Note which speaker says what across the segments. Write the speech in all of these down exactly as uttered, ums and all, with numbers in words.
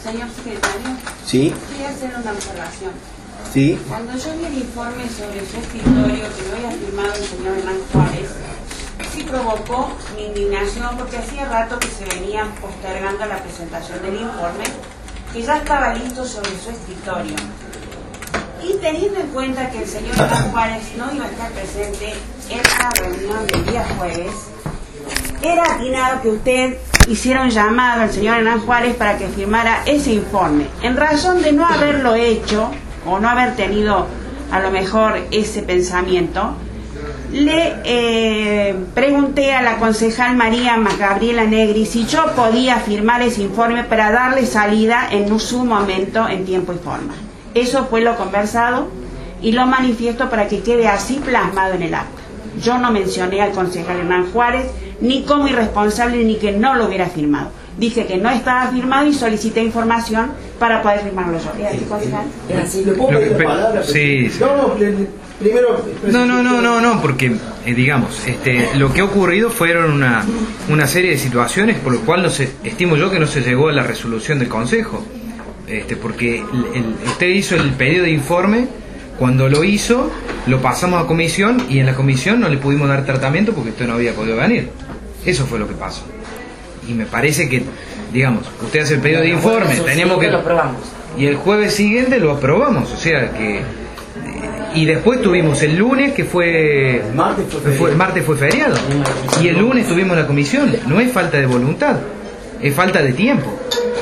Speaker 1: Señor secretario,
Speaker 2: sí,
Speaker 1: quería hacer una observación.
Speaker 2: sí.
Speaker 1: Cuando yo vi el informe sobre su escritorio que lo había firmado el señor Hernán Juárez, sí provocó mi indignación porque hacía rato que se venía postergando la presentación del informe, que ya estaba listo sobre su escritorio. Y teniendo en cuenta que el señor Hernán Juárez no iba a estar presente en la reunión del día jueves, era atinado que usted hiciera un llamado al señor Hernán Juárez para que firmara ese informe. En razón de no haberlo hecho, o no haber tenido a lo mejor ese pensamiento, le eh, pregunté a la concejal María Gabriela Negri si yo podía firmar ese informe para darle salida en su momento, en tiempo y forma. Eso fue lo conversado y lo manifiesto para que quede así plasmado en el acta. Yo no mencioné al concejal Hernán Juárez ni como irresponsable ni que no lo hubiera firmado. Dije que no estaba firmado y solicité información para poder firmarlo yo. ¿Es así, concejal?
Speaker 2: ¿Le puedo pedir la palabra?
Speaker 3: Sí, sí.
Speaker 2: No, no, le- le- primero...
Speaker 3: No, no, no, no, no, porque eh, digamos, este, lo que ha ocurrido fueron una, una serie de situaciones por lo cual no se, estimo yo que no se llegó a la resolución del Consejo, este, porque el, el- usted hizo el pedido de informe, cuando lo hizo lo pasamos a comisión y en la comisión no le pudimos dar tratamiento porque usted no había podido venir. Eso fue lo que pasó. Y me parece que, digamos, usted hace el pedido de informe, teníamos que... Y el jueves siguiente lo aprobamos, o sea que... Y después tuvimos el lunes que fue...
Speaker 2: El martes fue feriado.
Speaker 3: fue, el martes fue feriado. Y el lunes tuvimos la comisión. No es falta de voluntad, es falta de tiempo.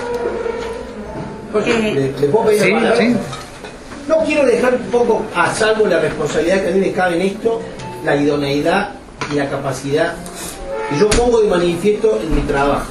Speaker 2: ¿Le, le puedo pedir
Speaker 3: Sí,
Speaker 2: la palabra?
Speaker 3: sí.
Speaker 2: No quiero dejar un poco a salvo la responsabilidad que a mí me cabe en esto, la idoneidad y la capacidad que yo pongo de manifiesto en mi trabajo.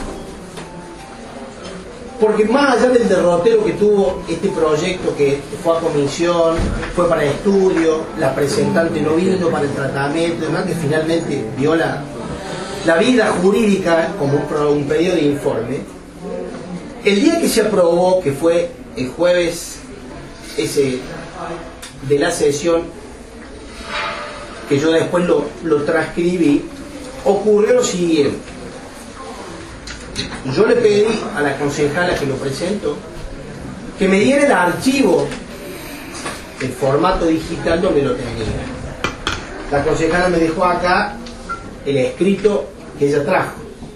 Speaker 2: Porque más allá del derrotero que tuvo este proyecto, que fue a comisión, fue para estudio, la presentante no vino para el tratamiento, demás, que finalmente vio la, la vida jurídica como un, pro- un pedido de informe, el día que se aprobó, que fue el jueves ese de la sesión, que yo después lo, lo transcribí, ocurrió lo siguiente. Yo le pedí a la concejala que lo presentó que me diera el archivo, el formato digital donde lo tenía. La concejala me dejó acá el escrito que ella trajo,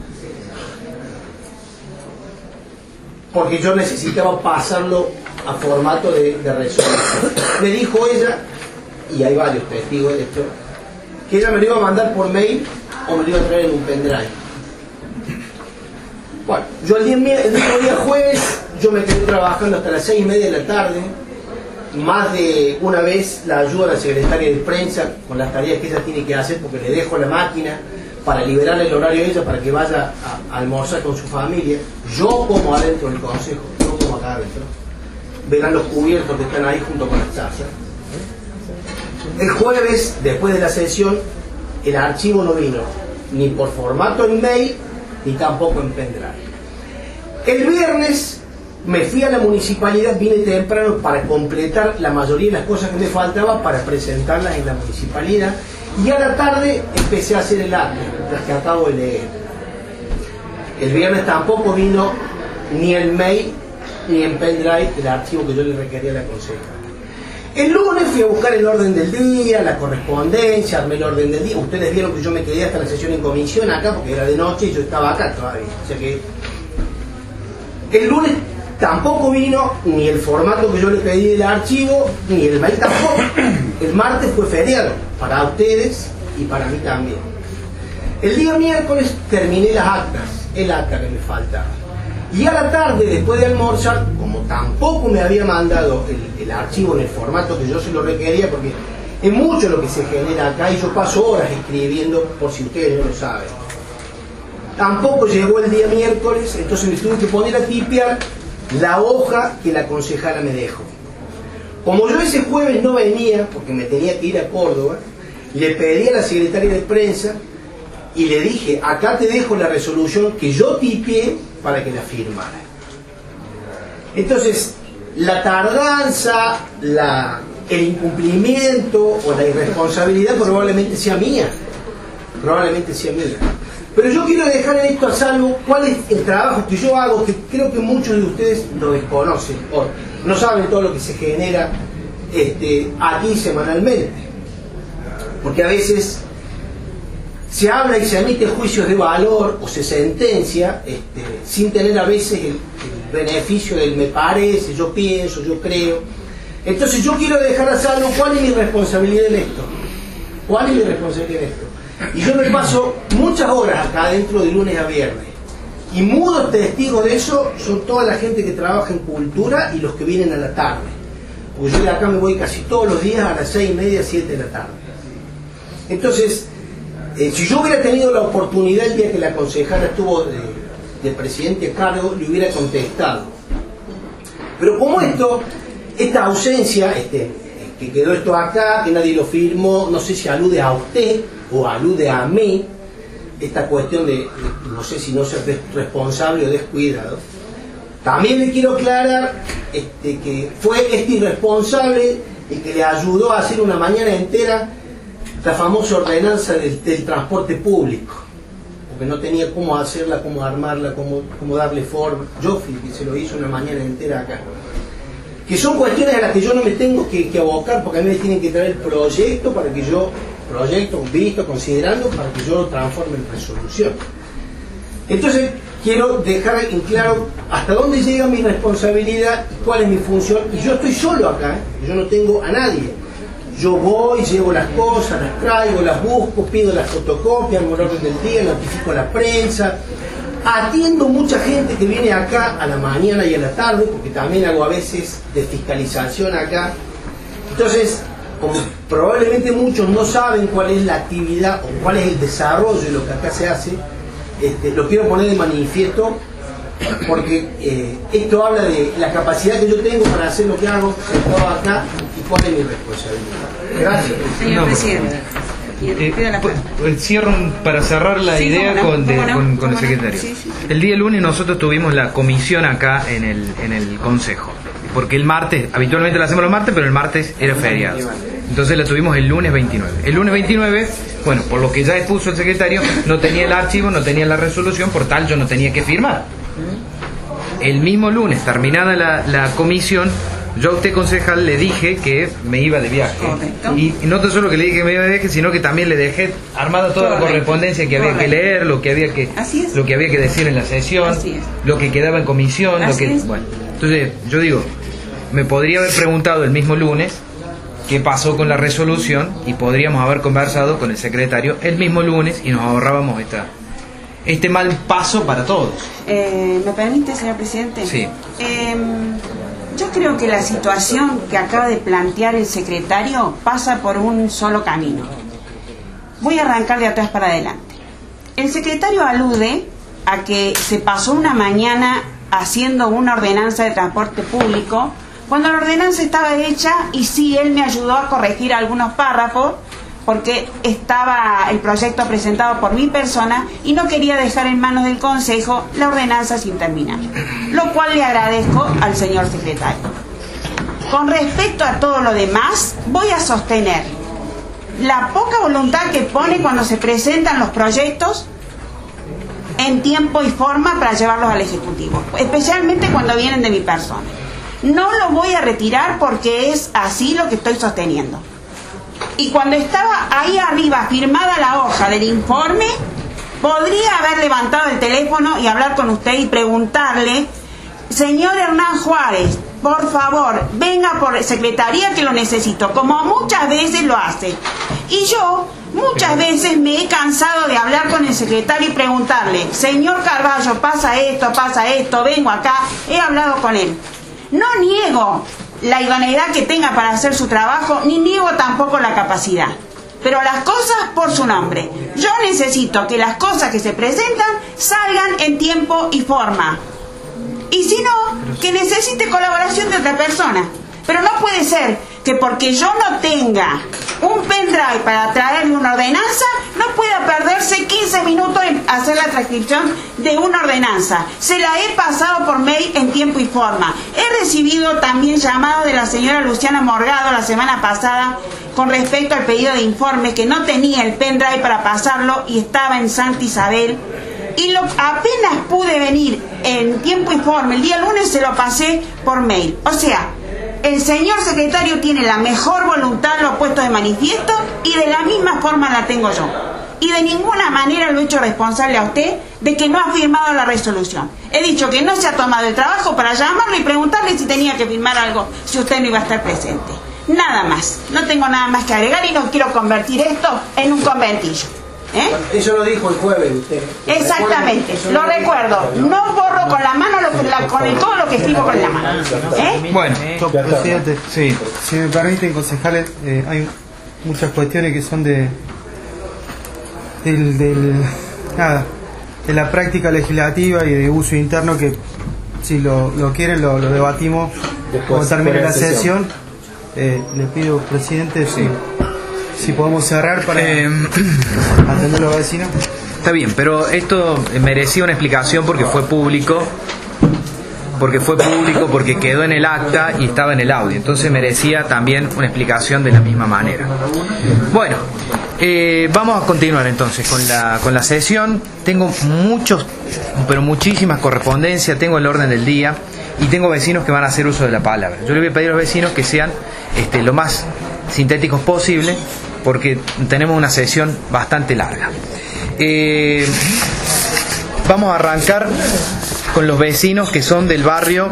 Speaker 2: porque yo necesitaba pasarlo a formato de, de resolución. Me dijo ella, y hay varios testigos de esto, que ella me lo iba a mandar por mail o me lo iba a traer en un pendrive. Bueno, yo el, día, el mismo día jueves, yo me quedé trabajando hasta las seis y media de la tarde, más de una vez la ayuda a la secretaria de prensa con las tareas que ella tiene que hacer, porque le dejo la máquina para liberarle el horario a ella para que vaya a, a almorzar con su familia. Yo como adentro del consejo, yo como acá adentro. Verán los cubiertos que están ahí junto con las tazas. El jueves, después de la sesión, el archivo no vino, ni por formato en mail, ni tampoco en pendrive. El viernes me fui a la municipalidad, vine temprano para completar la mayoría de las cosas que me faltaban para presentarlas en la municipalidad, y a la tarde empecé a hacer el acta, las que acabo de leer. El viernes tampoco vino ni el mail ni en pendrive el archivo que yo le requería a la consejera. El lunes fui a buscar el orden del día, la correspondencia, armé el orden del día. Ustedes vieron que yo me quedé hasta la sesión en comisión acá porque era de noche y yo estaba acá todavía. O sea que el lunes tampoco vino ni el formato que yo le pedí del archivo, ni el mail tampoco. El martes fue feriado para ustedes y para mí también. El día miércoles terminé las actas, el acta que me faltaba. Y a la tarde, después de almorzar, como tampoco me había mandado el, el archivo en el formato que yo se lo requería, porque es mucho lo que se genera acá y yo paso horas escribiendo, por si ustedes no lo saben. Tampoco llegó el día miércoles, entonces me tuve que poner a tipear la hoja que la concejala me dejó. Como yo ese jueves no venía, porque me tenía que ir a Córdoba, le pedí a la secretaria de prensa y le dije, acá te dejo la resolución que yo tipié para que la firmara. Entonces, la tardanza, la, el incumplimiento o la irresponsabilidad probablemente sea mía. Probablemente sea mía. Pero yo quiero dejar en esto a salvo cuál es el trabajo que yo hago, que creo que muchos de ustedes lo desconocen o no saben todo lo que se genera este, aquí semanalmente. Porque a veces se habla y se emite juicios de valor o se sentencia este, sin tener a veces el, el beneficio del me parece, yo pienso, yo creo. Entonces yo quiero dejar a salvo cuál es mi responsabilidad en esto. ¿Cuál es mi responsabilidad en esto? Y yo me paso muchas horas acá adentro de lunes a viernes. Y mudos testigos de eso son toda la gente que trabaja en cultura y los que vienen a la tarde. Porque yo de acá me voy casi todos los días a las seis y media, siete de la tarde. Entonces, eh, si yo hubiera tenido la oportunidad el día que la concejala estuvo de, de presidente a cargo, le hubiera contestado. Pero como esto, esta ausencia, este, que quedó esto acá, que nadie lo firmó, no sé si alude a usted o alude a mí, esta cuestión de, no sé si no ser responsable o descuidado. También le quiero aclarar este, que fue este irresponsable el que le ayudó a hacer una mañana entera la famosa ordenanza del, del transporte público, porque no tenía cómo hacerla, cómo armarla, cómo, cómo darle forma. Yo fui que se lo hizo una mañana entera acá. Que son cuestiones a las que yo no me tengo que, que abocar, porque a mí me tienen que traer el proyecto para que yo, proyecto visto, considerando, para que yo lo transforme en resolución. Entonces, quiero dejar en claro hasta dónde llega mi responsabilidad, cuál es mi función, y yo estoy solo acá, ¿eh? Yo no tengo a nadie. Yo voy, llevo las cosas, las traigo, las busco, pido las fotocopias, me orden del día, notifico a la prensa, atiendo mucha gente que viene acá a la mañana y a la tarde, porque también hago a veces de fiscalización acá. Entonces, como probablemente muchos no saben cuál es la actividad o cuál es el desarrollo de lo que acá se hace, este, lo quiero poner de manifiesto, porque eh, esto habla de la capacidad que yo tengo para hacer lo que hago sentado acá y cuál es mi responsabilidad. Gracias.
Speaker 1: Señor
Speaker 3: no,
Speaker 1: presidente.
Speaker 3: Eh, pues, cierro para cerrar la
Speaker 1: sí,
Speaker 3: idea
Speaker 1: no,
Speaker 3: con, de,
Speaker 1: no,
Speaker 3: con, con el
Speaker 1: no,
Speaker 3: secretario.
Speaker 1: sí, sí.
Speaker 3: El día lunes nosotros tuvimos la comisión acá en el, en el consejo, porque el martes, habitualmente la hacemos los martes, pero el martes era feriado. Entonces la tuvimos el lunes veintinueve. El lunes veintinueve, bueno, por lo que ya expuso el secretario, no tenía el archivo, no tenía la resolución, por tal yo no tenía que firmar. El mismo lunes, terminada la, la comisión, yo a usted, concejal, le dije que me iba de viaje. Correcto. Y, y no tan solo que le dije que me iba de viaje, sino que también le dejé armada toda Correcto. La correspondencia que había Correcto. Que leer, lo que había que lo que había que decir en la sesión, lo que quedaba en comisión, Así lo que es. Bueno. Entonces, yo digo, me podría haber preguntado el mismo lunes qué pasó con la resolución y podríamos haber conversado con el secretario el mismo lunes y nos ahorrábamos esta este mal paso para todos.
Speaker 1: Eh, ¿Me permite, señor presidente?
Speaker 3: Sí.
Speaker 1: Eh, yo creo que la situación que acaba de plantear el secretario pasa por un solo camino. Voy a arrancar de atrás para adelante. El secretario alude a que se pasó una mañana haciendo una ordenanza de transporte público, cuando la ordenanza estaba hecha y sí, él me ayudó a corregir algunos párrafos, porque estaba el proyecto presentado por mi persona y no quería dejar en manos del Consejo la ordenanza sin terminar, lo cual le agradezco al señor secretario. Con respecto a todo lo demás, voy a sostener la poca voluntad que pone cuando se presentan los proyectos en tiempo y forma para llevarlos al Ejecutivo, especialmente cuando vienen de mi persona. No lo voy a retirar porque es así lo que estoy sosteniendo. Y cuando estaba ahí arriba firmada la hoja del informe, podría haber levantado el teléfono y hablar con usted y preguntarle: señor Hernán Juárez, por favor, venga por secretaría que lo necesito, como muchas veces lo hace. Y yo muchas veces me he cansado de hablar con el secretario y preguntarle: señor Carballo, pasa esto, pasa esto, vengo acá, he hablado con él. No niego la idoneidad que tenga para hacer su trabajo, ni niego tampoco la capacidad. Pero las cosas por su nombre. Yo necesito que las cosas que se presentan salgan en tiempo y forma. Y si no, que necesite colaboración de otra persona. Pero no puede ser que porque yo no tenga un pendrive para traerle una ordenanza, no pueda perderse quince minutos en hacer la transcripción de una ordenanza. Se la he pasado por mail en tiempo y forma. He recibido también llamados de la señora Luciana Morgado la semana pasada con respecto al pedido de informe, que no tenía el pendrive para pasarlo y estaba en Santa Isabel Y lo, apenas pude venir en tiempo y forma, el día lunes se lo pasé por mail. O sea, el señor secretario tiene la mejor voluntad, lo ha puesto de manifiesto, y de la misma forma la tengo yo. Y de ninguna manera lo he hecho responsable a usted de que no ha firmado la resolución. He dicho que no se ha tomado el trabajo para llamarlo y preguntarle si tenía que firmar algo, si usted no iba a estar presente. Nada más. No tengo nada más que agregar y no quiero convertir esto en un conventillo. ¿Eh?
Speaker 2: Eso lo dijo el jueves usted.
Speaker 1: Exactamente, lo recuerdo. No borro con la mano lo que, la, con el, todo lo que escribo con la mano. ¿Eh?
Speaker 3: Bueno,
Speaker 4: presidente,
Speaker 3: sí.
Speaker 4: Si me permiten, concejales, eh, hay muchas cuestiones que son de del, del nada de la práctica legislativa y de uso interno que si lo, lo quieren lo, lo debatimos cuando termine la sesión. Eh, le pido, presidente, sí. si, si podemos cerrar para eh, atender a los vecinos.
Speaker 3: Está bien, pero esto merecía una explicación porque fue público, porque fue público, porque quedó en el acta y estaba en el audio, entonces merecía también una explicación de la misma manera. Bueno, eh, vamos a continuar entonces con la, con la sesión. Tengo muchos, pero muchísimas correspondencias, tengo el orden del día y tengo vecinos que van a hacer uso de la palabra. Yo le voy a pedir a los vecinos que sean este, lo más sintéticos posible, porque tenemos una sesión bastante larga. Eh, vamos a arrancar con los vecinos que son del barrio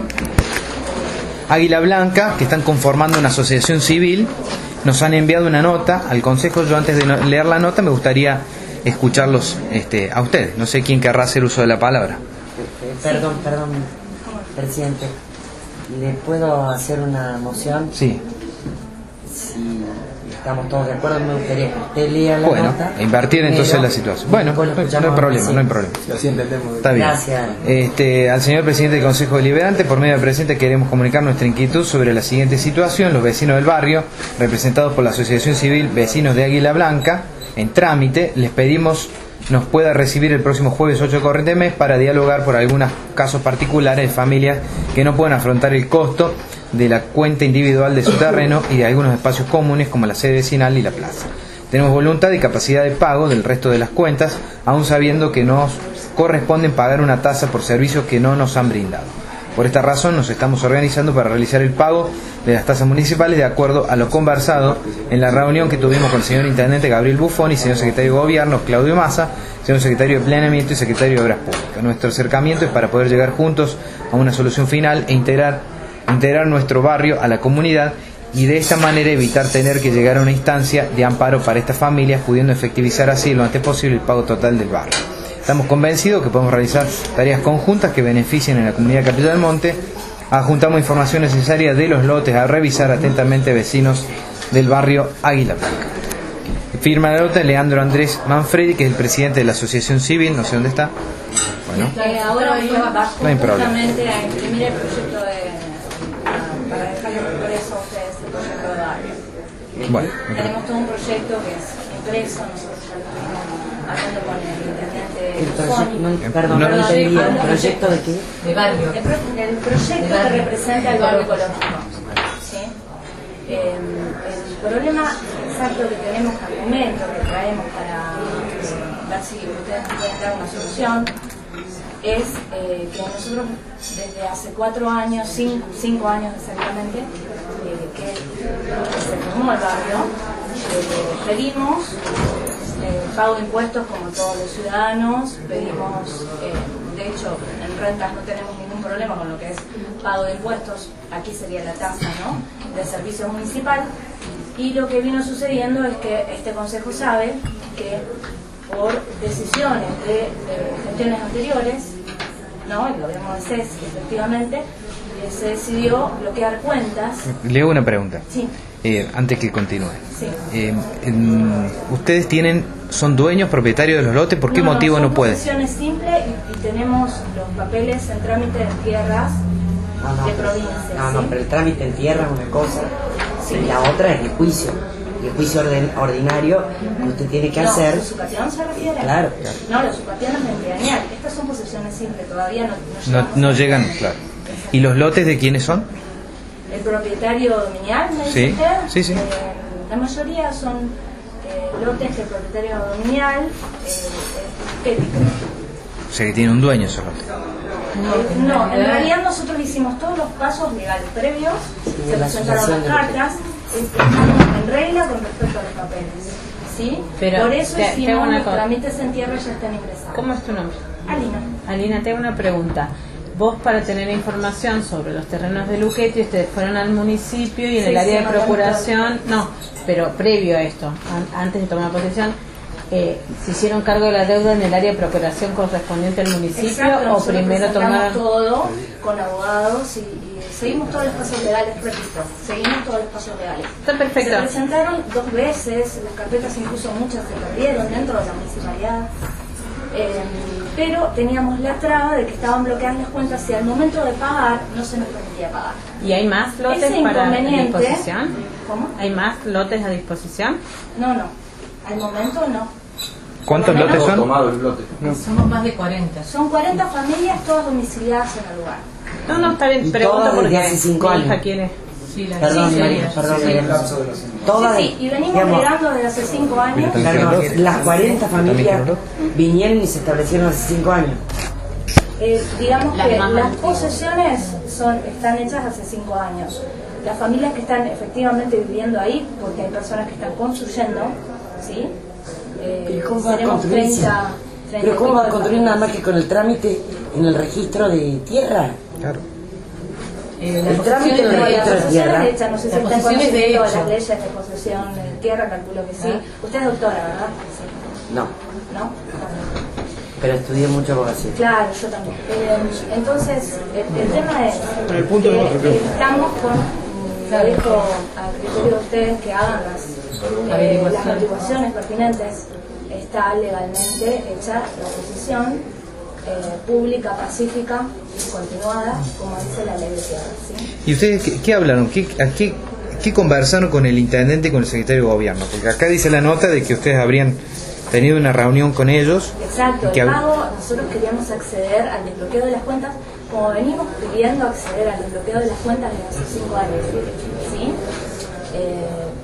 Speaker 3: Águila Blanca, que están conformando una asociación civil. Nos han enviado una nota al consejo. Yo, antes de leer la nota, me gustaría escucharlos este, a ustedes. No sé quién querrá hacer uso de la palabra.
Speaker 5: Perdón, perdón, presidente. ¿Le puedo hacer una moción?
Speaker 3: Sí.
Speaker 5: Si estamos todos de acuerdo, me gustaría que usted lea la
Speaker 3: bueno,
Speaker 5: nota.
Speaker 3: Bueno, invertir entonces en la situación. Bueno, no, no hay problema, no hay problema. Está bien.
Speaker 5: Gracias.
Speaker 3: Este, al señor presidente del Consejo Deliberante, por medio del presidente, queremos comunicar nuestra inquietud sobre la siguiente situación. Los vecinos del barrio, representados por la Asociación Civil Vecinos de Águila Blanca, en trámite, les pedimos nos pueda recibir el próximo jueves ocho de corriente mes para dialogar por algunos casos particulares de familias que no pueden afrontar el costo de la cuenta individual de su terreno y de algunos espacios comunes como la sede vecinal y la plaza. Tenemos voluntad y capacidad de pago del resto de las cuentas, aun sabiendo que nos corresponden pagar una tasa por servicios que no nos han brindado. Por esta razón nos estamos organizando para realizar el pago de las tasas municipales de acuerdo a lo conversado en la reunión que tuvimos con el señor Intendente Gabriel Buffoni, señor Secretario de Gobierno Claudio Massa, señor Secretario de Planeamiento y Secretario de Obras Públicas. Nuestro acercamiento es para poder llegar juntos a una solución final e integrar, integrar nuestro barrio a la comunidad y de esta manera evitar tener que llegar a una instancia de amparo para estas familias, pudiendo efectivizar así lo antes posible el pago total del barrio. Estamos convencidos que podemos realizar tareas conjuntas que beneficien a la comunidad de Capilla del Monte. Adjuntamos información necesaria de los lotes a revisar atentamente vecinos del barrio Águila Blanca. Firma la nota Leandro Andrés Manfredi, que es el presidente de la Asociación Civil, no sé dónde está. Bueno,
Speaker 6: eh, ahora
Speaker 3: no hay problema.
Speaker 6: Justamente a imprimir el proyecto de, para dejarle impreso a ustedes el proyecto de barrio.
Speaker 3: Bueno,
Speaker 6: tenemos todo un proyecto que es impreso, nosotros ya estuvimos hablando con el intendente
Speaker 5: El proyecto, no,
Speaker 6: Sony.
Speaker 5: perdón, no, no entendí. ¿El proyecto de qué?
Speaker 6: De barrio. El, pro, el proyecto que representa el barrio ecológico. ¿Sí? Eh, el problema exacto que tenemos, argumento que traemos para eh, ver si ustedes pueden dar una solución, es eh, que nosotros desde hace cuatro años, cinco, cinco años exactamente, eh, que se formó el barrio, eh, pedimos eh, pago de impuestos como todos los ciudadanos, pedimos, eh, de hecho en rentas no tenemos ningún problema con lo que es pago de impuestos, aquí sería la tasa, ¿no?, de servicio municipal, y lo que vino sucediendo es que este consejo sabe que por decisiones de, de gestiones anteriores, ¿no?, el gobierno de C E S efectivamente, eh, se decidió bloquear cuentas.
Speaker 3: Le hago una pregunta.
Speaker 6: Sí.
Speaker 3: Eh, antes que continúe.
Speaker 6: Sí.
Speaker 3: Eh, en, ¿Ustedes tienen, son dueños, propietarios de los lotes? ¿Por qué
Speaker 6: no,
Speaker 3: motivo
Speaker 6: no,
Speaker 3: no pueden?
Speaker 6: Son posesiones simples y, y tenemos los papeles en trámite de tierras
Speaker 5: No, no,
Speaker 6: de
Speaker 5: pero,
Speaker 6: provincia.
Speaker 5: no,
Speaker 6: ¿sí?
Speaker 5: no, pero el trámite en tierra es una cosa, sí, y la otra es el juicio. Y el juicio orden, ordinario que usted tiene que
Speaker 6: no,
Speaker 5: hacer.
Speaker 6: ¿La usucapión se refiere?
Speaker 5: Claro.
Speaker 6: No, la usucapión es membranial. Estas son posesiones simples, todavía no, no,
Speaker 3: No, no llegan, claro. ¿Y los lotes de quiénes son?
Speaker 6: El propietario dominial, me dice
Speaker 3: Sí,
Speaker 6: usted.
Speaker 3: sí, sí.
Speaker 6: Eh, la mayoría son eh, lotes que el propietario dominial eh, es ético.
Speaker 3: O sea que tiene un dueño ese lote.
Speaker 6: No, en realidad nosotros hicimos todos los pasos legales previos, se presentaron las cartas, estamos en regla con respecto a los papeles, ¿sí?
Speaker 7: Pero
Speaker 6: por eso
Speaker 7: te,
Speaker 6: hicimos
Speaker 7: te
Speaker 6: los trámites en tierra ya están ingresados.
Speaker 7: ¿Cómo es tu nombre?
Speaker 6: Alina.
Speaker 7: Alina, te hago una pregunta. Vos, para tener información sobre los terrenos de Luchetti, ustedes fueron al municipio y en
Speaker 6: Sí,
Speaker 7: el área
Speaker 6: sí,
Speaker 7: de procuración, no, pero previo a esto, an- antes de tomar posesión, eh, ¿se hicieron cargo de la deuda en el área de procuración correspondiente al municipio?
Speaker 6: Exacto,
Speaker 7: o
Speaker 6: nosotros
Speaker 7: primero
Speaker 6: presentamos
Speaker 7: tomaron
Speaker 6: todo con abogados y, y seguimos todos los pasos legales, repito, seguimos todos los pasos legales.
Speaker 7: Está perfecto.
Speaker 6: Se presentaron dos veces, las carpetas incluso muchas se perdieron dentro de la municipalidad. Eh, pero teníamos la traba de que estaban bloqueadas las cuentas y al momento de pagar no se nos permitía pagar.
Speaker 7: ¿Y hay más lotes
Speaker 6: Ese
Speaker 7: para
Speaker 6: inconveniente-
Speaker 7: disposición?
Speaker 6: ¿Cómo?
Speaker 7: ¿Hay más lotes a disposición?
Speaker 6: No, no. Al momento no.
Speaker 3: ¿Cuántos
Speaker 6: Por lo
Speaker 3: lotes
Speaker 6: menos
Speaker 3: son?
Speaker 8: Tomado el lote.
Speaker 9: Somos más de cuarenta.
Speaker 6: Son cuarenta familias, todas domiciliadas en el lugar.
Speaker 7: No, no, está bien,
Speaker 5: Y
Speaker 7: pregunto
Speaker 5: todas
Speaker 7: porque
Speaker 5: desde hace cinco
Speaker 7: mi hija
Speaker 5: años.
Speaker 7: quiere.
Speaker 9: Sí, la
Speaker 5: Perdón,
Speaker 6: Sí, sí,
Speaker 5: María,
Speaker 6: sí,
Speaker 5: perdón,
Speaker 6: sí,
Speaker 5: María.
Speaker 6: sí.
Speaker 5: Todas,
Speaker 6: Sí, sí, y venimos
Speaker 5: digamos,
Speaker 6: bregando desde hace cinco años.
Speaker 5: claro, las cuarenta familias vinieron y se establecieron hace cinco años.
Speaker 6: Eh, digamos
Speaker 9: Las
Speaker 6: que
Speaker 9: más
Speaker 6: las
Speaker 9: antiguas.
Speaker 6: posesiones son, están hechas hace cinco años. Las familias que están efectivamente viviendo ahí, porque hay personas que están construyendo, ¿sí? Eh,
Speaker 5: ¿Pero cómo va a
Speaker 6: tenemos
Speaker 5: construir?
Speaker 6: treinta, treinta
Speaker 5: ¿Pero cómo va a
Speaker 6: y pico
Speaker 5: construir nada más
Speaker 6: familias.
Speaker 5: que con el trámite en el registro de tierra?
Speaker 3: Claro.
Speaker 9: Eh,
Speaker 5: El trámite en el
Speaker 6: No, la
Speaker 5: registro de
Speaker 6: posesión
Speaker 5: tierra.
Speaker 6: es hecha, no sé si
Speaker 9: La
Speaker 6: está en
Speaker 9: posesión es de
Speaker 6: conocimiento de
Speaker 9: hecho.
Speaker 6: las leyes de posesión de tierra, calculo que sí.
Speaker 9: Ah.
Speaker 6: Usted es doctora, ¿verdad? Sí.
Speaker 5: No,
Speaker 6: ¿No?
Speaker 5: pero estudié mucho abogacía.
Speaker 6: Claro, yo también. Eh, entonces, el, el tema es
Speaker 2: Pero el punto
Speaker 6: que
Speaker 2: es otro, creo.
Speaker 6: estamos con, mm, lo dejo a criterio de ustedes que hagan las, eh,
Speaker 9: Averiguación.
Speaker 6: las averiguaciones pertinentes. Está legalmente hecha la posesión eh, pública, pacífica y continuada, como dice la ley de tierra. ¿sí?
Speaker 3: ¿Y ustedes qué, qué hablaron? ¿Qué, a qué, ¿Qué conversaron con el intendente y con el secretario de gobierno? Porque acá dice la nota de que ustedes habrían tenido una reunión con ellos.
Speaker 6: Exacto,
Speaker 3: y que
Speaker 6: el
Speaker 3: hab-
Speaker 6: pago, nosotros queríamos acceder al desbloqueo de las cuentas, como venimos pidiendo acceder al desbloqueo de las cuentas desde hace cinco años. ¿sí? Eh,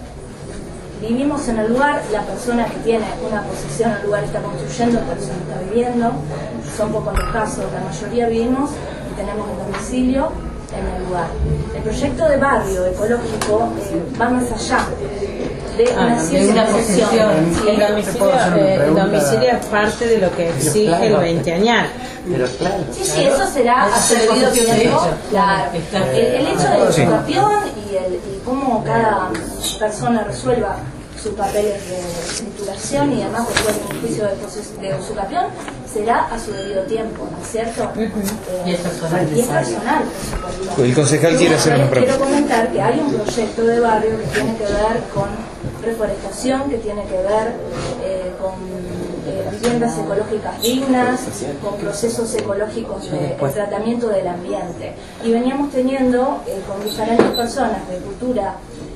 Speaker 6: vivimos en el lugar, la persona que tiene una posesión en el lugar está construyendo, la persona está viviendo, son pocos los casos, la mayoría vivimos y tenemos el domicilio en el lugar. El proyecto de barrio ecológico eh, va más allá de una
Speaker 7: Ah, de
Speaker 6: simple
Speaker 7: una
Speaker 6: posesión.
Speaker 7: posesión.
Speaker 6: ¿sí?
Speaker 7: El domicilio, eh, el domicilio es parte de lo que exige
Speaker 5: claro.
Speaker 7: el veinteañar.
Speaker 5: Pero claro.
Speaker 6: Sí, sí, eso será a su debido
Speaker 9: posesión de
Speaker 6: tiempo.
Speaker 9: hecho.
Speaker 6: Claro.
Speaker 9: Está-
Speaker 6: El, el hecho de la
Speaker 3: Sí.
Speaker 6: usucapión y, el, y cómo cada persona resuelva sus papeles de escrituración y además resuelve un juicio de, poses- de usucapión será a su debido tiempo, ¿no es cierto? Eh,
Speaker 9: Y es personal.
Speaker 6: y es personal, por supuesto.
Speaker 3: El concejal quiere hacer
Speaker 6: Yo
Speaker 3: una
Speaker 6: les quiero
Speaker 3: pregunta.
Speaker 6: comentar que hay un proyecto de barrio que tiene que ver con reforestación, que tiene que ver eh, con eh, viviendas ecológicas dignas, con procesos ecológicos de, de tratamiento del ambiente. Y veníamos teniendo eh, con diferentes personas de cultura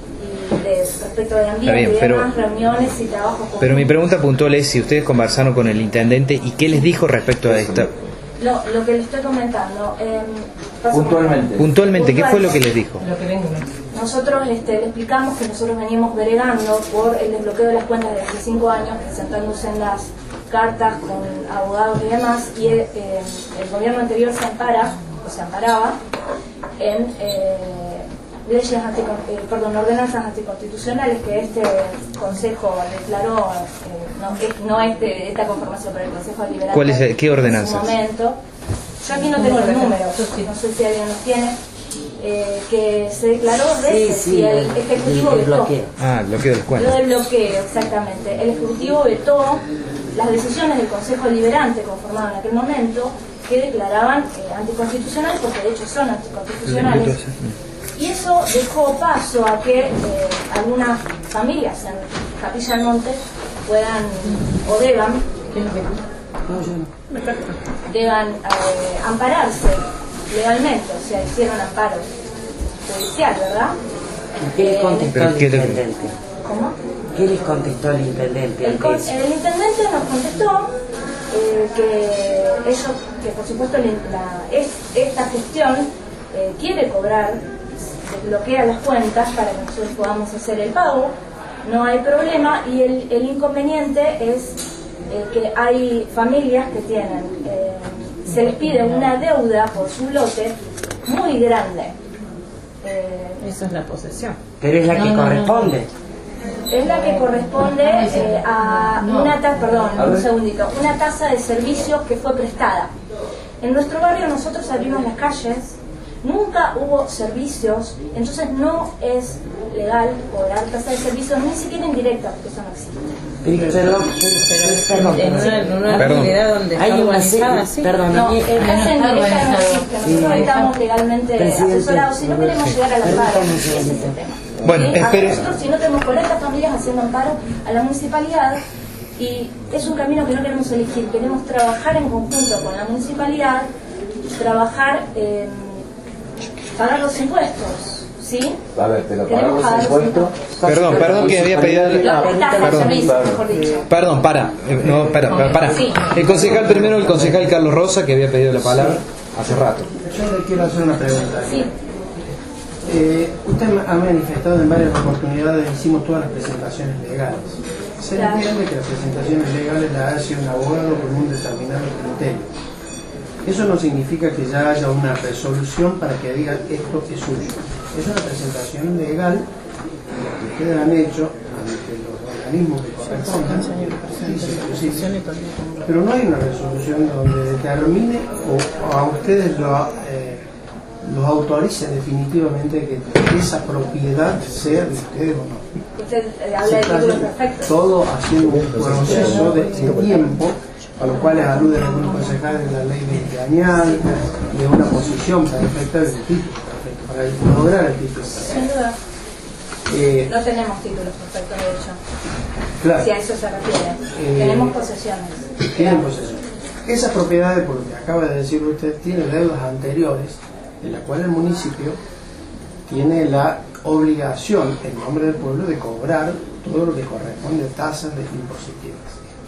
Speaker 6: y de respecto del ambiente
Speaker 3: bien,
Speaker 6: y
Speaker 3: pero-
Speaker 6: demás reuniones y trabajos.
Speaker 3: Pero mi
Speaker 6: conjuntos.
Speaker 3: pregunta puntual es si ustedes conversaron con el intendente y qué les dijo respecto a esta.
Speaker 6: Lo, lo que le estoy comentando. Eh, paso por-
Speaker 8: Puntualmente.
Speaker 3: Puntualmente, ¿qué fue lo que les dijo?
Speaker 9: Lo que vengo.
Speaker 6: Nosotros este, le explicamos que nosotros veníamos bregando por el desbloqueo de las cuentas de hace cinco años, presentándose en las cartas con abogados y demás, y eh, el gobierno anterior se ampara, o se amparaba, en eh, leyes anticon- eh, perdón, ordenanzas anticonstitucionales que este Consejo declaró, eh, no, es- no este, esta conformación, pero el Consejo Deliberante.
Speaker 3: ¿Cuál es el- qué
Speaker 6: en su
Speaker 3: ordenanzas?
Speaker 6: momento. Yo aquí no tengo los números, no sé si alguien los tiene. Eh, que se declaró veces
Speaker 5: Sí, sí,
Speaker 6: y el
Speaker 5: el-
Speaker 6: Ejecutivo
Speaker 5: el- el
Speaker 6: vetó.
Speaker 5: bloqueo.
Speaker 3: Ah, el bloqueo de las
Speaker 6: Lo
Speaker 3: cuentas.
Speaker 6: del bloqueo, exactamente. El Ejecutivo vetó las decisiones del Consejo Deliberante conformado en aquel momento que declaraban eh, anticonstitucionales, porque de hecho son anticonstitucionales. Y eso dejó paso a que eh, algunas familias en Capilla del Monte puedan o deban, deban eh, ampararse legalmente, o sea, hicieron amparo judicial, ¿verdad?
Speaker 5: ¿Y qué les contestó
Speaker 3: Pero
Speaker 5: el
Speaker 3: ¿qué le-
Speaker 5: intendente?
Speaker 6: ¿Cómo?
Speaker 5: ¿Qué les contestó el intendente
Speaker 6: El,
Speaker 5: ante
Speaker 6: con-
Speaker 5: eso?
Speaker 6: el intendente nos contestó eh, que ellos, que por supuesto la- la- es, esta gestión eh, quiere cobrar, desbloquea las cuentas para que nosotros podamos hacer el pago, no hay problema, y el, el inconveniente es eh, que hay familias que tienen eh, se les pide una deuda por su lote muy grande. Eh,
Speaker 7: Esa es la posesión.
Speaker 5: Pero es la que
Speaker 6: No, no,
Speaker 5: corresponde.
Speaker 6: Es la que corresponde eh, a una tasa, perdón, un segundito, una tasa de servicios que fue prestada. En nuestro barrio nosotros abrimos las calles, nunca hubo servicios, entonces no es legal cobrar tasa de servicios ni siquiera indirecta, porque eso no existe.
Speaker 5: Perdón, perdón,
Speaker 7: En una, en una actividad donde está
Speaker 5: hay una
Speaker 7: organizada, sí.
Speaker 5: perdón,
Speaker 6: No,
Speaker 5: a mí-
Speaker 6: eh, tasa indirecta no existe, nosotros estamos legalmente
Speaker 5: Presidente,
Speaker 6: asesorados, si no queremos llegar al amparo,
Speaker 5: permítame un
Speaker 6: ese es el
Speaker 5: segundito.
Speaker 6: tema.
Speaker 3: Bueno,
Speaker 6: ¿Sí?
Speaker 3: espere.
Speaker 6: Acá nosotros, si no tenemos cuarenta familias haciendo amparo a la municipalidad, y es un camino que no queremos elegir, queremos trabajar en conjunto con la municipalidad, trabajar en pagar los impuestos, ¿sí?
Speaker 8: A ver, pero pagar
Speaker 6: Queremos
Speaker 8: los
Speaker 6: pagar los
Speaker 8: impuestos.
Speaker 3: Perdón, perdón que había pedido.
Speaker 6: Los tasas de
Speaker 3: Perdón.
Speaker 6: servicio, mejor dicho.
Speaker 3: Perdón, para. Eh, No, para, para, para.
Speaker 6: Sí.
Speaker 3: El concejal primero, el concejal Carlos Rosa, que había pedido la palabra hace rato.
Speaker 4: Yo le quiero hacer una pregunta.
Speaker 6: Sí.
Speaker 4: Eh, usted ha manifestado en varias oportunidades, hicimos todas las presentaciones legales. Se
Speaker 6: Claro.
Speaker 4: entiende que las presentaciones legales las hace un abogado con un determinado criterio. Eso no significa que ya haya una resolución para que diga esto es suyo. Es una presentación legal que ustedes han hecho ante los organismos que correspondan, justicia inclusive, pero no hay una resolución donde determine o, o a ustedes lo, eh, los autorice definitivamente que esa propiedad sea de ustedes o no.
Speaker 6: Usted eh, habla
Speaker 4: Se
Speaker 6: de
Speaker 4: está
Speaker 6: títulos
Speaker 4: haciendo
Speaker 6: perfectos.
Speaker 4: todo haciendo un proceso de tiempo, a lo cual aluden algunos concejales de la ley veinteañal, de una posición perfecta del título perfecto, para lograr el título perfecto.
Speaker 6: Sin duda.
Speaker 4: Eh,
Speaker 6: No tenemos títulos perfectos, de hecho.
Speaker 4: claro,
Speaker 6: Si a eso se refiere.
Speaker 4: Eh,
Speaker 6: Tenemos posesiones.
Speaker 4: tienen posesión. Esas propiedades, por lo que acaba de decir usted, tienen deudas anteriores, en la cual el municipio tiene la obligación, en nombre del pueblo, de cobrar todo lo que corresponde a tasas de impositivas.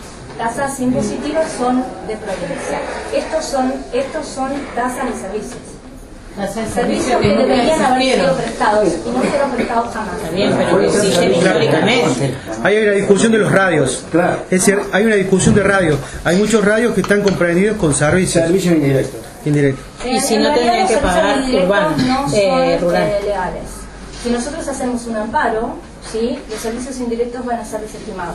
Speaker 6: Tasas impositivas son de provincia. Estos son, estos son tasas de servicios. Servicios que deberían haber sido prestados y no fueron prestados jamás.
Speaker 7: Está bien, pero que exigen históricamente.
Speaker 4: Ahí hay una discusión de los radios. Claro. Es decir, hay una discusión de radios. Hay muchos radios que están comprendidos con servicios. Servicios indirectos. Indirectos.
Speaker 7: Y si
Speaker 6: En
Speaker 7: no
Speaker 6: realidad,
Speaker 7: tendrían que
Speaker 6: los
Speaker 7: pagar
Speaker 6: servicios indirectos
Speaker 7: urbano,
Speaker 6: no son
Speaker 7: eh, rural.
Speaker 6: eh, legales. Si nosotros hacemos un amparo, ¿sí? Los servicios indirectos van a ser desestimados.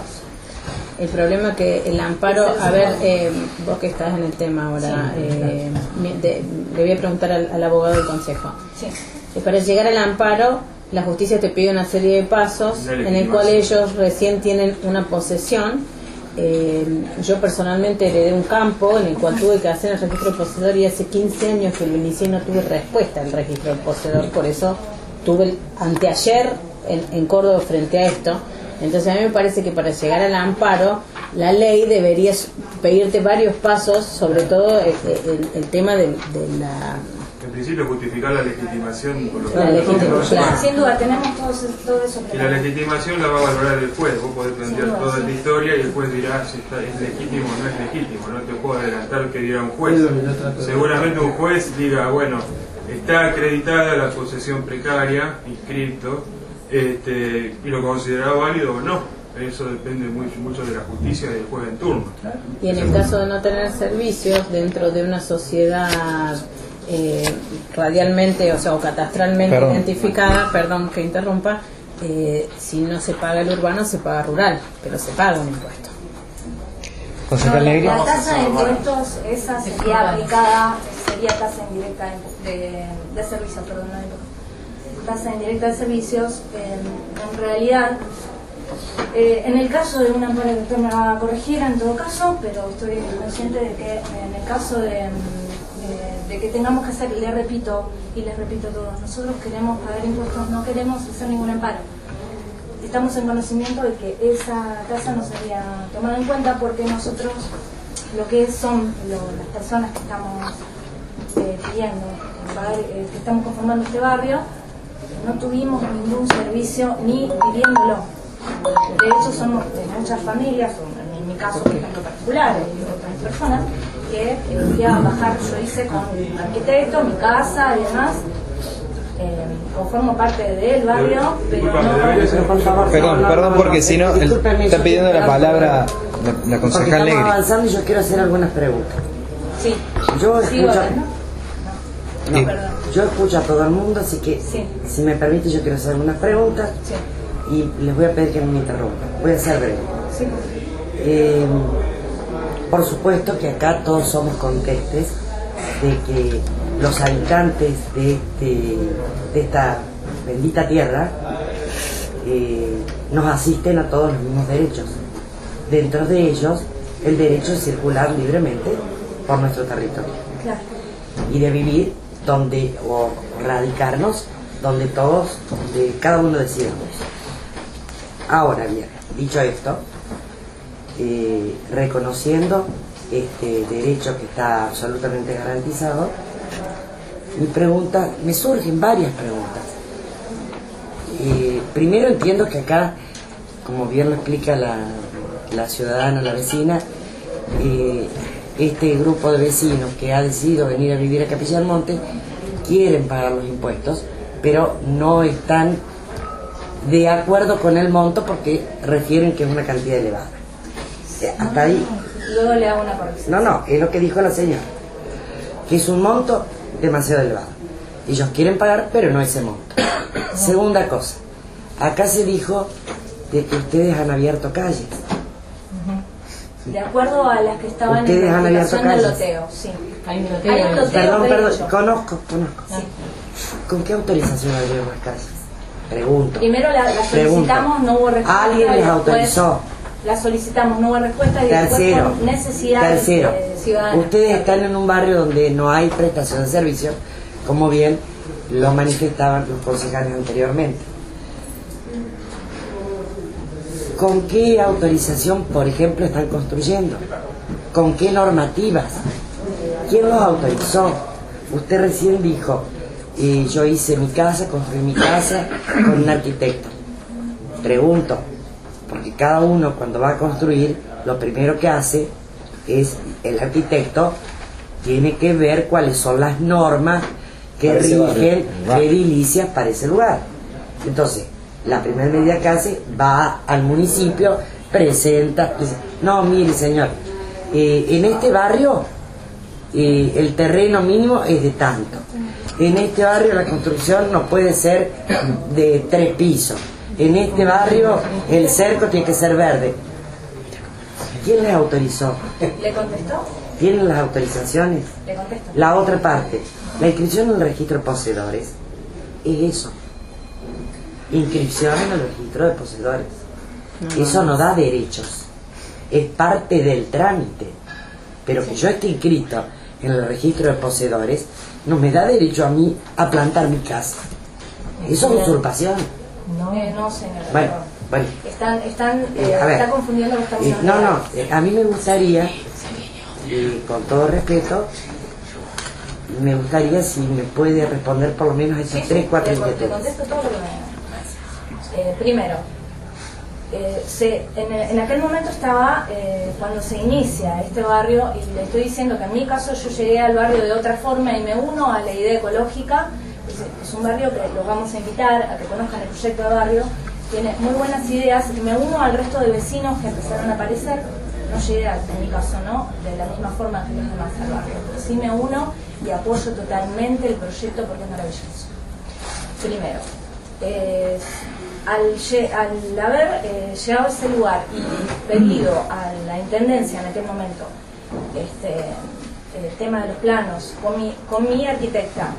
Speaker 7: El problema que el amparo, a ver, eh, vos que estás en el tema ahora, eh, me- de- le voy a preguntar al, al abogado del consejo.
Speaker 6: Sí.
Speaker 7: Eh, para llegar al amparo, la justicia te pide una serie de pasos en el cual ellos recién tienen una posesión. Eh, yo personalmente heredé un campo en el cual tuve que hacer el registro del poseedor y hace quince años que lo inicié y no tuve respuesta al registro del poseedor, por eso tuve el- anteayer en, en Córdoba frente a esto. Entonces a mí me parece que para llegar al amparo la ley debería pedirte varios pasos, sobre todo el, el- el tema de, de la...
Speaker 10: En principio justificar la legitimación por lo
Speaker 7: La legitimación, claro.
Speaker 6: Sin duda, tenemos todo eso, todo eso
Speaker 10: Y la legitimación la va a valorar el juez. Vos podés plantear
Speaker 6: Sin duda,
Speaker 10: toda
Speaker 6: sí.
Speaker 10: la historia y el juez dirá si está, es legítimo o no es legítimo. No te puedo adelantar que dirá un juez.
Speaker 4: Es lo que yo trato de-
Speaker 10: Seguramente un juez diga, bueno, está acreditada la posesión precaria, inscrito, este, y lo considerará válido o no. Eso depende muy, mucho de la justicia y del juez en turno.
Speaker 7: Y en el caso de no tener servicios dentro de una sociedad eh, radialmente, o sea, o catastralmente
Speaker 3: Perdón.
Speaker 7: identificada, perdón que interrumpa, eh, si no se paga el urbano, se paga rural, pero se paga un impuesto.
Speaker 3: Concejal
Speaker 6: No,
Speaker 3: Negri.
Speaker 6: la tasa de impuestos, esa sería aplicada, sería tasa indirecta de, de, de servicios, perdón, no de impuestos. Tasa indirecta de servicios, en, en realidad, eh, en el caso de una amparo que usted me va a corregir en todo caso, pero estoy consciente de que en el caso de, de, de que tengamos que hacer, le repito, y les repito a todos, nosotros queremos pagar impuestos, no queremos hacer ningún amparo. Estamos en conocimiento de que esa tasa no sería tomada en cuenta porque nosotros, lo que son lo- las personas que estamos eh, pidiendo, pagar, eh, que estamos conformando este barrio, no tuvimos ningún servicio ni pidiéndolo. De hecho, somos de muchas familias, o en mi caso, por ejemplo, particular, y otras personas, que eh, fui a bajar, yo hice con un arquitecto, mi casa y demás. Eh, conformo parte del barrio, pero no...
Speaker 3: Perdón, perdón, porque si no, el-
Speaker 5: Discúlpeme,
Speaker 3: está
Speaker 5: yo
Speaker 3: pidiendo
Speaker 5: quiero
Speaker 3: la
Speaker 5: hacer-
Speaker 3: palabra la, la
Speaker 5: Porque
Speaker 3: concejal
Speaker 5: estamos
Speaker 3: Negri.
Speaker 5: avanzando y yo quiero hacer algunas preguntas.
Speaker 6: Sí.
Speaker 5: Yo
Speaker 6: ¿Sigo
Speaker 5: escucho,
Speaker 6: hablando? No,
Speaker 5: no,
Speaker 6: perdón.
Speaker 5: yo escucho a todo el mundo, así que
Speaker 6: Sí.
Speaker 5: si me permite yo quiero hacer unas preguntas
Speaker 6: Sí.
Speaker 5: y les voy a pedir que no me interrumpan. Voy a ser breve.
Speaker 6: Sí.
Speaker 5: Eh, por supuesto que acá todos somos contestes de que los habitantes de, este, de esta bendita tierra eh, nos asisten a todos los mismos derechos. Dentro de ellos, el derecho de circular libremente por nuestro territorio.
Speaker 6: Claro.
Speaker 5: Y de vivir donde, o radicarnos donde todos, donde cada uno decidamos. Ahora bien, dicho esto, eh, reconociendo este derecho que está absolutamente garantizado, mi pregunta, me surgen varias preguntas. Eh, primero entiendo que acá, como bien lo explica la, la ciudadana, la vecina, eh, este grupo de vecinos que ha decidido venir a vivir a Capilla del Monte quieren pagar los impuestos, pero no están de acuerdo con el monto porque refieren que es una cantidad elevada. Eh, hasta ahí.
Speaker 6: Luego le hago una corrección.
Speaker 5: No, no, es lo que dijo la señora, que es un monto demasiado elevado. Ellos quieren pagar, pero no ese monto. Segunda cosa, acá se dijo de que ustedes han abierto calles.
Speaker 6: De acuerdo a las que estaban
Speaker 5: Ustedes
Speaker 6: en la
Speaker 5: han abierto
Speaker 6: aplicación del
Speaker 5: calles.
Speaker 6: loteo, sí.
Speaker 9: Hay un
Speaker 6: Hay
Speaker 9: loteo.
Speaker 6: un loteo
Speaker 5: Perdón,
Speaker 6: de
Speaker 5: perdón,
Speaker 6: hecho.
Speaker 5: conozco, conozco.
Speaker 6: Sí.
Speaker 5: ¿Con qué autorización abrieron las calles? Pregunto.
Speaker 6: Primero la, la solicitamos, no hubo respuesta.
Speaker 5: ¿Alguien les
Speaker 6: y después
Speaker 5: autorizó?
Speaker 6: La solicitamos, no hubo respuesta y
Speaker 5: Tercero,
Speaker 6: después por necesidades
Speaker 5: tercero,
Speaker 6: eh, ciudadanas.
Speaker 5: ustedes están en un barrio donde no hay prestación de servicio, como bien lo manifestaban los concejales anteriormente. ¿Con qué autorización, por ejemplo, están construyendo? ¿Con qué normativas? ¿Quién los autorizó? Usted recién dijo, eh, yo hice mi casa, construí mi casa con un arquitecto. Pregunto, porque cada uno cuando va a construir, lo primero que hace es, el arquitecto tiene que ver cuáles son las normas que
Speaker 2: Para ese
Speaker 5: rigen,
Speaker 2: barrio.
Speaker 5: que edilicias para ese lugar. Entonces, la primera medida que hace, va al municipio, presenta, dice, no, mire señor, eh, en este barrio eh, el terreno mínimo es de tanto. En este barrio la construcción no puede ser de tres pisos. En este barrio el cerco tiene que ser verde. ¿Quién les autorizó?
Speaker 6: ¿Le contestó?
Speaker 5: ¿Tienen las autorizaciones?
Speaker 6: Le contesto.
Speaker 5: La otra parte, la inscripción en el registro de poseedores, es eso. Inscripción en el registro de poseedores. Eso no da derechos. Es parte del trámite. Pero que yo esté inscrito en el registro de poseedores no me da derecho a mí a plantar mi casa. Eso es usurpación.
Speaker 6: No, eh, no señora.
Speaker 5: Bueno, bueno.
Speaker 6: Están, están,
Speaker 5: Eh,
Speaker 6: eh,
Speaker 5: a ver.
Speaker 6: está confundiendo lo que estamos
Speaker 5: Eh,
Speaker 6: hablando.
Speaker 5: no, no, eh, a mí me gustaría, eh, con todo respeto, me gustaría si me puede responder por lo menos a esas
Speaker 6: Sí, sí,
Speaker 5: tres, cuatro
Speaker 6: le, le
Speaker 5: inquietudes.
Speaker 6: contesto todo lo que me eh, Primero, eh, se, en, en aquel momento estaba, eh, cuando se inicia este barrio, y le estoy diciendo que en mi caso yo llegué al barrio de otra forma y me uno a la idea ecológica. Es, es un barrio que los vamos a invitar a que conozcan el proyecto de barrio, tiene muy buenas ideas y me uno al resto de vecinos que empezaron a aparecer. No llegué, en mi caso, no de la misma forma que los demás al barrio, pero sí me uno y apoyo totalmente el proyecto porque es maravilloso. Primero, eh, al, lle- al haber eh, llegado a ese lugar y pedido a la intendencia en aquel momento este, el tema de los planos con mi, con mi arquitecta,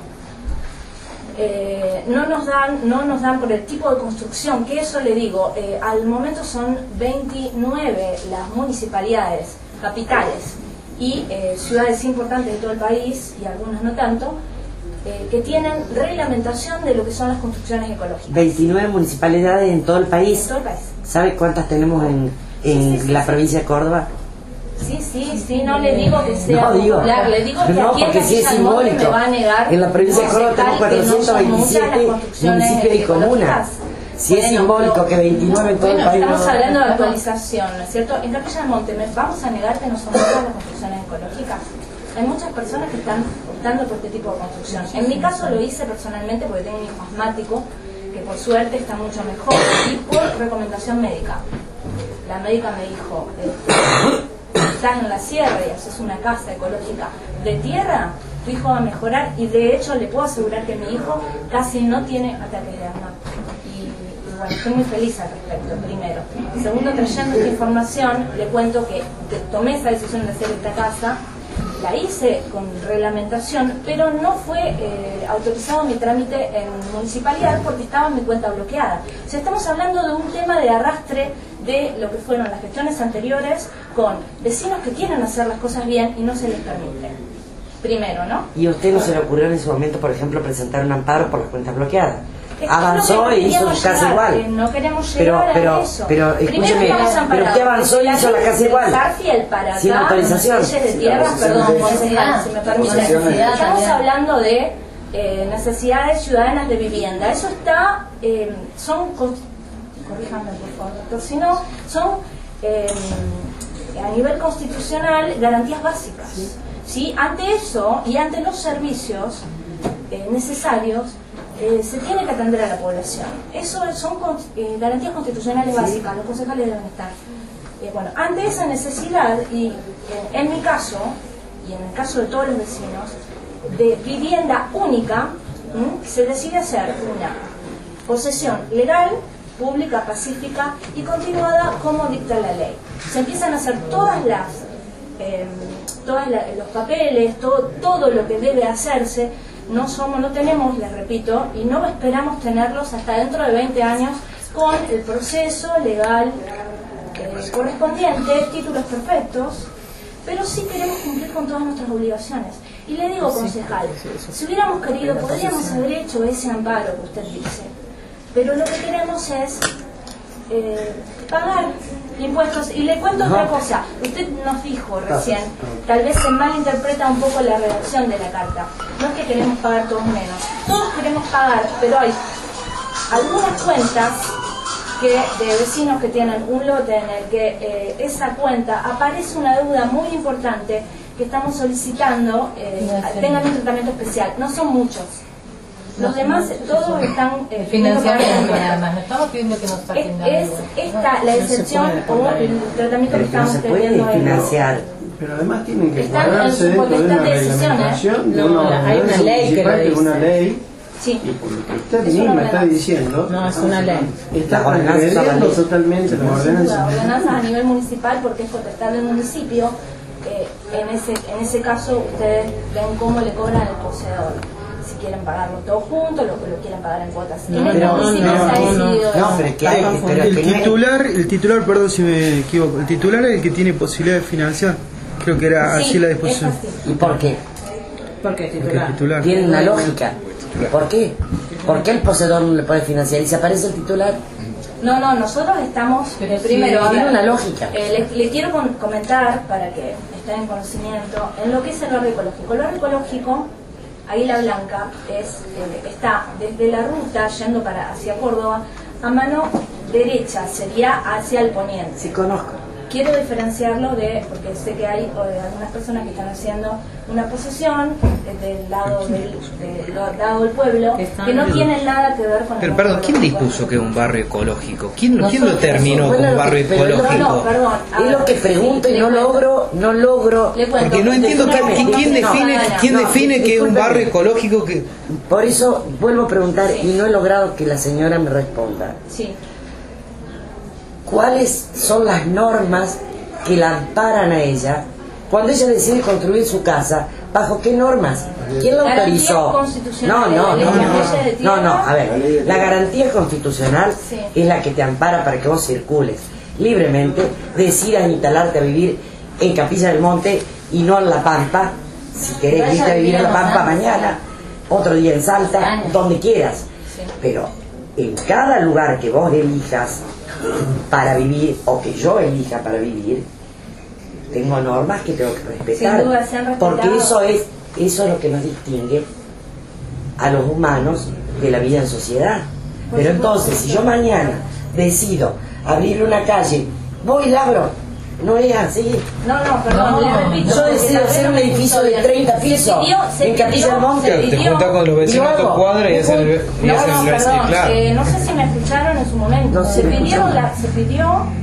Speaker 6: Eh, no nos dan no nos dan por el tipo de construcción, que eso le digo, eh, al momento son veintinueve las municipalidades capitales y eh, ciudades importantes de todo el país y algunas no tanto, eh, que tienen reglamentación de lo que son las construcciones ecológicas.
Speaker 5: veintinueve municipalidades en todo el país.
Speaker 6: En todo el país.
Speaker 5: ¿Sabe cuántas tenemos en, en
Speaker 6: Sí, sí, sí,
Speaker 5: la
Speaker 6: sí.
Speaker 5: provincia de Córdoba?
Speaker 6: Sí, sí, sí, no le digo que sea
Speaker 5: No, digo,
Speaker 6: popular, le digo que
Speaker 5: no,
Speaker 6: aquí en
Speaker 5: porque sí es
Speaker 6: Capilla del Monte
Speaker 5: simbólico.
Speaker 6: me va a negar
Speaker 5: En la provincia de Córdoba tenemos
Speaker 6: concejal que no
Speaker 5: cuatrocientos
Speaker 6: son muchas las
Speaker 5: veintisiete
Speaker 6: construcciones
Speaker 5: municipios y comunas.
Speaker 6: ecológicas.
Speaker 5: Si es
Speaker 6: Bueno,
Speaker 5: simbólico
Speaker 6: pero-
Speaker 5: que veintinueve en todo
Speaker 6: Bueno,
Speaker 5: el país.
Speaker 6: estamos
Speaker 5: no-
Speaker 6: hablando de actualización, ¿no es cierto? En Capilla del Monte, ¿me vamos a negar que no son muchas las construcciones ecológicas? Hay muchas personas que están optando por este tipo de construcción. En mi caso lo hice personalmente porque tengo un hijo asmático que por suerte está mucho mejor y por recomendación médica. La médica me dijo, este, estás en la sierra y haces una casa ecológica de tierra, tu hijo va a mejorar, y de hecho le puedo asegurar que mi hijo casi no tiene ataques de asma. Y, y bueno, estoy muy feliz al respecto, primero. Segundo, trayendo esta información, le cuento que tomé esa decisión de hacer esta casa, la hice con reglamentación, pero no fue eh, autorizado mi trámite en municipalidad porque estaba mi cuenta bloqueada. O sea, estamos hablando de un tema de arrastre de lo que fueron las gestiones anteriores con vecinos que quieren hacer las cosas bien y no se les permite. Primero, ¿no?
Speaker 5: ¿Y a usted no se le ocurrió en ese momento, por ejemplo, presentar un amparo por las cuentas bloqueadas?
Speaker 6: Es
Speaker 5: Avanzó e hizo su casa igual.
Speaker 6: Eh, no queremos
Speaker 5: Pero,
Speaker 6: llegar
Speaker 5: pero,
Speaker 6: a eso.
Speaker 5: pero, escúcheme, ¿pero qué avanzó y hizo la casa igual?
Speaker 6: Para
Speaker 5: sin
Speaker 6: acá,
Speaker 5: autorización.
Speaker 6: leyes de tierra, perdón, concejal, si me permite. Estamos hablando de eh, necesidades ciudadanas de vivienda. Eso está, eh, son, corríjame por favor, doctor, si no, son eh, a nivel constitucional garantías básicas. ¿Sí? Ante eso y ante los servicios eh, necesarios, Eh, se tiene que atender a la población. Eso son eh, garantías constitucionales sí. básicas, los concejales deben estar. Eh, bueno, ante esa necesidad, y eh, en mi caso, y en el caso de todos los vecinos, de vivienda única, ¿m? se decide hacer una posesión legal, pública, pacífica y continuada como dicta la ley. Se empiezan a hacer todas las, eh, todas la, los papeles, todo, todo lo que debe hacerse. No somos, no tenemos, les repito, y no esperamos tenerlos hasta dentro de veinte años con el proceso legal eh, correspondiente, títulos perfectos, pero sí queremos cumplir con todas nuestras obligaciones. Y le digo, concejal, si hubiéramos querido, podríamos haber hecho ese amparo que usted dice, pero lo que queremos es eh, pagar impuestos. Y le cuento otra cosa, usted nos dijo recién, tal vez se malinterpreta un poco la redacción de la carta. No es que queremos pagar todos menos, todos queremos pagar, pero hay algunas cuentas que de vecinos que tienen un lote en el que eh, esa cuenta aparece una deuda muy importante que estamos solicitando eh, tengan un tratamiento especial. No son muchos. Los demás todos están eh,
Speaker 9: financiando nada más, no estamos pidiendo que nos saquen nada.
Speaker 6: Es esta la excepción o el tratamiento que estamos
Speaker 5: no se puede financiar.
Speaker 8: Pero además tienen que
Speaker 6: están
Speaker 8: cuadrarse
Speaker 6: en su
Speaker 8: dentro de una
Speaker 6: potestad de decisión,
Speaker 8: reglamentación, de
Speaker 7: No,
Speaker 8: una
Speaker 7: hay una ley que lo
Speaker 8: municipal, que es
Speaker 7: dice.
Speaker 8: una ley.
Speaker 6: Sí.
Speaker 8: Y por lo que usted
Speaker 6: Es
Speaker 8: misma
Speaker 6: una
Speaker 8: está
Speaker 6: ordenanza.
Speaker 8: diciendo,
Speaker 7: No, es una ley.
Speaker 8: está
Speaker 5: Las ordenanzas
Speaker 8: transgrediendo
Speaker 5: son la ley.
Speaker 8: totalmente las
Speaker 6: Las
Speaker 8: ordenanzas.
Speaker 6: ordenanzas a nivel municipal porque es potestad del municipio. Eh, en ese en ese caso ustedes ven cómo le cobran al poseedor. Si quieren pagarlo todo junto, lo que lo quieren pagar en cuotas.
Speaker 7: No,
Speaker 6: en el
Speaker 7: no,
Speaker 6: municipio
Speaker 7: no,
Speaker 6: se ha
Speaker 7: no,
Speaker 6: decidido
Speaker 5: No,
Speaker 6: eso.
Speaker 5: pero es que hay, pero es
Speaker 4: El
Speaker 5: que no hay-
Speaker 4: titular, el titular, perdón si me equivoco, el titular es el que tiene posibilidad de financiar. Creo que era
Speaker 6: Sí,
Speaker 4: así la
Speaker 6: es
Speaker 4: disposición.
Speaker 6: así.
Speaker 5: ¿Y por qué?
Speaker 7: Porque
Speaker 4: Porque el
Speaker 7: titular.
Speaker 4: titular.
Speaker 5: Tiene una lógica. ¿Por qué? ¿Por qué el poseedor no le puede financiar? ¿Y se aparece el titular?
Speaker 6: No, no, nosotros estamos,
Speaker 9: Pero
Speaker 6: eh,
Speaker 9: sí,
Speaker 6: primero, a
Speaker 5: tiene
Speaker 6: ver,
Speaker 5: una lógica.
Speaker 6: eh, le, le quiero con- comentar, para que estén en conocimiento, en lo que es el barrio ecológico. El barrio ecológico, Águila Blanca, es, eh, está desde la ruta yendo para hacia Córdoba, a mano derecha, sería hacia el poniente.
Speaker 5: Sí, conozco.
Speaker 6: Quiero diferenciarlo de, porque sé que hay eh, algunas personas que están haciendo una posesión eh, del lado del, del lado del pueblo que no tienen nada que ver con el
Speaker 3: Pero
Speaker 6: barrio
Speaker 3: perdón, ¿quién
Speaker 6: ecológico.
Speaker 3: dispuso que es un barrio ecológico? ¿Quién, ¿quién lo
Speaker 5: Nosotros-
Speaker 3: terminó
Speaker 5: bueno,
Speaker 3: como
Speaker 5: lo
Speaker 3: barrio
Speaker 5: que- pero lo-
Speaker 3: ecológico?
Speaker 6: No, no, perdón. A
Speaker 5: Es
Speaker 6: ver,
Speaker 5: lo que pregunto
Speaker 6: sí,
Speaker 5: y no
Speaker 6: le cuento.
Speaker 5: logro, no logro.
Speaker 6: Le cuento.
Speaker 3: Porque no entiendo que-
Speaker 5: Discúlpeme,
Speaker 3: que- quién
Speaker 5: no,
Speaker 3: define,
Speaker 6: no, no,
Speaker 3: quién
Speaker 5: no,
Speaker 3: define que es un
Speaker 5: discúlpeme.
Speaker 3: barrio ecológico que...
Speaker 5: Por eso vuelvo a preguntar y no he logrado que la señora me responda.
Speaker 6: Sí.
Speaker 5: ¿Cuáles son las normas que la amparan a ella cuando ella decide construir su casa? ¿Bajo qué normas? ¿Quién la
Speaker 6: Garantías
Speaker 5: autorizó? No,
Speaker 6: constitucionales,
Speaker 5: no, no,
Speaker 6: leyes de
Speaker 5: no,
Speaker 6: tierra.
Speaker 5: no, no, a ver, la garantía constitucional
Speaker 6: Sí.
Speaker 5: es la que te ampara para que vos circules libremente, decidas instalarte a vivir en Capilla del Monte y no en La Pampa, si querés
Speaker 6: Vaya
Speaker 5: irte a vivir a La Pampa
Speaker 6: viviendo
Speaker 5: mañana, otro día en Salta, donde quieras.
Speaker 6: Sí.
Speaker 5: Pero en cada lugar que vos elijas para vivir o que yo elija para vivir, tengo normas que tengo que respetar.
Speaker 6: Sin duda, se han respetado.
Speaker 5: Porque eso es, eso es lo que nos distingue a los humanos de la vida en sociedad.
Speaker 6: Por
Speaker 5: Pero
Speaker 6: supuesto.
Speaker 5: entonces, si yo mañana decido abrir una calle, voy y la abro. No es así.
Speaker 6: No, no, perdón,
Speaker 9: No,
Speaker 6: le
Speaker 9: no,
Speaker 6: repito.
Speaker 5: Yo
Speaker 6: porque
Speaker 5: decido
Speaker 6: tal vez
Speaker 5: hacer
Speaker 6: no
Speaker 5: un
Speaker 6: me
Speaker 5: edificio de
Speaker 6: escuchó
Speaker 5: treinta
Speaker 6: bien.
Speaker 5: pisos
Speaker 6: Se pidió- se
Speaker 5: en Capilla
Speaker 6: pidió-
Speaker 5: del Monte.
Speaker 6: se
Speaker 3: Te
Speaker 6: pidió-
Speaker 3: juntas con los vecinos de tu cuadra y
Speaker 5: Me
Speaker 3: hacen el,
Speaker 5: junto-
Speaker 3: y
Speaker 6: No,
Speaker 3: hacen
Speaker 6: no,
Speaker 3: el
Speaker 6: perdón,
Speaker 3: reciclaje.
Speaker 6: eh, no sé si me escucharon en su momento.
Speaker 5: No,
Speaker 6: se,
Speaker 5: sí me
Speaker 6: pidió
Speaker 5: escucharon.
Speaker 6: la, se pidió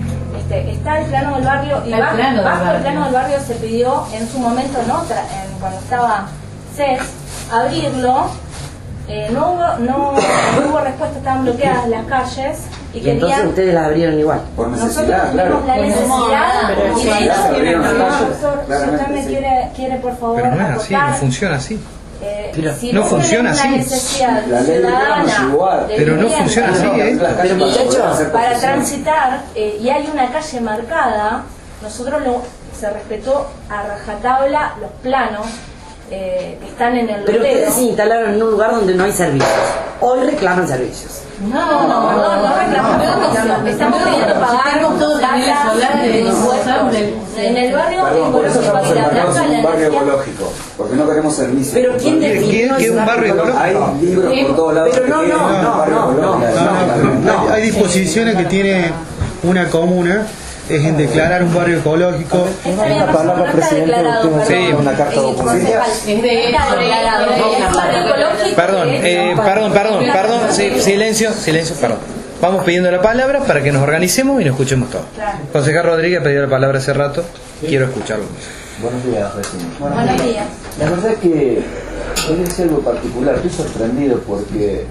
Speaker 6: este, está el plano del barrio y
Speaker 9: El
Speaker 6: bajo,
Speaker 9: plano del
Speaker 6: bajo el
Speaker 9: barrio.
Speaker 6: plano del barrio se pidió en su momento, en otra, en, cuando estaba C E S, abrirlo. Eh, no, hubo, no, no hubo respuesta, estaban bloqueadas las calles y,
Speaker 5: Y
Speaker 6: querían.
Speaker 5: entonces ustedes la abrieron igual.
Speaker 11: Por
Speaker 6: Nosotros
Speaker 11: necesidad,
Speaker 6: tuvimos
Speaker 11: claro.
Speaker 6: la necesidad
Speaker 7: Pero
Speaker 6: y
Speaker 7: sí,
Speaker 6: de hecho,
Speaker 11: se abrieron las
Speaker 6: no,
Speaker 11: calles,
Speaker 6: profesor, si
Speaker 11: claramente,
Speaker 6: usted me
Speaker 11: sí.
Speaker 6: quiere, quiere por favor
Speaker 3: Pero no es así, no
Speaker 6: acotar,
Speaker 3: funciona así.
Speaker 6: eh,
Speaker 5: Pero
Speaker 6: si
Speaker 3: no
Speaker 6: no
Speaker 3: funciona
Speaker 6: una
Speaker 3: así.
Speaker 6: necesidad
Speaker 11: La ley de
Speaker 6: ciudadana
Speaker 11: es igual.
Speaker 6: de
Speaker 3: Pero no
Speaker 6: vivienda,
Speaker 3: funciona así, ¿eh?
Speaker 5: Pero muchachos,
Speaker 6: para transitar eh, y hay una calle marcada, nosotros lo, se respetó a rajatabla los planos eh, que están en el
Speaker 5: pero
Speaker 6: lotero.
Speaker 5: ustedes se instalaron en un lugar donde no hay servicios. Hoy reclaman servicios.
Speaker 6: No, no, no, no, no reclamamos servicios. Estamos pidiendo pagar
Speaker 9: Tenemos todos paneles
Speaker 6: tasas
Speaker 9: solares
Speaker 6: de
Speaker 9: de
Speaker 6: impuestos. En el barrio
Speaker 11: Perdón, por eso
Speaker 6: ecológico
Speaker 11: estamos
Speaker 6: de la
Speaker 11: enmarcados
Speaker 6: Plaza,
Speaker 11: en
Speaker 6: la
Speaker 11: un barrio
Speaker 6: energía.
Speaker 11: ecológico, porque no queremos servicios.
Speaker 5: Pero ¿quién
Speaker 3: ¿Qué-
Speaker 5: definió
Speaker 3: qué es
Speaker 5: ese
Speaker 3: un barrio ecológico?
Speaker 11: Hay libros por todos lados.
Speaker 5: Pero no,
Speaker 11: que
Speaker 5: no,
Speaker 11: tienen
Speaker 5: no,
Speaker 11: un barrio
Speaker 5: no,
Speaker 11: ecológico.
Speaker 4: No, no, hay, hay disposiciones que tiene una comuna, es en declarar un barrio ecológico.
Speaker 6: Está bien,
Speaker 8: La palabra,
Speaker 6: no está
Speaker 8: presidente,
Speaker 6: declarado,
Speaker 8: usted
Speaker 6: perdón.
Speaker 3: Sí.
Speaker 8: una carta
Speaker 6: Sí,
Speaker 8: documental.
Speaker 9: Es de
Speaker 6: Está declarado. Es barrio ecológico.
Speaker 3: Perdón,
Speaker 6: es-
Speaker 3: eh, perdón, perdón, perdón, sí, silencio, silencio, perdón. Vamos pidiendo la palabra para que nos organicemos y nos escuchemos todos.
Speaker 6: Claro.
Speaker 3: Concejal Rodríguez pidió la palabra hace rato, quiero escucharlo.
Speaker 8: Buenos días, vecino.
Speaker 6: Buenos días.
Speaker 8: La verdad es que hoy es algo particular, estoy sorprendido porque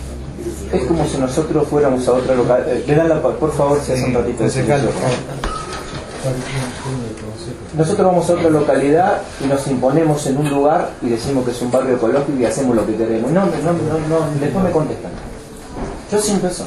Speaker 8: es como si nosotros fuéramos a otra localidad. Le dan la pa- por favor, si hace un ratito de
Speaker 4: Concejal,
Speaker 8: silencio.
Speaker 4: por favor.
Speaker 8: Nosotros vamos a otra localidad y nos imponemos en un lugar y decimos que es un barrio ecológico y hacemos lo que queremos. No, no, no, no, después me contestan. Yo siento eso.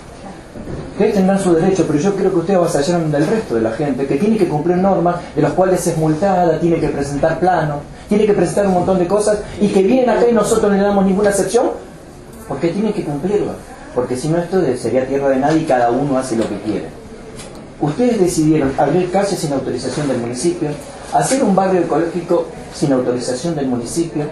Speaker 8: Ustedes tendrán su derecho, pero yo creo que ustedes avasallaron del resto de la gente, que tiene que cumplir normas, de las cuales es multada, tiene que presentar planos, tiene que presentar un montón de cosas, y que vienen acá y nosotros no le damos ninguna excepción, porque tienen que cumplirlo. Porque si no, esto de- sería tierra de nadie y cada uno hace lo que quiere. Ustedes decidieron abrir calles sin autorización del municipio, hacer un barrio ecológico sin autorización del municipio.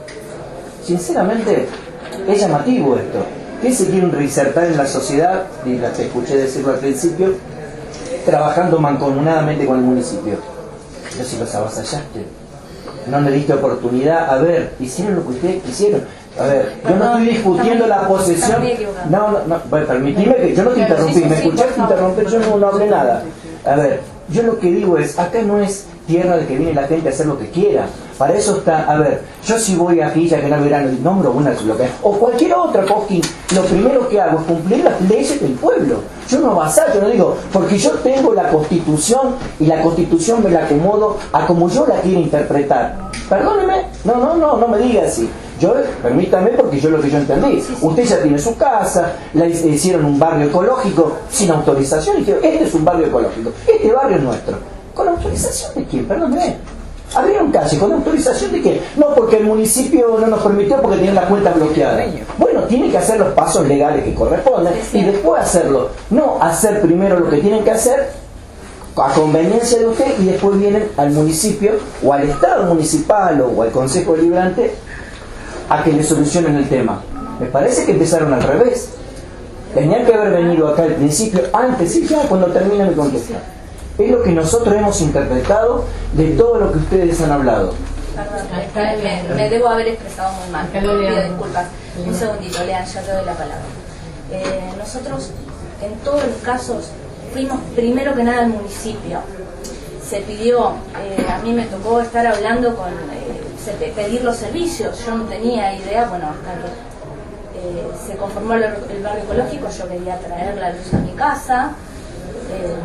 Speaker 8: Sinceramente, es llamativo esto. ¿Qué se quieren reinsertar en la sociedad? Y la te escuché decirlo al principio, trabajando mancomunadamente con el municipio. Pero si los avasallaste, no le diste oportunidad. A ver, hicieron lo que ustedes quisieron. A ver, yo no estoy discutiendo la posesión. No, no, no, bueno, permitime que yo no te interrumpí, me escuchaste interrumpir, yo no, no hablé nada. A ver, yo lo que digo es, acá no es tierra de que viene la gente a hacer lo que quiera. Para eso está, a ver, yo si voy a Villa que no verano y nombro una localidad, o cualquier otra, Cosquín, lo primero que hago es cumplir las leyes del pueblo. Yo no avasallo, no digo, porque yo tengo la Constitución y la Constitución me la acomodo a como yo la quiero interpretar. Perdóneme, no, no, no, no me diga así. Yo, permítame, porque yo lo que yo entendí. Usted ya tiene su casa, la hicieron un barrio ecológico sin autorización y dijeron, este es un barrio ecológico, este barrio es nuestro. ¿Con autorización de quién? Perdóneme. Abrieron calle, ¿con autorización de qué? No, porque el municipio no nos permitió porque tenían la cuenta bloqueada. Bueno, tienen que hacer los pasos legales que corresponden y después hacerlo. No hacer primero lo que tienen que hacer a conveniencia de usted y después vienen al municipio o al Estado municipal o al Consejo Deliberante a que le solucionen el tema. Me parece que empezaron al revés. Tenían que haber venido acá al principio, antes y ya cuando termine mi contestación. Es lo que nosotros hemos interpretado de todo lo que ustedes han hablado.
Speaker 6: Perdón, me, me debo haber expresado muy mal. Pido disculpas. Un segundito, Lean, ya te doy la palabra. Eh, nosotros, en todos los casos, fuimos primero que nada al municipio. Se pidió, eh, a mí me tocó estar hablando con, eh, se, pedir los servicios. Yo no tenía idea, bueno, hasta que eh, se conformó el, el barrio ecológico, yo quería traer la luz a mi casa. Eh,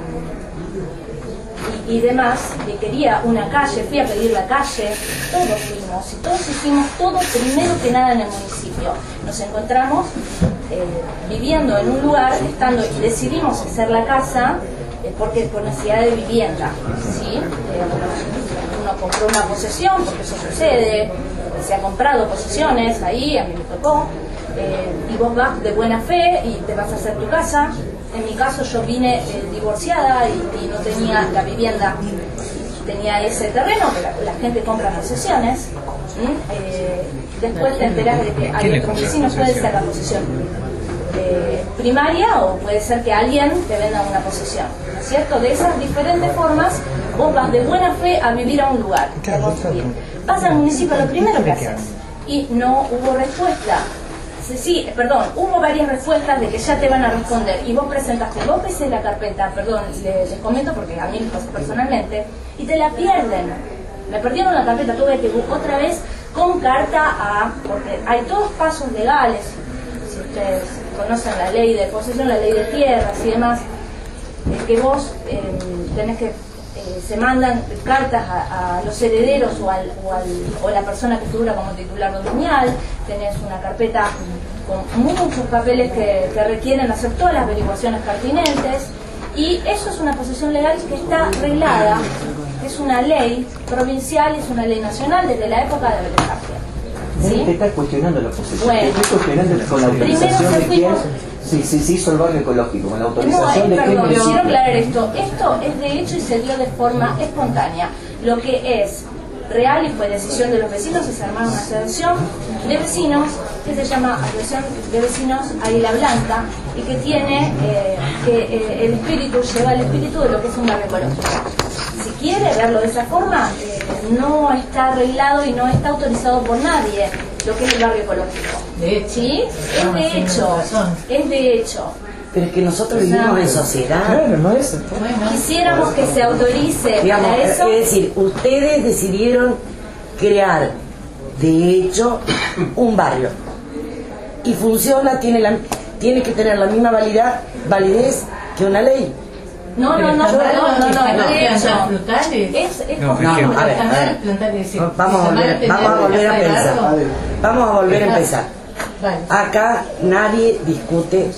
Speaker 6: Y, y demás, que quería una calle, fui a pedir la calle, todos fuimos y todos hicimos todo primero que nada en el municipio. Nos encontramos eh, viviendo en un lugar, estando y decidimos hacer la casa eh, porque por necesidad de vivienda, ¿sí? Eh, uno compró una posesión, porque eso sucede, se ha comprado posesiones ahí, a mí me tocó, eh, y vos vas de buena fe y te vas a hacer tu casa. En mi caso yo vine eh, divorciada y, y no tenía la vivienda, tenía ese terreno, que la, la gente compra posesiones. Eh, después te enterás de que hay otros vecinos, puede ser la posesión eh, primaria o puede ser que alguien te venda una posesión, ¿no es cierto? De esas diferentes formas vos vas de buena fe a vivir a un lugar, a construir. Vas al municipio, lo primero que haces, y no hubo respuesta. sí, perdón, hubo varias respuestas de que ya te van a responder y vos presentaste dos veces la carpeta, perdón, les, les comento porque a mí me pasó personalmente, y te la pierden. Me perdieron la carpeta, tuve que otra vez con carta a, porque hay todos pasos legales, si ustedes conocen la ley de posesión, la ley de tierras y demás, eh, que vos eh, tenés que, eh, se mandan cartas a, a los herederos o, al, o, al, o la persona que figura como titular dominial, tenés una carpeta con muchos papeles que, que requieren hacer todas las averiguaciones pertinentes, y eso es una posesión legal que está arreglada, es una ley provincial, es una ley nacional desde la época de Belezartia.
Speaker 8: ¿Sí? Te estás cuestionando la posesión.
Speaker 6: Bueno,
Speaker 8: te estoy cuestionando con la autorización de quién si sí, sí, hizo el barrio ecológico, con la autorización
Speaker 6: no,
Speaker 8: de
Speaker 6: eh,
Speaker 8: quién.
Speaker 6: Perdón, quiero aclarar esto. Esto es de hecho y se dio de forma espontánea. Lo que es real y fue decisión de los vecinos es armar una asociación de vecinos que se llama Asociación de Vecinos Águila Blanca y que tiene eh, que eh, el espíritu, lleva el espíritu de lo que es un barrio ecológico. Si quiere verlo de esa forma, eh, no está arreglado y no está autorizado por nadie lo que es el barrio ecológico.
Speaker 9: De hecho,
Speaker 6: ¿sí? Es de hecho, es de hecho.
Speaker 5: Pero es que nosotros vivimos en sociedad.
Speaker 8: Claro, no es.
Speaker 6: Bueno, quisiéramos que se autorice
Speaker 5: digamos,
Speaker 6: para eso.
Speaker 5: Es decir, ustedes decidieron crear, de hecho, un barrio. Y funciona, tiene, la, tiene que tener la misma validad, validez que una ley.
Speaker 6: No, no, no, no, no, no, no, de hecho.
Speaker 9: Es,
Speaker 6: es
Speaker 5: no, no, a ver, a ver. Vamos a volver, vamos a volver a pensar. Vamos a volver a empezar. Acá nadie discute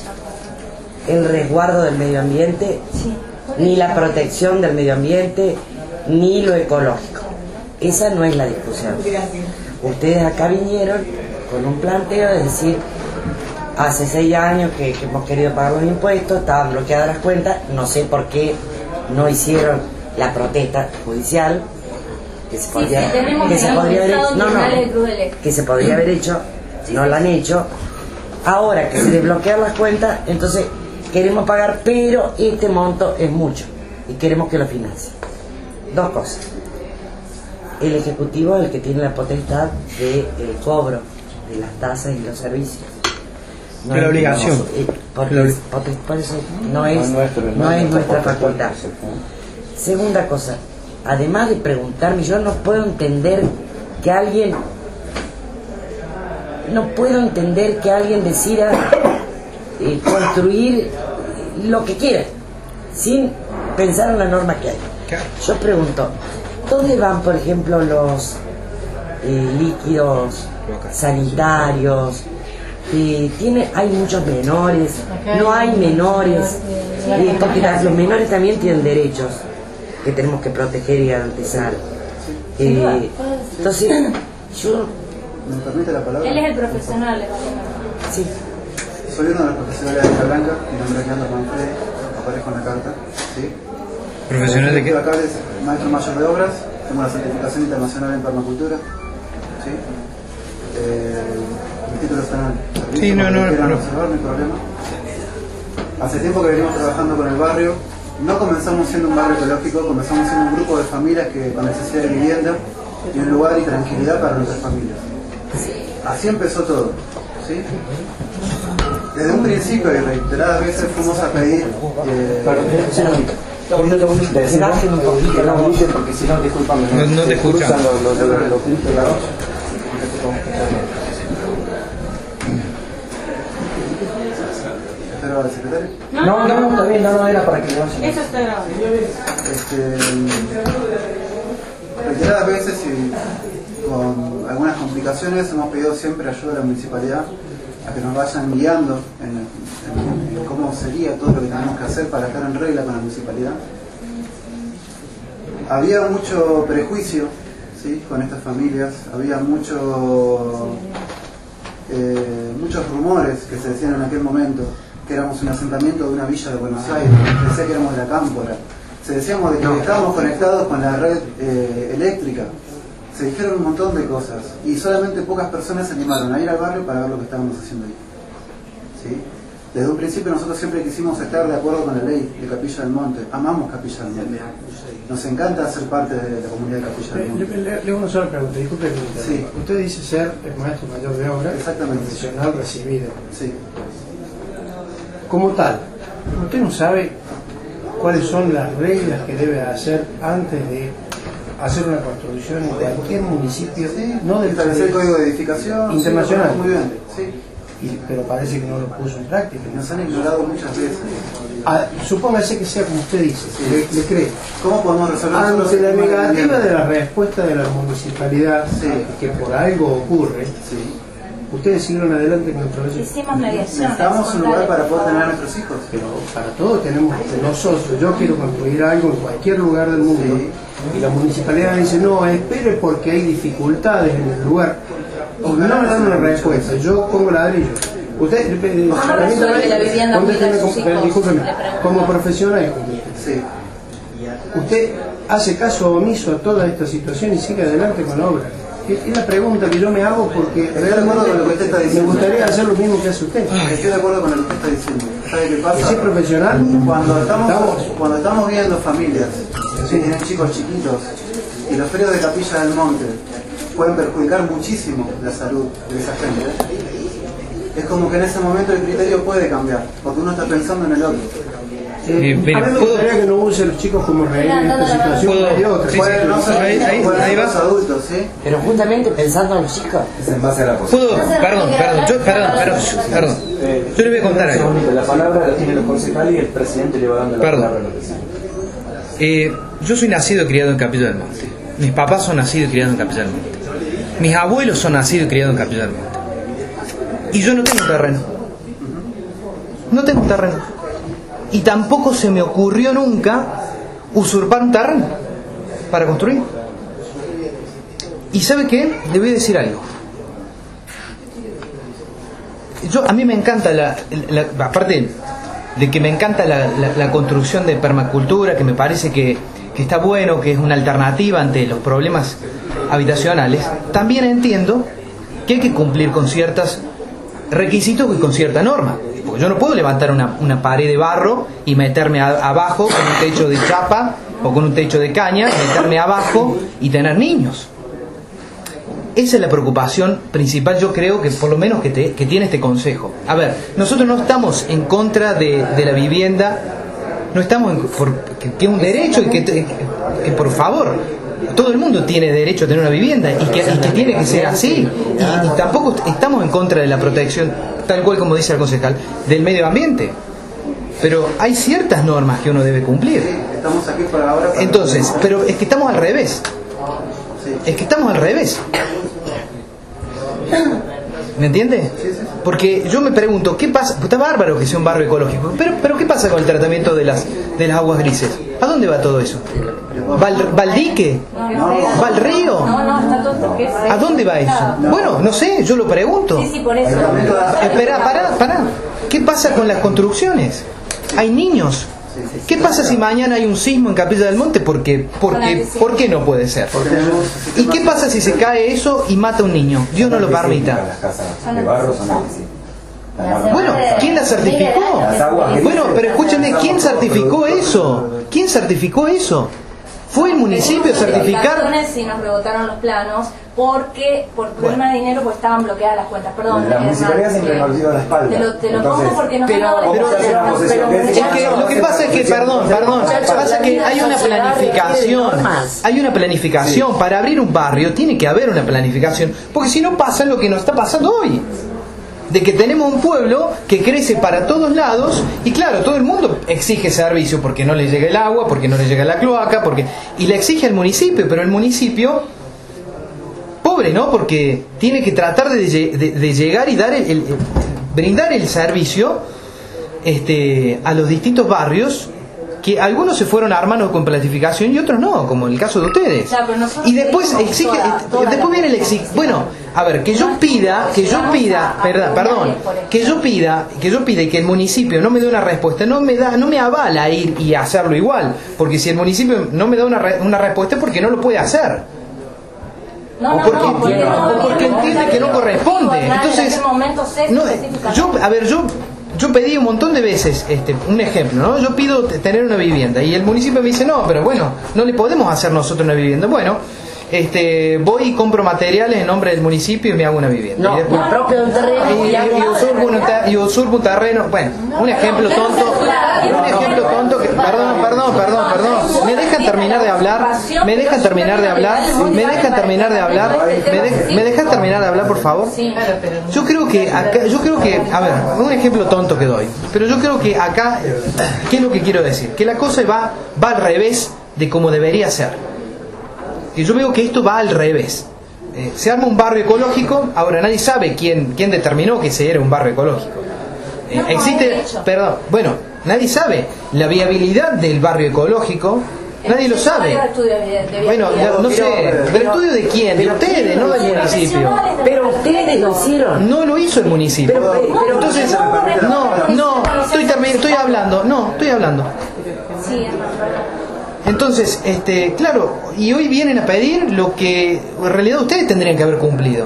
Speaker 5: el resguardo del medio ambiente, ni la protección del medio ambiente, ni lo ecológico. Esa no es la discusión. Ustedes acá vinieron con un planteo de decir, hace seis años que, que hemos querido pagar los impuestos, estaban bloqueadas las cuentas, no sé por qué no hicieron la protesta judicial, que se podría,
Speaker 6: sí, sí,
Speaker 5: que se podría haber hecho, no, no, que se podría haber hecho, no la han hecho. Ahora que se desbloquean las cuentas, entonces queremos pagar, pero este monto es mucho y queremos que lo financie. Dos cosas. El Ejecutivo es el que tiene la potestad de el cobro de las tasas y los servicios.
Speaker 4: No es la obligación.
Speaker 5: No, eh, porque, porque por eso no es, no, nuestro, no, no es nuestra facultad. Segunda cosa, además de preguntarme, yo no puedo entender que alguien no puedo entender que alguien decida eh, construir lo que quiera sin pensar en la norma que hay. Yo pregunto, ¿dónde van, por ejemplo, los eh, líquidos sanitarios? Eh, tiene, hay muchos menores, no hay menores, eh, porque la, los menores también tienen derechos que tenemos que proteger y garantizar. Eh, entonces, yo...
Speaker 12: ¿Me permite la palabra?
Speaker 6: Él es el profesional.
Speaker 5: Sí.
Speaker 12: Soy uno de los profesionales de Águila Blanca, mi nombre es Leandro Manfredi, aparezco en la carta. ¿Sí?
Speaker 3: ¿Profesional de qué?
Speaker 12: Acá es maestro mayor de obras, tengo la certificación internacional en permacultura. ¿Sí? Eh, mi título está en el servicio,
Speaker 3: sí, no, no, no, no.
Speaker 12: observar, no hay problema. Hace tiempo que venimos trabajando con el barrio. No comenzamos siendo un barrio ecológico, comenzamos siendo un grupo de familias que con necesidad de vivienda y un lugar y tranquilidad para nuestras familias. Así empezó todo, ¿sí? Desde un principio y reiteradas veces fuimos a pedir... Eh,
Speaker 8: porque si no, disculpame,
Speaker 3: no, no te escuchan.
Speaker 12: ¿Pero al secretario?
Speaker 8: No, no, no, está bien, no, no era para que no...
Speaker 6: Eso está grabado.
Speaker 12: Este, reiteradas veces y con algunas complicaciones hemos pedido siempre ayuda a la municipalidad a que nos vayan guiando en, en, en cómo sería todo lo que tenemos que hacer para estar en regla con la municipalidad. Había mucho prejuicio, ¿sí?, con estas familias, había mucho, eh, muchos rumores que se decían en aquel momento, que éramos un asentamiento de una villa de Buenos Aires, se decía que éramos de la Cámpora, se decíamos de que estábamos conectados con la red eh, eléctrica, se dijeron un montón de cosas y solamente pocas personas se animaron a ir al barrio para ver lo que estábamos haciendo ahí. ¿Sí? Desde un principio nosotros siempre quisimos estar de acuerdo con la ley de Capilla del Monte. Amamos Capilla del Monte. Nos encanta ser parte de la comunidad de Capilla del Monte.
Speaker 13: Le, le, le una sola pregunta, disculpe que me
Speaker 12: sí.
Speaker 13: Usted dice ser el maestro mayor de obra,
Speaker 12: exactamente,
Speaker 13: profesional recibido.
Speaker 12: Sí.
Speaker 13: Como tal, usted no sabe cuáles son las reglas que debe hacer antes de hacer una construcción en cualquier municipio,
Speaker 12: sí,
Speaker 13: no del
Speaker 12: establecer el código de edificación
Speaker 13: internacional.
Speaker 12: Sí, muy bien, sí.
Speaker 13: Y, pero parece que no lo puso en práctica.
Speaker 12: Nos han ignorado muchas veces.
Speaker 13: Ah, supóngase que sea como usted dice, sí. le, le cree.
Speaker 12: ¿Cómo podemos resolver?
Speaker 13: Ante la negativa de la respuesta de la municipalidad, sí. que por algo ocurre,
Speaker 12: sí.
Speaker 13: ustedes siguieron adelante con el proceso.
Speaker 6: Hicimos mediación.
Speaker 12: Necesitamos un lugar para poder tener a nuestros hijos.
Speaker 13: Pero para todos tenemos, nosotros, yo quiero construir algo en cualquier lugar del mundo, sí. y la municipalidad dice, no, espere porque hay dificultades en el lugar. Y no me dan una respuesta, yo pongo ladrillo. Usted, eh, discúlpeme, como profesional,
Speaker 12: sí.
Speaker 13: usted hace caso omiso a toda esta situación y sigue adelante con la obra. Es la pregunta que yo me hago porque
Speaker 12: estoy de acuerdo con lo que usted está diciendo.
Speaker 13: Me gustaría hacer lo mismo que hace usted.
Speaker 12: Estoy de acuerdo con lo que usted está diciendo. ¿Sabe qué pasa?
Speaker 13: ¿Es profesional?
Speaker 12: Cuando estamos, estamos, cuando estamos viendo familias que tienen chicos chiquitos y los ferios de Capilla del Monte pueden perjudicar muchísimo la salud de esa gente, es como que en ese momento el criterio puede cambiar, porque uno está pensando en el otro.
Speaker 13: Eh,
Speaker 3: Mira,
Speaker 13: a mí me gustaría que no use a los chicos como rehenes en esta situación.
Speaker 3: Sí,
Speaker 12: pueden no ser
Speaker 3: ahí, ahí, ahí va.
Speaker 12: los adultos, ¿sí?
Speaker 5: Pero justamente pensando en los chicos.
Speaker 11: Es en base a la posición.
Speaker 3: ¿Puedo? Perdón, perdón, yo, perdón, perdón, perdón. Yo le voy a contar algo.
Speaker 8: La palabra la tiene los concejales y el presidente le va dando la
Speaker 3: Perdón.
Speaker 8: palabra a los vecinos.
Speaker 3: Eh, yo soy nacido y criado en Capilla del Monte. Mis papás son nacidos y criados en Capilla del Monte. Mis abuelos son nacidos y criados en Capilla del Monte. Y yo no tengo terreno. No tengo terreno. Y tampoco se me ocurrió nunca usurpar un terreno para construir. ¿Y sabe qué? Le voy a decir algo. Yo, a mí me encanta, la, la, aparte de que me encanta la, la, la construcción de permacultura, que me parece que, que está bueno, que es una alternativa ante los problemas habitacionales, también entiendo que hay que cumplir con ciertos requisitos y con cierta norma. Porque yo no puedo levantar una, una pared de barro y meterme a, abajo con un techo de chapa o con un techo de caña, meterme abajo y tener niños. Esa es la preocupación principal, yo creo, que por lo menos que, te, que tiene este consejo. A ver, nosotros no estamos en contra de, de la vivienda, no estamos en, por, que, que es un derecho y que, que, que por favor, todo el mundo tiene derecho a tener una vivienda y que, y que tiene que ser así. Y, y tampoco estamos en contra de la protección, tal cual como dice el concejal, del medio ambiente. Pero hay ciertas normas que uno debe cumplir.
Speaker 12: Estamos aquí por ahora. Para
Speaker 3: Entonces, pero es que estamos al revés. Es que estamos al revés. ¿Me entiende? Porque yo me pregunto, ¿qué pasa? Está bárbaro que sea un barrio ecológico, pero, pero ¿qué pasa con el tratamiento de las, de las aguas grises? ¿A dónde va todo eso? ¿Va al, va al dique? ¿Va al río?
Speaker 6: No, no, está todo que
Speaker 3: ¿A dónde va eso? Bueno, no sé, yo lo pregunto.
Speaker 6: Sí, sí, por eso.
Speaker 3: Espera, pará, pará. ¿Qué pasa con las construcciones? Hay niños. ¿Qué pasa si mañana hay un sismo en Capilla del Monte? Porque, porque, ¿por qué no puede ser? ¿Y qué pasa si se cae eso y mata a un niño? Dios no lo permita.
Speaker 11: Las casas de barro son así.
Speaker 3: Bueno, ¿quién la certificó? Bueno, pero escúchenme, ¿quién certificó eso? ¿Quién certificó eso? ¿Fue el municipio a certificar?
Speaker 6: Sí, nos rebotaron los planos porque por problema de dinero pues estaban bloqueadas las cuentas. Perdón.
Speaker 11: La municipalidad siempre nos dio la espalda.
Speaker 6: Te lo, te lo
Speaker 11: Entonces,
Speaker 6: pongo porque nos
Speaker 3: pero,
Speaker 6: han dado
Speaker 3: pero, pero, pero, es que lo que pasa es que, perdón, perdón, pasa que hay una planificación, hay una planificación. Para abrir un barrio tiene que haber una planificación, porque si no pasa lo que nos está pasando hoy. De que tenemos un pueblo que crece para todos lados y claro, todo el mundo exige servicio porque no le llega el agua, porque no le llega la cloaca, porque y le exige al municipio, pero el municipio, pobre, ¿no? Porque tiene que tratar de, de, de llegar y dar el, el, el, brindar el servicio este, a los distintos barrios, que algunos se fueron armando con planificación y otros no, como el caso de ustedes.
Speaker 6: Ya,
Speaker 3: y después exige, toda, toda después viene el exige, bueno, a ver, que yo pida, que yo pida, perdón, perdón, que yo pida, que yo pida y que el municipio no me dé una respuesta, no me da, no me avala ir y hacerlo igual, porque si el municipio no me da una, re, una respuesta es porque no lo puede hacer.
Speaker 6: No,
Speaker 3: o porque,
Speaker 6: no, porque,
Speaker 3: entiende,
Speaker 6: no,
Speaker 3: o porque entiende que no corresponde. Entonces, no, yo, a ver, yo yo pedí un montón de veces, este, un ejemplo, ¿no? Yo pido t- tener una vivienda y el municipio me dice, no, pero bueno, no le podemos hacer nosotros una vivienda. Bueno, este, voy y compro materiales en nombre del municipio y me hago una vivienda.
Speaker 5: No,
Speaker 3: y después,
Speaker 5: el propio del terreno.
Speaker 3: y, y, y usurpo un ta- y usurpo un terreno. Bueno, un ejemplo tonto. Un ejemplo tonto que, perdón, perdón, perdón, perdón. ¿Me dejan terminar de hablar? ¿Me dejan terminar de hablar? ¿Me dejan terminar de hablar? ¿Me, de- ¿Me dejan terminar de hablar, por favor? Yo creo que acá, yo creo que, a ver, un ejemplo tonto que doy, pero yo creo que acá, ¿qué es lo que quiero decir? Que la cosa va, va al revés de como debería ser. Y yo veo que esto va al revés. Eh, se arma un barrio ecológico, ahora nadie sabe quién, quién determinó que ese era un barrio ecológico. Eh, existe, perdón, bueno, nadie sabe la viabilidad del barrio ecológico. Nadie lo sabe. Bueno, no sé, ¿pero estudio de quién? De ustedes, no del municipio.
Speaker 5: Pero ustedes lo hicieron.
Speaker 3: No lo hizo el municipio. Entonces, no, no, estoy termi- estoy hablando, no, estoy hablando. Entonces, este, claro, y hoy vienen a pedir lo que en realidad ustedes tendrían que haber cumplido.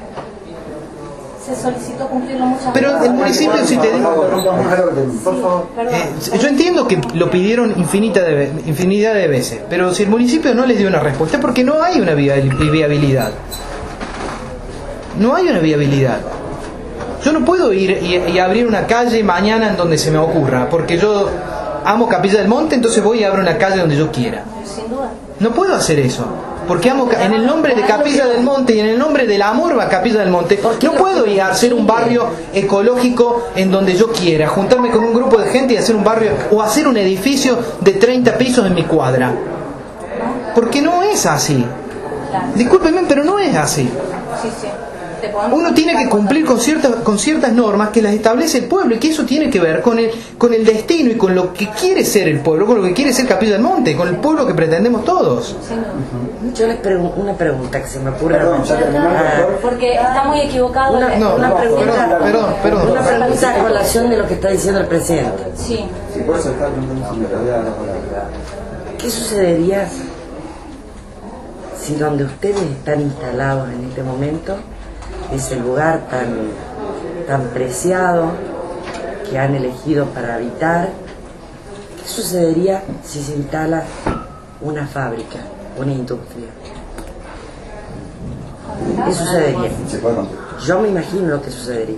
Speaker 6: Se solicitó cumplirlo muchas veces.
Speaker 3: Pero el municipio, si te digo, eh, yo entiendo que lo pidieron infinita de, infinidad de veces, pero si el municipio no les dio una respuesta, es porque no hay una viabilidad. No hay una viabilidad. Yo no puedo ir y, y abrir una calle mañana en donde se me ocurra, porque yo amo Capilla del Monte, entonces voy y abro una calle donde yo quiera.
Speaker 6: Sin duda.
Speaker 3: No puedo hacer eso, porque amo en el nombre de Capilla del Monte y en el nombre del amor a Capilla del Monte. No puedo ir a hacer un barrio ecológico en donde yo quiera, juntarme con un grupo de gente y hacer un barrio o hacer un edificio de treinta pisos en mi cuadra. Porque no es así. Discúlpenme, pero no es así.
Speaker 6: Sí, sí.
Speaker 3: Uno tiene que cumplir con ciertas con ciertas normas que las establece el pueblo, y que eso tiene que ver con el con el destino y con lo que quiere ser el pueblo, con lo que quiere ser Capilla del Monte, con el pueblo que pretendemos todos.
Speaker 5: Yo les pregunto una pregunta que se me ocurre.
Speaker 6: Porque está muy equivocado.
Speaker 5: Una,
Speaker 3: No,
Speaker 5: una
Speaker 3: no,
Speaker 5: pregunta,
Speaker 3: perdón, perdón, perdón.
Speaker 5: una pregunta a colación de lo que está diciendo el presidente.
Speaker 6: Sí.
Speaker 5: ¿Qué sucedería si donde ustedes están instalados en este momento, ese lugar tan, tan preciado que han elegido para habitar, qué sucedería si se instala una fábrica, una industria? ¿Qué sucedería? Yo me imagino lo que sucedería.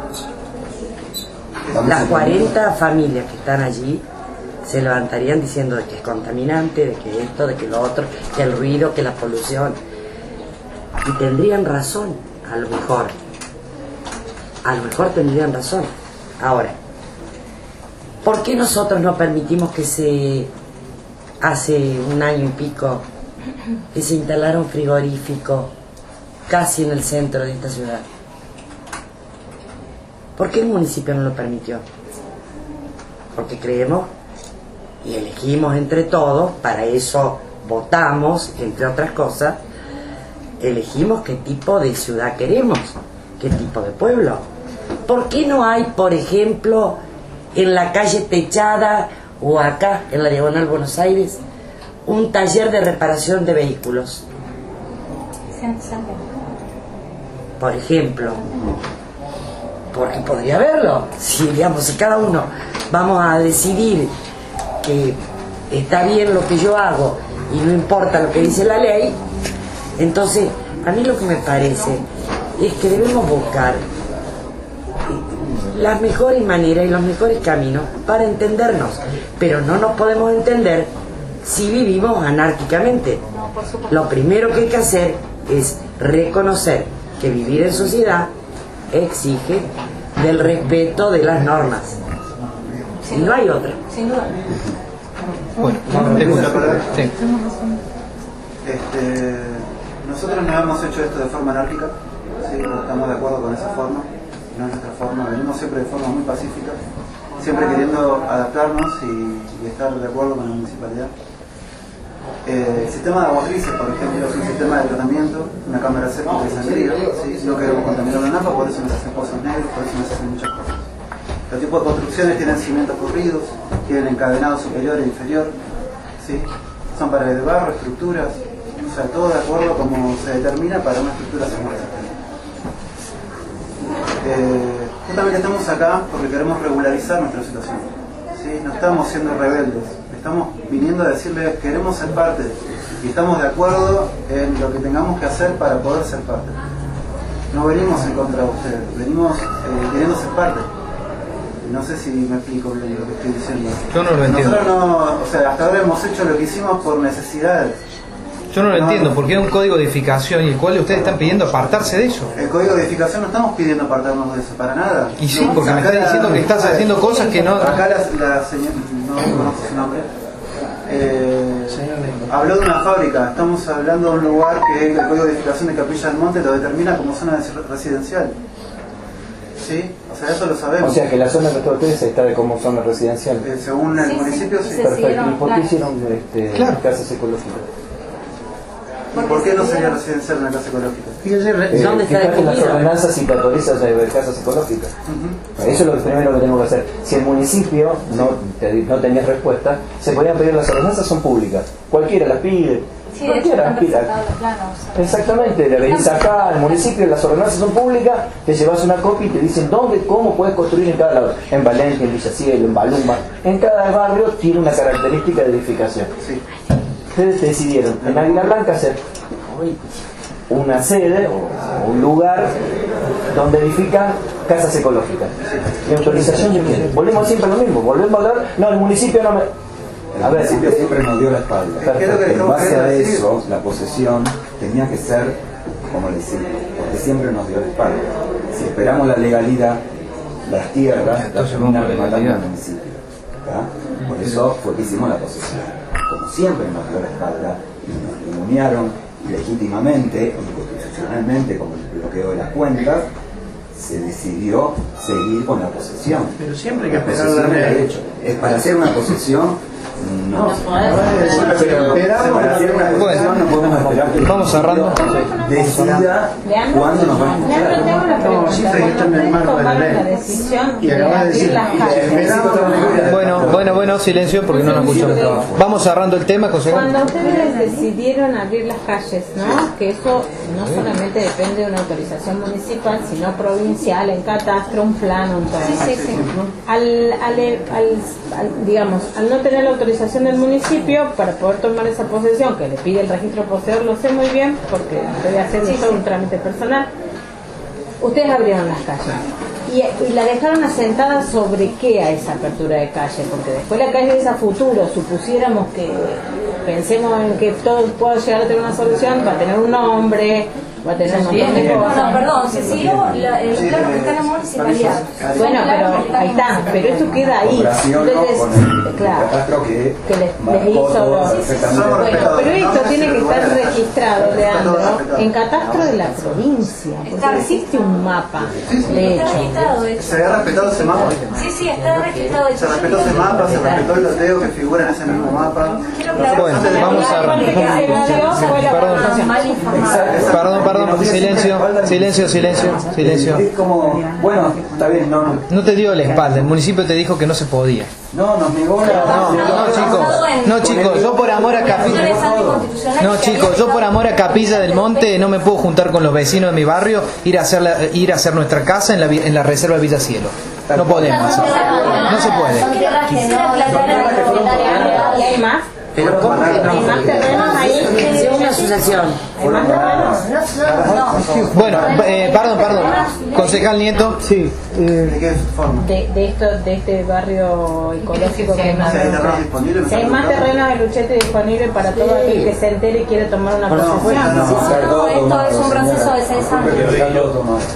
Speaker 5: Las cuarenta familias que están allí se levantarían diciendo de que es contaminante, de que esto, de que lo otro, que el ruido, que la polución. Y tendrían razón, a lo mejor. A lo mejor tendrían razón. Ahora, ¿por qué nosotros no permitimos que se, hace un año y pico, que se instalara un frigorífico casi en el centro de esta ciudad? ¿Por qué el municipio no lo permitió? Porque creemos y elegimos entre todos, para eso votamos, entre otras cosas, elegimos qué tipo de ciudad queremos, qué tipo de pueblo. ¿Por qué no hay, por ejemplo, en la calle Techada o acá, en la Diagonal Buenos Aires, un taller de reparación de vehículos? Por ejemplo, porque podría haberlo, si digamos, si cada uno vamos a decidir que está bien lo que yo hago y no importa lo que dice la ley, entonces a mí lo que me parece es que debemos buscar las mejores maneras y los mejores caminos para entendernos, pero no nos podemos entender si vivimos anárquicamente. Lo primero que hay que hacer es reconocer que vivir en sociedad exige del respeto de las normas. Y no hay otra.
Speaker 6: Sin duda.
Speaker 3: Bueno, sí.
Speaker 12: Este, nosotros no hemos hecho esto de forma anárquica, ¿sí? No estamos de acuerdo con esa forma, no es nuestra forma, venimos siempre de forma muy pacífica, siempre queriendo adaptarnos y, y estar de acuerdo con la municipalidad. Eh, el sistema de aguas grises, por ejemplo, es un sistema de tratamiento, una cámara séptica de sangría, ¿sí? No queremos contaminar la napa, por eso nos hacen pozos negros, por eso nos hacen muchas cosas. Los tipos de construcciones tienen cimientos corridos, tienen encadenado superior e inferior, ¿sí? Son paredes de barro, estructuras, o sea, todo de acuerdo a como se determina para una estructura semántica. Eh, justamente estamos acá porque queremos regularizar nuestra situación. ¿Sí? No estamos siendo rebeldes, estamos viniendo a decirles queremos ser parte y estamos de acuerdo en lo que tengamos que hacer para poder ser parte. No venimos en contra de ustedes, venimos eh, queriendo ser parte. No sé si me explico bien lo que estoy diciendo.
Speaker 3: Yo no lo entiendo.
Speaker 12: Nosotros no, o sea, hasta ahora hemos hecho lo que hicimos por necesidades.
Speaker 3: Yo no lo
Speaker 12: no,
Speaker 3: entiendo, porque es un código de edificación y el cual ustedes están pidiendo apartarse de eso.
Speaker 12: El código de edificación no estamos pidiendo apartarnos de eso, para nada.
Speaker 3: Y sí,
Speaker 12: no,
Speaker 3: porque me estás diciendo que estás haciendo cosas que no...
Speaker 12: Acá la, la señora, no conozco su nombre, eh, habló de una fábrica. Estamos hablando de un lugar que el código de edificación de Capilla del Monte lo determina como zona residencial. ¿Sí? O sea, eso lo sabemos.
Speaker 8: O sea, que la zona que ustedes está de como zona residencial.
Speaker 12: Eh, según el
Speaker 6: Sí,
Speaker 12: municipio,
Speaker 6: sí,
Speaker 12: sí.
Speaker 6: sí.
Speaker 8: Perfecto. ¿Y por qué
Speaker 6: Claro.
Speaker 8: hicieron este,
Speaker 3: Claro.
Speaker 8: casas ecológicas?
Speaker 12: ¿Y por qué no sería residencial una casa ecológica?
Speaker 8: Eh,
Speaker 5: ¿Dónde está
Speaker 8: fíjate en las
Speaker 5: definido?
Speaker 8: ordenanzas y te autorizas a ver casas ecológicas.
Speaker 12: Uh-huh.
Speaker 8: Eso es lo primero que tenemos que hacer. Si el municipio no, te, no tenías respuesta, se podían pedir, las ordenanzas son públicas. Cualquiera las pide.
Speaker 6: Sí, de hecho
Speaker 8: Cualquiera
Speaker 6: están
Speaker 8: las pide.
Speaker 6: presentados los planos.
Speaker 8: Exactamente, le venís acá al municipio, las ordenanzas son públicas, te llevas una copia y te dicen dónde, cómo puedes construir en cada lado. En Valencia, en Villacielo, en Baluma. En cada barrio tiene una característica de edificación.
Speaker 12: Sí.
Speaker 8: Ustedes decidieron en Águila Blanca hacer una sede o un lugar donde edifican casas ecológicas. ¿Y autorización de quién? Volvemos siempre a lo mismo, volvemos a hablar, no, el municipio no me...
Speaker 11: El municipio siempre nos dio la espalda.
Speaker 12: ¿Qué es lo que
Speaker 11: En
Speaker 12: estamos
Speaker 11: base
Speaker 12: queriendo
Speaker 11: a
Speaker 12: decir?
Speaker 11: eso, la posesión tenía que ser como le decimos, porque siempre nos dio la espalda. Si esperamos la legalidad, las tierras las
Speaker 3: Entonces
Speaker 11: terminan
Speaker 3: vamos a la
Speaker 11: rematando
Speaker 3: legalidad.
Speaker 11: al municipio. ¿Tá? Por eso fue que hicimos la posesión. Como siempre nos dio la espalda y nos ningunearon legítimamente, inconstitucionalmente, como el bloqueo de las cuentas, se decidió seguir con la posesión.
Speaker 13: Pero siempre hay que
Speaker 11: La
Speaker 13: esperar
Speaker 11: posesión
Speaker 13: la
Speaker 11: de
Speaker 13: ley.
Speaker 11: derecho. Es para hacer una posesión. No,
Speaker 13: No,
Speaker 11: pero
Speaker 13: esperamos
Speaker 11: para hacer una posesión no podemos esperar que el
Speaker 3: Vamos cerrando.
Speaker 11: municipio decida cuándo nos va a
Speaker 7: Leandro, tengo
Speaker 11: escuchar.
Speaker 7: una pregunta.
Speaker 13: No, siempre hay que estar en el
Speaker 7: ¿Ustedes
Speaker 13: marco de la
Speaker 7: tomaron la
Speaker 13: ley.
Speaker 7: decisión
Speaker 13: Y
Speaker 7: de
Speaker 13: acabas de
Speaker 7: abrir
Speaker 13: decir,
Speaker 7: las
Speaker 13: y
Speaker 7: calles?
Speaker 13: esperamos-
Speaker 3: Bueno, bueno, bueno, silencio porque no nos escuchamos. Vamos cerrando el tema, José.
Speaker 7: Cuando ustedes decidieron abrir las calles, ¿no? Que eso no solamente depende de una autorización municipal, sino provincial, en catastro, un plano, un todo.
Speaker 6: Sí, sí, sí.
Speaker 7: Al, al, al- al- digamos, al no tener la autorización del municipio para poder tomar esa posesión que le pide el registro poseedor, lo sé muy bien porque estoy haciendo
Speaker 6: Sí,
Speaker 7: todo
Speaker 6: sí.
Speaker 7: un trámite personal. Ustedes abrieron las calles y, y la dejaron asentada sobre qué a esa apertura de calle, porque después la calle es a futuro, supusiéramos que pensemos en que todo pueda llegar a tener una solución, va a tener un nombre, va a tener un montón de
Speaker 6: No,
Speaker 7: cosas.
Speaker 6: no, perdón, se siguió la- el plano que está en la municipalidad.
Speaker 7: Bueno, pero ahí está, pero esto queda ahí.
Speaker 11: Comparación, ¿no?
Speaker 7: Entonces,
Speaker 11: con el
Speaker 7: claro,
Speaker 11: catastro que,
Speaker 7: que les, les
Speaker 11: marcó
Speaker 7: hizo
Speaker 11: todo
Speaker 7: los...
Speaker 11: perfectamente.
Speaker 7: Bueno, pero esto
Speaker 12: No,
Speaker 7: tiene que
Speaker 12: no,
Speaker 7: estar
Speaker 12: no,
Speaker 7: registrado,
Speaker 12: está
Speaker 7: Leandro,
Speaker 12: todo respetado.
Speaker 7: en catastro de la provincia, porque existe un mapa, de
Speaker 6: Está
Speaker 7: hecho.
Speaker 6: registrado, de hecho.
Speaker 12: ¿Se había respetado ese mapa?
Speaker 6: Sí, sí, está registrado. de hecho.
Speaker 12: Se respetó ese mapa, se respetó el loteo que figura en ese mismo mapa.
Speaker 3: Bueno, vamos a...
Speaker 7: La parte que se dio fue la
Speaker 3: Perdón.
Speaker 7: información.
Speaker 6: Mal informado.
Speaker 3: Perdón, perdón, silencio, silencio, silencio, silencio.
Speaker 11: Es como, bueno, está bien, no, no,
Speaker 3: No te dio la espalda, el municipio te dijo que no se podía.
Speaker 11: no nos negó la...
Speaker 3: No, no, chicos, no, chicos, yo por amor a Capilla... No, chicos, yo por amor a Capilla del Monte no me puedo juntar con los vecinos de mi barrio, ir a hacer, la- ir a hacer nuestra casa en la, vi- en la reserva de Villacielo. No podemos hacer. No se puede.
Speaker 6: Quisiera aclarar a la secretaria.
Speaker 7: ¿Y hay más?
Speaker 8: Pero ¿cómo que
Speaker 7: ¿Hay más
Speaker 8: no?
Speaker 7: terrenos ahí?
Speaker 5: Es una asociación.
Speaker 7: ¿Hay más terrenos?
Speaker 3: Bueno, eh, perdón, perdón. Concejal Nieto.
Speaker 4: Sí, eh,
Speaker 12: ¿De qué forma?
Speaker 7: De, de, esto, de este barrio ecológico que nos
Speaker 12: Si hay terrenos disponibles,
Speaker 7: Si hay más terrenos de Luchete disponible para todo aquel que se entere y quiere tomar una
Speaker 12: Por supuesto,
Speaker 7: posesión.
Speaker 12: no.
Speaker 6: No, esto es un proceso de seis años.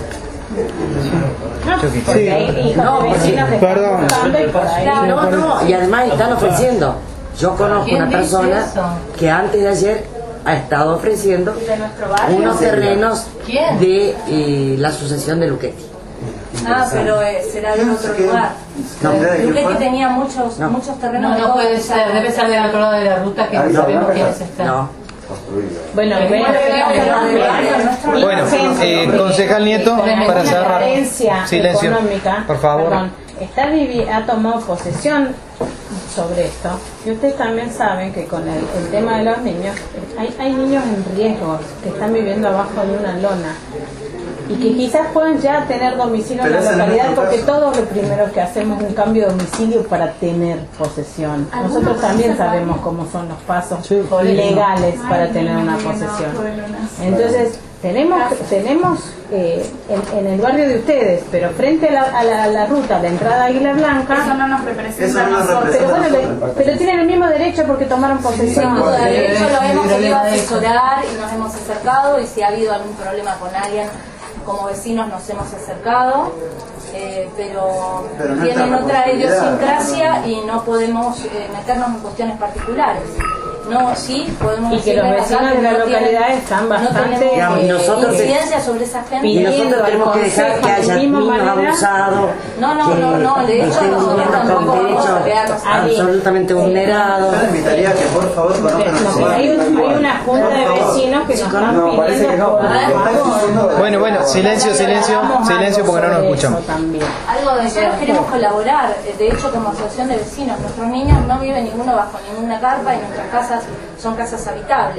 Speaker 7: Porque hay hijos
Speaker 5: No,
Speaker 7: de
Speaker 5: porque-
Speaker 7: vecinos que están
Speaker 4: perdón.
Speaker 7: buscando y por ahí.
Speaker 5: No, no, y además están ofreciendo. Yo conozco
Speaker 9: ¿Quién
Speaker 5: una
Speaker 9: dice
Speaker 5: persona
Speaker 9: eso?
Speaker 5: que antes de ayer ha estado ofreciendo
Speaker 6: De nuestro barrio.
Speaker 5: unos terrenos
Speaker 9: ¿Quién?
Speaker 5: de eh, la sucesión de Luchetti.
Speaker 6: Ah, pero eh, será de otro
Speaker 12: ¿Qué?
Speaker 6: lugar.
Speaker 12: No, ¿de quién
Speaker 6: Luchetti
Speaker 12: fue?
Speaker 6: tenía muchos, muchos terrenos.
Speaker 9: No,
Speaker 6: de
Speaker 9: no puede
Speaker 6: todos
Speaker 9: ser, debe ser del otro lado de la ruta que
Speaker 11: Ah,
Speaker 9: no
Speaker 11: no,
Speaker 9: sabemos
Speaker 11: no,
Speaker 9: quiénes
Speaker 11: no.
Speaker 9: están.
Speaker 5: No.
Speaker 7: Bueno,
Speaker 9: Pero
Speaker 7: ven,
Speaker 9: igual
Speaker 7: ven,
Speaker 9: creo que
Speaker 7: ven,
Speaker 9: no
Speaker 7: ven,
Speaker 9: debería,
Speaker 7: ven.
Speaker 9: nuestro-
Speaker 3: Bueno, eh, concejal Nieto, para
Speaker 7: Una
Speaker 3: cerrar.
Speaker 7: carencia
Speaker 3: Silencio,
Speaker 7: económica,
Speaker 3: por favor.
Speaker 7: perdón, está vivi- ha tomado posesión sobre esto y ustedes también saben que con el, el tema de los niños hay, hay niños en riesgo que están viviendo abajo de una lona y que quizás puedan ya tener domicilio
Speaker 12: Pero
Speaker 7: en la
Speaker 12: ese no es
Speaker 7: localidad,
Speaker 12: nuestro
Speaker 7: porque
Speaker 12: caso.
Speaker 7: todos lo primero que hacemos es un cambio de domicilio para tener posesión. Nosotros también sabemos cómo son los pasos legales para tener una posesión. Entonces, tenemos tenemos eh, en, en el barrio de ustedes, pero frente a la, a la, a la ruta de entrada a Águila Blanca,
Speaker 6: Eso no nos representa
Speaker 12: Eso no
Speaker 6: a
Speaker 12: nos
Speaker 6: nosotros.
Speaker 12: representa.
Speaker 7: pero bueno, le- pero tienen el mismo derecho porque tomaron posesión.
Speaker 6: Sin duda, de hecho lo hemos
Speaker 9: Pero
Speaker 6: querido
Speaker 9: le-
Speaker 6: asesorar y nos hemos acercado, y si ha habido algún problema con alguien, como vecinos nos hemos acercado, eh, pero,
Speaker 12: Pero no
Speaker 6: tienen
Speaker 12: está la
Speaker 6: otra
Speaker 12: posibilidad,
Speaker 6: idiosincrasia
Speaker 12: ¿no?
Speaker 6: y no podemos eh, meternos en cuestiones particulares. No, sí, podemos
Speaker 7: Y que los
Speaker 6: decirles acá
Speaker 7: vecinos
Speaker 6: que
Speaker 7: de la
Speaker 6: no tienen-
Speaker 7: localidad están bastante,
Speaker 6: no tenemos,
Speaker 5: Digamos, y
Speaker 6: eh,
Speaker 5: nosotros-
Speaker 6: incidencia sobre esa gente.
Speaker 5: Y nosotros tenemos que dejar que haya niños abusados,
Speaker 6: No, no,
Speaker 5: que
Speaker 6: no, no, de hecho
Speaker 5: estén
Speaker 6: nosotros
Speaker 5: viviendo
Speaker 6: tampoco
Speaker 5: con
Speaker 6: vamos a
Speaker 5: derechos
Speaker 6: quedarnos ahí.
Speaker 5: absolutamente vulnerados.
Speaker 12: Yo le invitaría a que por favor conozcan a su
Speaker 7: No, hay, un-
Speaker 12: barrio.
Speaker 7: hay una junta de vecinos que nos están
Speaker 11: No, parece que
Speaker 7: pidiendo
Speaker 11: no.
Speaker 7: por
Speaker 12: Lo está exigiendo de-
Speaker 3: Bueno, bueno, silencio, silencio,
Speaker 7: Hagamos
Speaker 3: silencio
Speaker 7: algo
Speaker 3: porque no nos
Speaker 7: sobre
Speaker 3: escuchamos.
Speaker 7: eso también.
Speaker 6: Algo de nosotros queremos colaborar, eh, de hecho como asociación de vecinos, nuestros niños no viven ninguno bajo ninguna carpa y nuestras casas son casas habitables.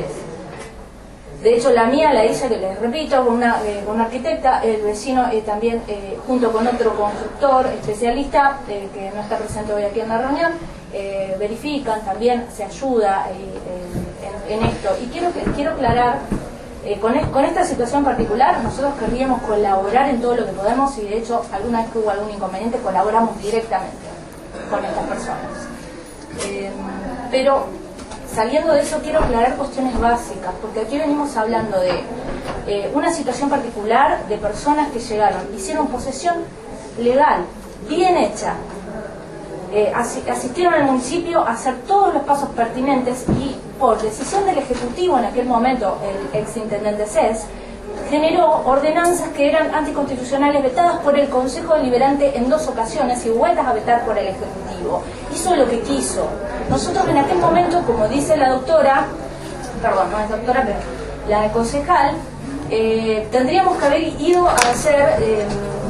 Speaker 6: De hecho la mía la hice, que les repito, con una, eh, con una arquitecta, el vecino eh, también eh, junto con otro constructor especialista eh, que no está presente hoy aquí en la reunión, eh, verifican, también se ayuda eh, en, en esto. Y quiero, que, quiero aclarar, eh, con, es- con esta situación particular, nosotros querríamos colaborar en todo lo que podemos y de hecho alguna vez que hubo algún inconveniente colaboramos directamente con estas personas. Eh, pero saliendo de eso quiero aclarar cuestiones básicas, porque aquí venimos hablando de eh, una situación particular de personas que llegaron, hicieron posesión legal, bien hecha, eh, asi- asistieron al municipio a hacer todos los pasos pertinentes y por decisión del Ejecutivo en aquel momento, el ex intendente C E S, generó ordenanzas que eran anticonstitucionales vetadas por el Consejo Deliberante en dos ocasiones y vueltas a vetar por el Ejecutivo. Hizo lo que quiso. Nosotros en aquel momento, como dice la doctora, perdón, no es doctora, pero la concejal, eh, tendríamos que haber ido a hacer, eh,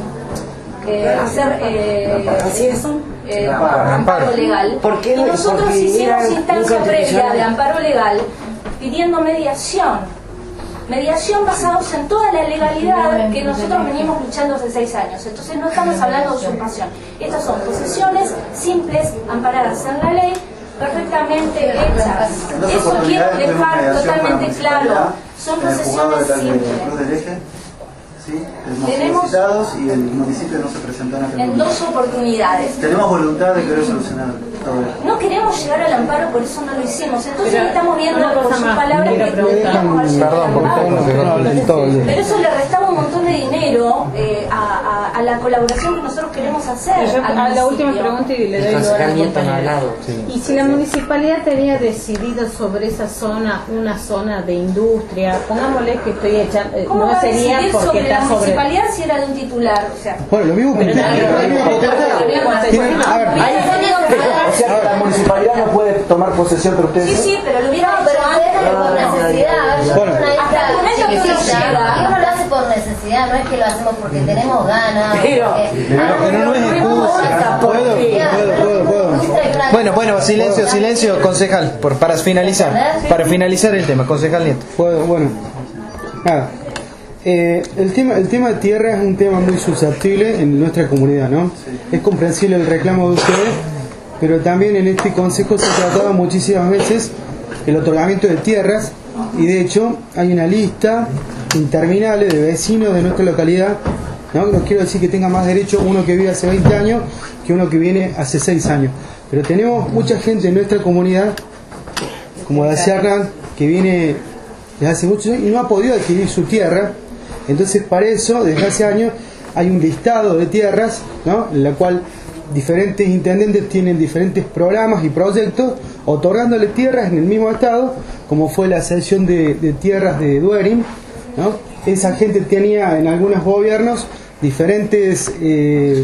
Speaker 6: eh, hacer eh,
Speaker 5: Así es.
Speaker 6: eh, amparo legal.
Speaker 5: ¿Por qué?
Speaker 6: Y nosotros
Speaker 5: Porque
Speaker 6: hicimos
Speaker 5: eran
Speaker 6: instancia previa de
Speaker 5: inconstitucionales.
Speaker 6: amparo legal pidiendo mediación. Mediación basados en toda la legalidad que nosotros venimos luchando hace seis años. Entonces no estamos hablando de usurpación. Estas son posesiones simples, amparadas en la ley, perfectamente hechas.
Speaker 12: Dos
Speaker 6: Eso quiero
Speaker 12: oportunidades tuvimos
Speaker 6: dejar
Speaker 12: mediación con la
Speaker 6: totalmente claro.
Speaker 12: municipalidad,
Speaker 6: Son
Speaker 12: en el juzgado
Speaker 6: posesiones
Speaker 12: de la- del
Speaker 6: simples.
Speaker 12: Cruz del Eje, ¿sí? Hemos
Speaker 6: Tenemos-
Speaker 12: sido citados y el municipio no se presentó en aquel
Speaker 6: En
Speaker 12: momento.
Speaker 6: dos oportunidades.
Speaker 12: Tenemos voluntad de querer solucionar todo esto.
Speaker 6: No queremos llegar al amparo, por eso no lo hicimos. Entonces
Speaker 7: Pero,
Speaker 6: estamos viendo
Speaker 7: una
Speaker 6: por
Speaker 7: cosa
Speaker 6: sus
Speaker 7: más,
Speaker 6: palabras
Speaker 7: quiero
Speaker 6: que
Speaker 7: preguntar.
Speaker 6: queremos al llegar al amparo.
Speaker 4: todo.
Speaker 6: Pero eso le restaba un montón de dinero eh, a, a- a la colaboración que nosotros queremos hacer.
Speaker 7: Y yo
Speaker 6: al
Speaker 7: a la última
Speaker 6: municipio.
Speaker 7: pregunta y le doy
Speaker 5: El
Speaker 7: lugar a la
Speaker 5: acercamiento no
Speaker 7: compañera.
Speaker 5: hablado.
Speaker 7: Y si la municipalidad tenía decidido sobre esa zona, una zona de industria, pongámosle que estoy echando, eh,
Speaker 6: ¿Cómo
Speaker 7: no
Speaker 6: va a
Speaker 7: sería
Speaker 6: decidir
Speaker 7: porque
Speaker 6: sobre la
Speaker 7: está sobre...
Speaker 6: municipalidad si era de un titular? O sea,
Speaker 4: Bueno, lo mismo que
Speaker 7: Pero
Speaker 4: usted.
Speaker 7: no,
Speaker 4: lo mismo que usted- Tiene- a ver,
Speaker 6: Hubiera tenido que
Speaker 8: O sea que la municipalidad no puede tomar posesión, pero ustedes...
Speaker 6: Sí, sí, pero lo hubiera
Speaker 9: No,
Speaker 6: hecho
Speaker 9: pero
Speaker 6: antes.
Speaker 9: déjalo por necesidad. A ver, yo
Speaker 4: Bueno.
Speaker 9: tengo una
Speaker 6: Hasta el momento
Speaker 9: hija
Speaker 6: que uno
Speaker 9: chiquitita,
Speaker 6: llega.
Speaker 9: y uno lo hace por necesidad, no es que lo hacemos porque tenemos ganas.
Speaker 5: Pero-
Speaker 9: porque-
Speaker 4: Pero que no, no es excusa. Puedo, puedo, puedo, puedo.
Speaker 3: Bueno, bueno, silencio, silencio, concejal, por, para finalizar, para finalizar el tema, concejal Nieto.
Speaker 4: Puedo, bueno, nada. Eh, el tema el tema de tierra es un tema muy susceptible en nuestra comunidad, ¿no? Es comprensible el reclamo de ustedes, pero también en este consejo se ha tratado muchísimas veces el otorgamiento de tierras y de hecho hay una lista interminable de vecinos de nuestra localidad, ¿no? No quiero decir que tenga más derecho uno que vive hace veinte años que uno que viene hace seis años, pero tenemos mucha gente en nuestra comunidad, como decía Hernán, que viene desde hace muchos años y no ha podido adquirir su tierra. Entonces para eso desde hace años hay un listado de tierras, ¿no? En la cual diferentes intendentes tienen diferentes programas y proyectos otorgándole tierras en el mismo estado, como fue la cesión de, de tierras de Duerim, ¿no? Esa gente tenía en algunos gobiernos diferentes eh,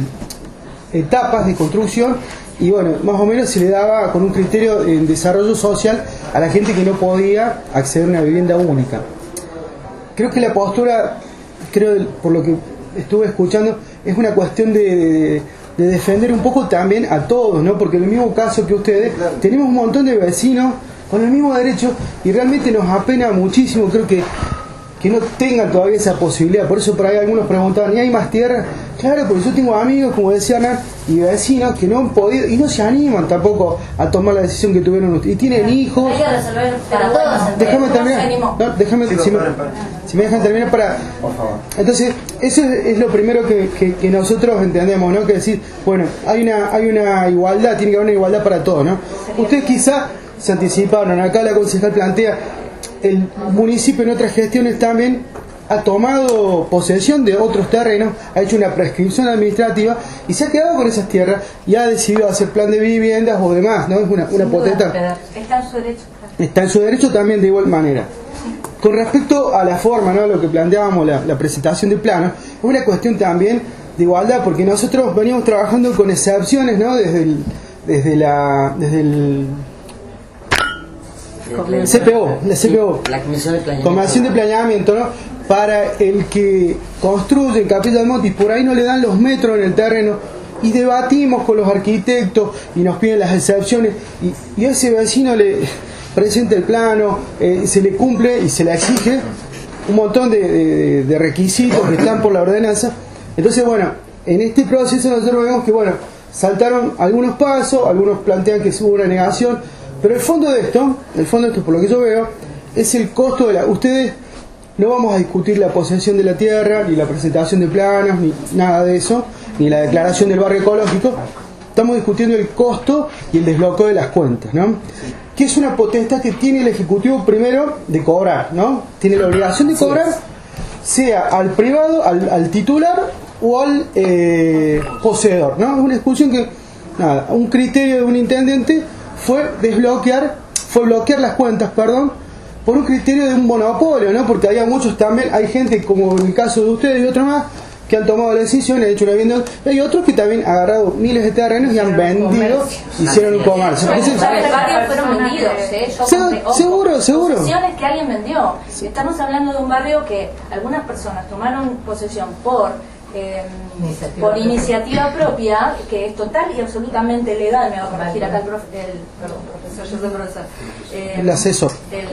Speaker 4: etapas de construcción y bueno, más o menos se le daba con un criterio en desarrollo social a la gente que no podía acceder a una vivienda única. Creo que la postura, creo por lo que estuve escuchando, es una cuestión de, de, de defender un poco también a todos, ¿no? Porque en el mismo caso que ustedes, tenemos un montón de vecinos con el mismo derecho y realmente nos apena muchísimo, creo que que no tengan todavía esa posibilidad. Por eso por ahí algunos preguntaban, ¿y hay más tierra? Claro, porque yo tengo amigos, como decía Hernán, y vecinos que no han podido, y no se animan tampoco a tomar la decisión que tuvieron ustedes. Y tienen hijos.
Speaker 9: Hay que resolver para todos.
Speaker 4: Déjame terminar. No, déjame, si, me, si me dejan terminar para...
Speaker 11: Por favor.
Speaker 4: Entonces, eso es, es lo primero que, que, que nosotros entendemos, ¿no? Que decir, bueno, hay una, hay una igualdad, tiene que haber una igualdad para todos, ¿no? Ustedes quizá se anticiparon, acá la concejal plantea, el municipio en otras gestiones también ha tomado posesión de otros terrenos, ha hecho una prescripción administrativa y se ha quedado con esas tierras y ha decidido hacer plan de viviendas o demás, ¿no? Es una, una potestad.
Speaker 6: Está en su derecho.
Speaker 4: Está en su derecho también de igual manera. Con respecto a la forma, ¿no? Lo que planteábamos, la, la presentación de planos, es una cuestión también de igualdad, porque nosotros venimos trabajando con excepciones, ¿no? Desde el, desde la, desde el C P O, la C P O,
Speaker 5: la Comisión de Planeamiento,
Speaker 4: Comisión de Planeamiento, ¿no? Para el que construye en Capilla del Monte y por ahí no le dan los metros en el terreno, y debatimos con los arquitectos y nos piden las excepciones, y, y a ese vecino le presenta el plano, eh, se le cumple y se le exige un montón de, de, de requisitos que están por la ordenanza. Entonces, bueno, en este proceso nosotros vemos que, bueno, saltaron algunos pasos, algunos plantean que hubo una negación, pero el fondo de esto, el fondo de esto, por lo que yo veo, es el costo de la... Ustedes no vamos a discutir la posesión de la tierra, ni la presentación de planos, ni nada de eso, ni la declaración del barrio ecológico. Estamos discutiendo el costo y el desbloqueo de las cuentas, ¿no? Que es una potestad que tiene el Ejecutivo primero de cobrar, ¿no? Tiene la obligación de cobrar, sea al privado, al, al titular o al eh, poseedor, ¿no? Es una discusión que, nada, un criterio de un intendente fue desbloquear, fue bloquear las cuentas, perdón, por un criterio de un monopolio, ¿no? Porque había muchos también, hay gente como en el caso de ustedes y otros más, que han tomado la decisión, han hecho una vivienda, hay otros que también han agarrado miles de terrenos y han vendido, hicieron un comercio.
Speaker 6: Muchos barrios fueron vendidos, ¿eh? Yo compré, ojo,
Speaker 4: seguro, seguro.
Speaker 6: posesiones que alguien vendió. Estamos hablando de un barrio que algunas personas tomaron posesión por eh, iniciativa por iniciativa propia, que es total y absolutamente legal. Me va a corregir acá el, prof, el perdón, profesor, yo soy profesor. Eh,
Speaker 4: el asesor.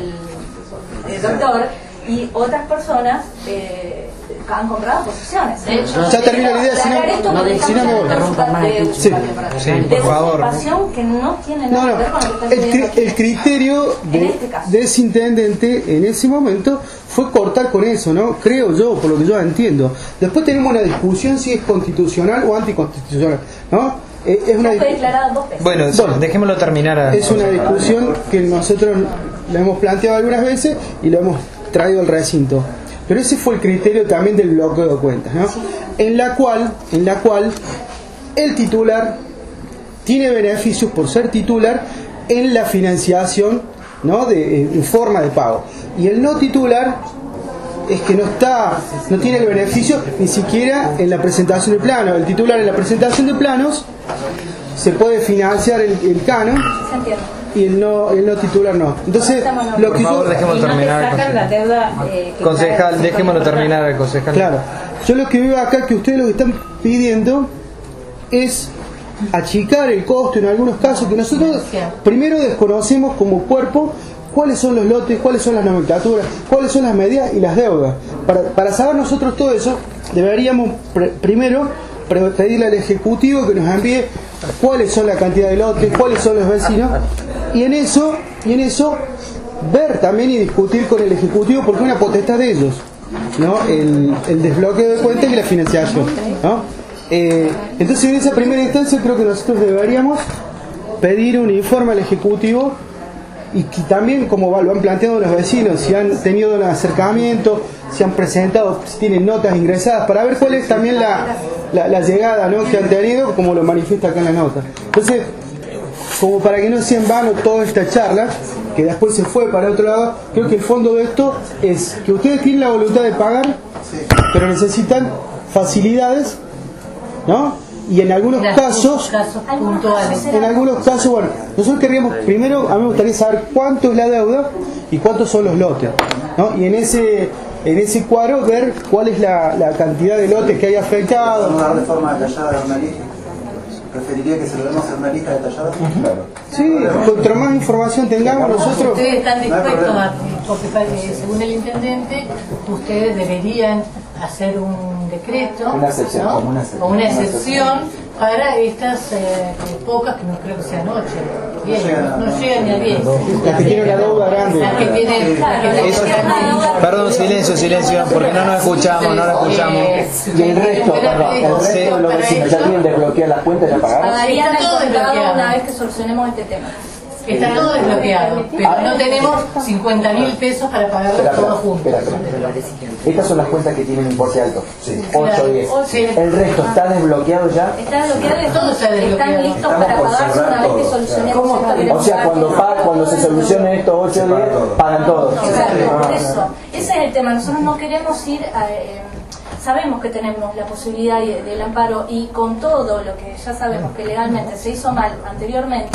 Speaker 6: El, el doctor. Y otras personas eh, han comprado posesiones. De hecho,
Speaker 4: ya termina la idea, si no, no, si no me voy. Sí,
Speaker 6: sí, por favor. Que no tiene nada
Speaker 4: no, no.
Speaker 6: que ver con lo que está
Speaker 4: el, cri el criterio de, este de ese intendente en ese momento fue cortar con eso, ¿no? Creo yo, por lo que yo entiendo. Después tenemos una discusión si es constitucional o anticonstitucional, ¿no? Eh, es una
Speaker 6: dos veces.
Speaker 3: Bueno, bueno, dejémoslo terminar. A...
Speaker 4: Es una discusión que nosotros la hemos planteado algunas veces y lo hemos traído al recinto, pero ese fue el criterio también del bloqueo de cuentas, ¿no? En la cual, en la cual el titular tiene beneficios por ser titular en la financiación, ¿no? De, en forma de pago, y el no titular es que no está, no tiene el beneficio ni siquiera en la presentación de planos. El titular en la presentación de planos se puede financiar el, el canon y el no, el no titular no. Entonces, lo que
Speaker 3: por favor,
Speaker 4: yo,
Speaker 3: dejémoslo terminar.
Speaker 7: La deuda, eh, que
Speaker 3: concejal, dejémoslo terminar, concejal.
Speaker 4: Claro, yo lo que veo acá que ustedes lo que están pidiendo es achicar el costo en algunos casos que nosotros primero desconocemos como cuerpo cuáles son los lotes, cuáles son las nomenclaturas, cuáles son las medidas y las deudas. Para, para saber nosotros todo eso, deberíamos pr primero pedirle al Ejecutivo que nos envíe cuáles son la cantidad de lotes, cuáles son los vecinos, y en eso, y en eso ver también y discutir con el Ejecutivo, porque es una potestad de ellos, ¿no? El, el desbloqueo de cuentas y la financiación, ¿no? Eh, entonces en esa primera instancia creo que nosotros deberíamos pedir un informe al Ejecutivo y que también, como lo han planteado los vecinos, si han tenido un acercamiento, si han presentado, si tienen notas ingresadas, para ver cuál es también la, la, la llegada, ¿no? que han tenido, como lo manifiesta acá en la nota. Entonces, como para que no sea en vano toda esta charla, que después se fue para otro lado, creo que el fondo de esto es que ustedes tienen la voluntad de pagar, pero necesitan facilidades, ¿no? Y en algunos casos,
Speaker 9: casos puntuales.
Speaker 4: en algunos casos, bueno, nosotros querríamos, primero, a mí me gustaría saber cuánto es la deuda y cuántos son los lotes, ¿no? Y en ese en ese cuadro ver cuál es la, la cantidad de lotes que hay afectados.
Speaker 12: Una reforma detallada de urbanística. preferiría que se lo demos en una lista detallada.
Speaker 11: Claro.
Speaker 13: Sí, cuanto más información tengamos nosotros.
Speaker 14: Ustedes están
Speaker 12: No hay
Speaker 14: dispuestos
Speaker 12: problema.
Speaker 14: a, porque eh, según el intendente, ustedes deberían hacer un decreto,
Speaker 11: Una excepción,
Speaker 14: ¿no?
Speaker 11: como una excepción.
Speaker 14: o una
Speaker 11: Una
Speaker 14: excepción para estas eh, pocas, que no creo que sean ocho, diez, no llegan ni a diez.
Speaker 13: Las que tienen la deuda grande.
Speaker 14: Las que tienen, las que tienen
Speaker 3: Eso- Perdón, silencio, silencio, porque no nos escuchamos, no nos escuchamos.
Speaker 8: Y el resto, perdón, el resto de los vecinos ya tienen desbloqueadas las cuentas, ya pagaron.
Speaker 6: Pagarían
Speaker 14: Está todo
Speaker 6: el contado
Speaker 14: desbloqueado.
Speaker 6: una vez que solucionemos este tema.
Speaker 14: Está todo desbloqueado, pero no tenemos cincuenta mil pesos para pagarlo
Speaker 8: Espera,
Speaker 14: todo
Speaker 8: espera,
Speaker 14: junto.
Speaker 8: espera, espera. Estas son las cuentas que tienen importe alto. ocho, diez.
Speaker 14: Sí.
Speaker 8: El resto está desbloqueado ya.
Speaker 6: Está desbloqueado y
Speaker 14: Todo está desbloqueado.
Speaker 6: están listos
Speaker 11: Estamos
Speaker 6: para
Speaker 11: por
Speaker 6: pagarse
Speaker 11: cerrar
Speaker 6: una vez que
Speaker 11: todo.
Speaker 6: solucionemos
Speaker 14: ¿Cómo?
Speaker 6: esto.
Speaker 8: O sea, cuando, paga, cuando se solucionen estos ocho o diez, pagan todos.
Speaker 6: Exacto, por eso. Ese es el tema. Nosotros no queremos ir a... eh, sabemos que tenemos la posibilidad de- del amparo y con todo lo que ya sabemos que legalmente se hizo mal anteriormente,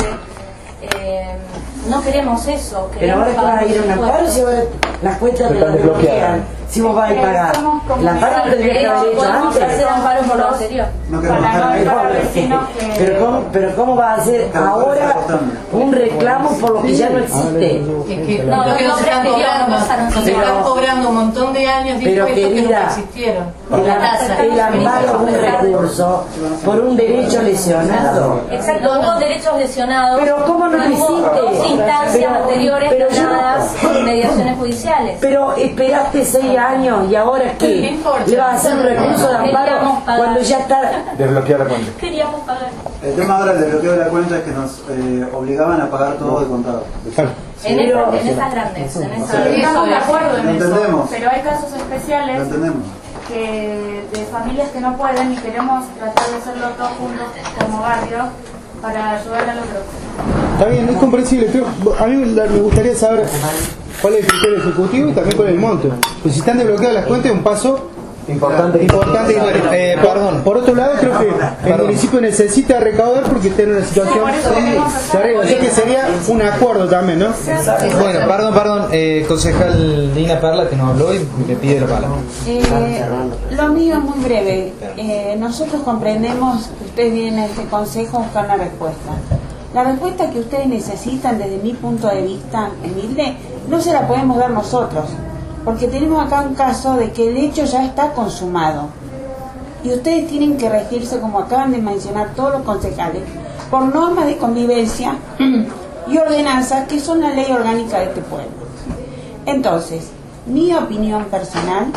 Speaker 6: eh, no queremos eso.
Speaker 5: Pero ahora que vas a ir a un amparo, si ahora las cuentas te las desbloquean. Si vos vas a ir a pagar, el amparo lo tendrías que haber hecho
Speaker 6: Podemos
Speaker 5: antes.
Speaker 6: hacer amparo por lo anterior.
Speaker 12: No queremos dejar de
Speaker 5: Pero ¿cómo, pero ¿cómo va a hacer ahora un reclamo por lo que ya no existe?
Speaker 14: Es que
Speaker 6: No,
Speaker 14: lo que
Speaker 6: no,
Speaker 14: nos
Speaker 6: no,
Speaker 14: están
Speaker 6: no,
Speaker 14: cobrando,
Speaker 6: no pasaron
Speaker 14: nos
Speaker 6: cinco
Speaker 14: están
Speaker 6: años.
Speaker 14: cobrando un montón de años de
Speaker 5: Pero,
Speaker 14: impuestos que
Speaker 5: querida,
Speaker 14: nunca existieron.
Speaker 5: El,
Speaker 14: La tasa.
Speaker 5: el amparo es un recurso por un derecho lesionado.
Speaker 6: Exacto, hubo derechos lesionados.
Speaker 5: Pero ¿cómo no lo
Speaker 6: hubo
Speaker 5: hiciste?
Speaker 6: dos instancias
Speaker 5: Pero-
Speaker 6: anteriores
Speaker 5: pero yo no-
Speaker 6: ganadas en mediaciones judiciales.
Speaker 5: Pero esperaste seis años y ahora
Speaker 14: No
Speaker 5: qué?
Speaker 14: importa.
Speaker 5: ¿Le vas a hacer un recurso de amparo cuando ya está?
Speaker 8: Desbloquear la cuenta.
Speaker 6: Queríamos pagar.
Speaker 12: El tema ahora del desbloqueo de la cuenta es que nos eh, obligaban a pagar todo de contado.
Speaker 6: En, esa, en esas grandes, en esas
Speaker 12: sea,
Speaker 6: estamos de acuerdo
Speaker 12: Lo
Speaker 6: en eso,
Speaker 12: entendemos.
Speaker 6: pero hay casos
Speaker 12: Lo
Speaker 6: especiales
Speaker 12: entendemos.
Speaker 6: que de familias que no pueden y queremos tratar de hacerlo todos juntos como barrio para ayudar a los otros.
Speaker 13: Está bien, es comprensible, pero a mí la- me gustaría saber cuál es el criterio ejecutivo y también cuál es el monto. Pues si están desbloqueadas las cuentas es un paso
Speaker 8: Importante.
Speaker 13: importante. y bueno,
Speaker 3: Eh,
Speaker 13: por-
Speaker 3: perdón.
Speaker 13: Por otro lado, creo que el municipio necesita recaudar porque está en una situación de arriba. Así que sería un acuerdo también, ¿no?
Speaker 3: Bueno, perdón, perdón, eh, concejal Lina Perla que nos habló y me pide la palabra.
Speaker 1: Eh, lo mío es muy breve. Eh, nosotros comprendemos que ustedes vienen a este consejo a buscar una respuesta. La respuesta que ustedes necesitan desde mi punto de vista, humilde, no se la podemos dar nosotros, porque tenemos acá un caso de que el hecho ya está consumado. Y ustedes tienen que regirse, como acaban de mencionar todos los concejales, por normas de convivencia y ordenanzas que son la ley orgánica de este pueblo. Entonces, mi opinión personal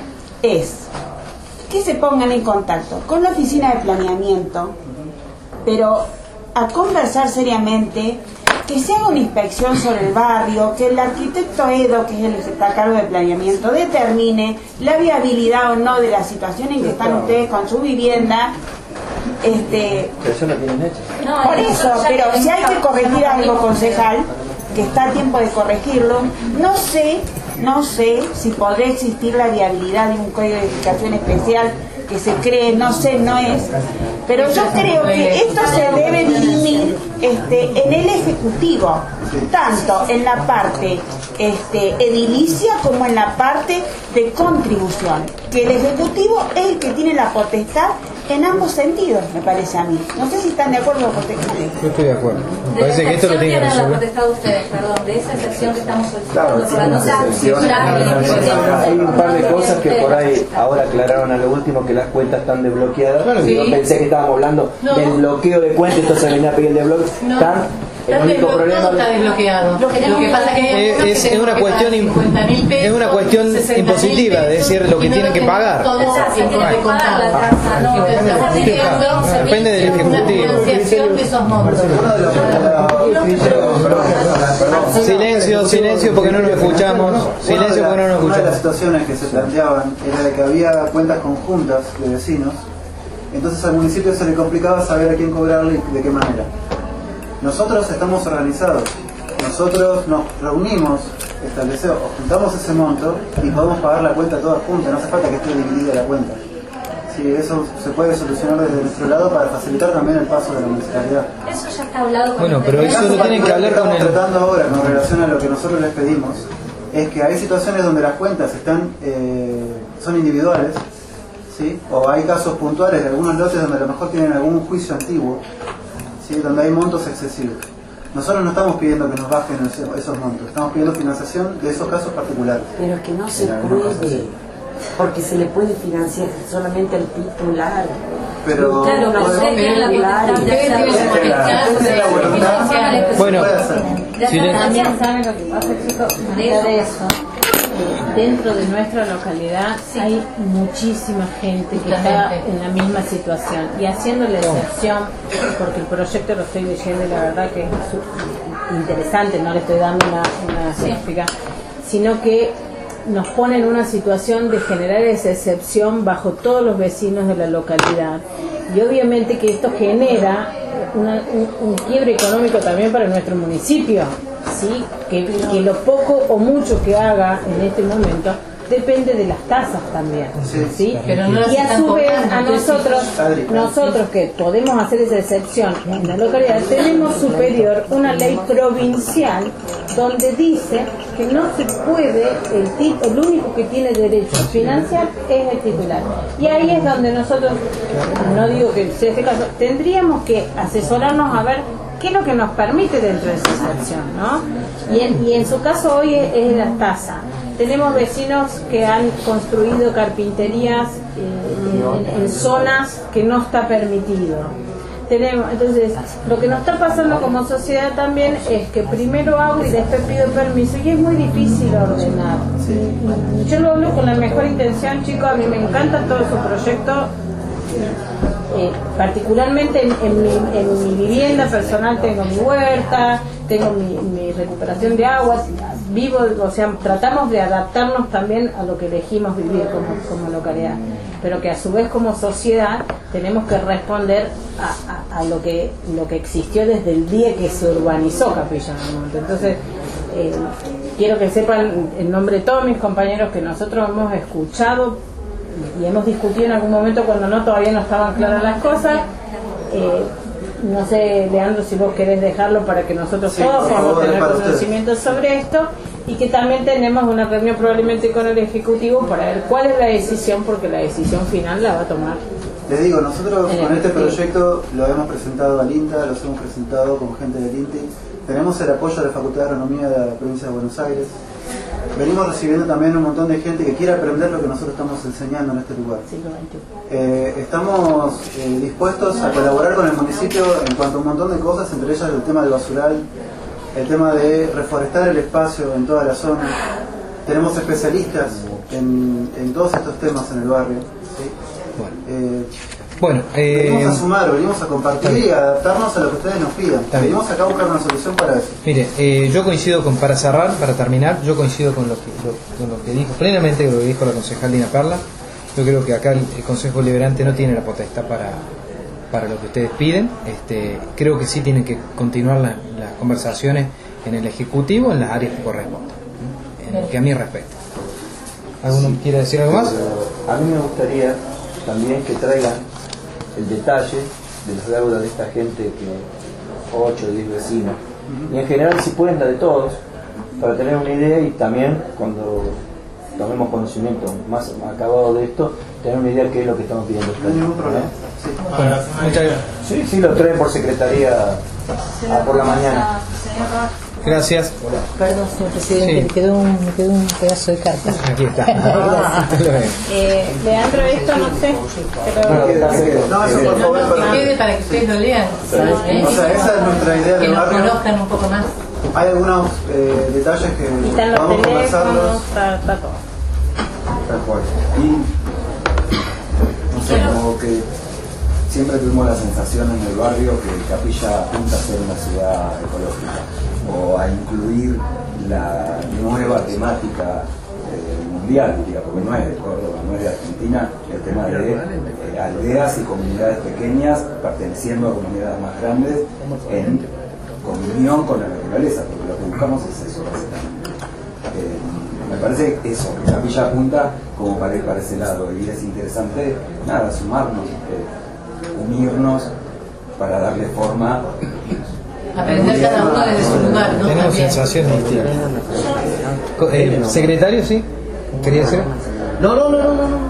Speaker 1: es que se pongan en contacto con la oficina de planeamiento, pero a conversar seriamente, que se haga una inspección sobre el barrio, que el arquitecto Edo, que es el que está a cargo de planeamiento, determine la viabilidad o no de la situación en que están ustedes con su vivienda. Este,
Speaker 8: Pero eso lo tienen hecho.
Speaker 6: No,
Speaker 1: por eso, pero si hay que corregir algo, concejal, que está a tiempo de corregirlo, no sé, no sé si podrá existir la viabilidad de un código de edificación especial que se cree, no sé, no es, pero yo creo que esto se debe dirimir este, en el Ejecutivo, tanto en la parte este, edilicia como en la parte de contribución, que el Ejecutivo es el que tiene la potestad en ambos sentidos, me parece a mí. No sé si están de acuerdo con concejales.
Speaker 3: Yo estoy de acuerdo. Me
Speaker 6: De
Speaker 3: parece
Speaker 6: la
Speaker 3: que esto lo
Speaker 6: excepción
Speaker 3: tiene que
Speaker 6: tienen la
Speaker 3: resolver.
Speaker 6: potestad de ustedes, perdón, de esa excepción que estamos solicitando
Speaker 11: Claro,
Speaker 6: para no
Speaker 11: sí, excepciones. Hay un par de cosas que por ahí ahora aclararon a lo último, que las cuentas están desbloqueadas.
Speaker 14: Sí.
Speaker 11: Yo pensé que estábamos hablando
Speaker 14: No.
Speaker 11: del bloqueo de cuentas, entonces venía a pedir el desbloqueo.
Speaker 14: No.
Speaker 11: Están, el
Speaker 14: Está
Speaker 11: único
Speaker 14: desbloqueado,
Speaker 11: problema
Speaker 14: todo está desbloqueado. Lo que pasa es que hay
Speaker 3: Es-
Speaker 14: algunos que
Speaker 3: es
Speaker 14: tenemos
Speaker 3: una
Speaker 14: que
Speaker 3: cuestión
Speaker 14: pagar
Speaker 3: im-
Speaker 14: cincuenta mil pesos,
Speaker 3: es una cuestión
Speaker 14: sesenta mil
Speaker 3: impositiva,
Speaker 14: pesos,
Speaker 3: es decir, lo que
Speaker 14: y no
Speaker 3: tienen que
Speaker 14: tenemos
Speaker 3: pagar.
Speaker 14: todo
Speaker 6: Exacto,
Speaker 14: en
Speaker 6: tienen que
Speaker 14: contado.
Speaker 6: pagar la tasa, no,
Speaker 14: Entonces,
Speaker 6: no,
Speaker 14: estamos
Speaker 6: no,
Speaker 14: pidiendo
Speaker 6: no,
Speaker 14: un
Speaker 3: depende del
Speaker 14: servicio, una
Speaker 3: Ejecutivo.
Speaker 14: financiación de esos montos.
Speaker 3: Silencio, silencio porque no nos escuchamos. Silencio porque no nos
Speaker 12: Una de las
Speaker 3: escuchamos.
Speaker 12: situaciones que se planteaban era de que había cuentas conjuntas de vecinos, entonces al municipio se le complicaba saber a quién cobrarle y de qué manera. Nosotros estamos organizados, nosotros nos reunimos, establecemos, juntamos ese monto y podemos pagar la cuenta toda junta, no hace falta que esté dividida la cuenta. Sí, eso se puede solucionar desde nuestro lado para facilitar también el paso de la municipalidad.
Speaker 6: Eso ya está hablado con
Speaker 3: Bueno,
Speaker 6: el
Speaker 3: pero
Speaker 12: El
Speaker 3: eso
Speaker 12: caso
Speaker 3: lo tienen que hablar con
Speaker 12: estamos
Speaker 3: el...
Speaker 12: tratando ahora con relación a lo que nosotros les pedimos es que hay situaciones donde las cuentas están eh, son individuales, ¿sí? O hay casos puntuales de algunos lotes donde a lo mejor tienen algún juicio antiguo, ¿sí? Donde hay montos excesivos. Nosotros no estamos pidiendo que nos bajen esos montos, estamos pidiendo financiación de esos casos particulares.
Speaker 5: Pero que no se puede, porque se le puede financiar solamente al titular.
Speaker 12: Pero
Speaker 5: claro, no sé que la
Speaker 7: bueno, también saben lo que pasa, chicos, de eso. Dentro de nuestra localidad hay muchísima gente que está en la misma situación, y haciendo la excepción, porque el proyecto lo estoy leyendo y la verdad que es interesante, no le estoy dando una, una significa, sino que nos pone en una situación de generar esa excepción bajo todos los vecinos de la localidad, y obviamente que esto genera una, un, un quiebre económico también para nuestro municipio, ¿sí? que, que lo poco o mucho que haga en este momento depende de las tasas también, ¿sí? ¿Sí? Pero no y a su vez a nosotros nosotros que podemos hacer esa excepción en la localidad, tenemos superior una ley provincial donde dice que no se puede, el, tit, el único que tiene derecho a financiar es el titular, y ahí es donde nosotros, no digo que sea este caso, tendríamos que asesorarnos a ver qué es lo que nos permite dentro de esa excepción, ¿no? Y en, y en su caso hoy es, es la tasa. Tenemos vecinos que han construido carpinterías eh, en, en zonas que no está permitido. Tenemos, entonces, lo que nos está pasando como sociedad también es que primero hago y después pido permiso, y es muy difícil ordenar. Yo lo hablo con la mejor intención, chicos, a mí me encanta todo su proyecto. Eh, particularmente en, en, mi, en mi vivienda personal tengo mi huerta, tengo mi, mi recuperación de aguas, vivo, o sea, tratamos de adaptarnos también a lo que elegimos vivir como, como localidad, pero que a su vez como sociedad tenemos que responder a, a, a lo que lo que existió desde el día que se urbanizó Capilla del Monte. Entonces eh, quiero que sepan en nombre de todos mis compañeros que nosotros hemos escuchado y hemos discutido en algún momento cuando no todavía no estaban claras las cosas. Eh, no sé, Leandro, si vos querés dejarlo para que nosotros sí, todos podamos tener conocimiento sobre esto, y que también tenemos una reunión probablemente con el Ejecutivo para ver cuál es la decisión, porque la decisión final la va a tomar.
Speaker 12: Les digo, nosotros con este proyecto lo hemos presentado al INTA, los hemos presentado con gente del INTI, tenemos el apoyo de la Facultad de Agronomía de la provincia de Buenos Aires. Venimos recibiendo también un montón de gente que quiere aprender lo que nosotros estamos enseñando en este lugar. Eh, estamos eh, dispuestos a colaborar con el municipio en cuanto a un montón de cosas, entre ellas el tema del basural, el tema de reforestar el espacio en toda la zona. Tenemos especialistas en, en todos estos temas en el barrio. ¿Sí?
Speaker 3: Bueno.
Speaker 12: Eh,
Speaker 3: Bueno, eh,
Speaker 12: venimos a sumar, venimos a compartir y a adaptarnos a lo que ustedes nos pidan. Venimos acá a buscar una solución para eso.
Speaker 3: Mire, eh, yo coincido con, para cerrar, para terminar, yo coincido con lo que, lo, con lo que dijo, plenamente con lo que dijo la concejal Dina Perla. Yo creo que acá el, el Consejo Deliberante no tiene la potestad para, para lo que ustedes piden. Este, creo que sí tienen que continuar la, las conversaciones en el Ejecutivo, en las áreas que correspondan, en lo que a mí respecta. ¿Alguno sí, quiere decir algo más?
Speaker 8: A mí me gustaría también que traigan el detalle de las deudas de esta gente, que ocho o diez vecinos, y en general si pueden la de todos, para tener una idea, y también cuando tomemos conocimiento más acabado de esto, tener una idea de qué es lo que estamos pidiendo.
Speaker 12: No hay ningún problema. Sí.
Speaker 3: Bueno, muchas gracias.
Speaker 8: Sí, sí, lo traen por secretaría a por la mañana.
Speaker 3: Gracias.
Speaker 14: Perdón, señor presidente,
Speaker 3: Sí.
Speaker 14: me, quedó un, me quedó un pedazo de carta.
Speaker 3: Aquí está.
Speaker 7: Eh, Leandro, esto no sé, pero...
Speaker 12: No, eso por favor,
Speaker 14: No,
Speaker 12: para
Speaker 14: que quede para que ustedes lo lean. ¿Eh?
Speaker 12: O sea, esa es nuestra idea
Speaker 14: Que
Speaker 12: del
Speaker 14: nos
Speaker 12: barrio.
Speaker 14: conozcan un poco más.
Speaker 12: Hay algunos eh, detalles que
Speaker 7: Están los
Speaker 12: vamos a conversarlos.
Speaker 7: teléfonos, está, está todo.
Speaker 11: Tal cual. Y no sé, como que siempre tuvimos la sensación en el barrio que Capilla apunta a ser una ciudad ecológica o a incluir la nueva temática eh, mundial, diría, porque no es de Córdoba, no es de Argentina, el tema de eh, aldeas y comunidades pequeñas perteneciendo a comunidades más grandes en comunión con la naturaleza, porque lo que buscamos es eso básicamente. Eh, me parece eso, que Capilla apunta como para ir para ese lado, y es interesante, nada, sumarnos, eh, unirnos para darle forma.
Speaker 14: Aprender cada uno desde su lugar, ¿no?
Speaker 3: Tenemos
Speaker 14: También.
Speaker 3: sensaciones distintas. Co- eh, secretario, ¿sí? ¿Quería decir?
Speaker 2: No, no, no, no, no.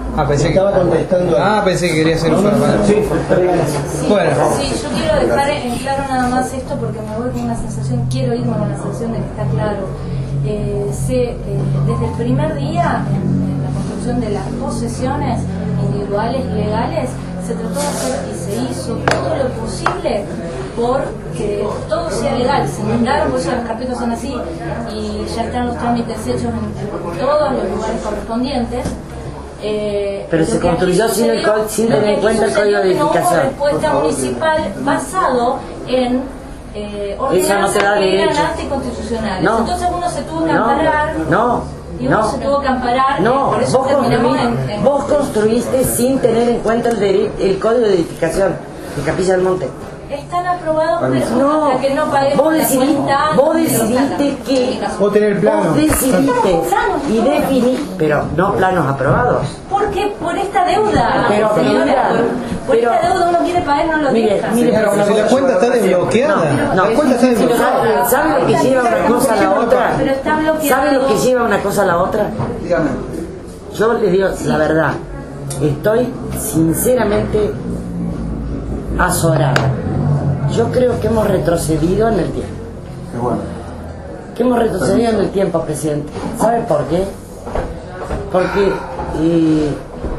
Speaker 3: Ah, pensé que
Speaker 2: estaba contestando.
Speaker 3: Ah, pensé que quería hacer un formal.
Speaker 2: Sí,
Speaker 3: bueno.
Speaker 6: Sí, yo quiero dejar en claro nada más esto porque me voy con una sensación, quiero irme con la sensación de que está claro. Eh, se, eh, desde el primer día en, en la construcción de las posesiones individuales y legales se trató de hacer y se hizo todo lo posible por que todo sea legal. Se mandaron, por eso los carpetos son así y ya están los trámites hechos en, en todos los lugares correspondientes. Eh,
Speaker 5: Pero se construyó sin, el, sin tener en cuenta el código de edificación.
Speaker 6: No hubo respuesta municipal basado en eh, ordenanzas que eran anticonstitucionales.
Speaker 5: No.
Speaker 6: Entonces uno se tuvo que amparar.
Speaker 5: No.
Speaker 6: Y uno
Speaker 5: no.
Speaker 6: se tuvo que amparar.
Speaker 5: No,
Speaker 6: por eso
Speaker 5: vos,
Speaker 6: terminamos
Speaker 5: construiste,
Speaker 6: en, en...
Speaker 5: vos construiste sin tener en cuenta el, de, el código de edificación de Capilla del Monte.
Speaker 6: Están aprobados, pero
Speaker 5: no,
Speaker 6: hasta que no paguemos
Speaker 5: vos
Speaker 6: la
Speaker 5: decidiste,
Speaker 6: cuenta.
Speaker 5: vos decidiste que
Speaker 13: vos tenés el plano.
Speaker 5: Vos decidiste y definiste, pero no planos aprobados.
Speaker 6: Porque por esta deuda,
Speaker 5: pero,
Speaker 6: señora,
Speaker 5: mira,
Speaker 6: por, por
Speaker 5: pero,
Speaker 6: esta deuda uno quiere pagar, no lo
Speaker 5: mire,
Speaker 6: deja.
Speaker 5: Mire, pero
Speaker 3: si la cuenta está desbloqueada,
Speaker 5: no, no,
Speaker 3: la cuenta está desbloqueada.
Speaker 5: ¿Sabe lo que lleva una cosa a la otra?
Speaker 6: Pero está bloqueado.
Speaker 5: ¿Sabe lo que lleva una cosa a la otra?
Speaker 12: Dígame.
Speaker 5: Yo le digo la verdad, estoy sinceramente azorada. Yo creo que hemos retrocedido en el tiempo.
Speaker 12: Qué bueno.
Speaker 5: Que hemos retrocedido en el tiempo, presidente. ¿Sabe por qué? Porque eh,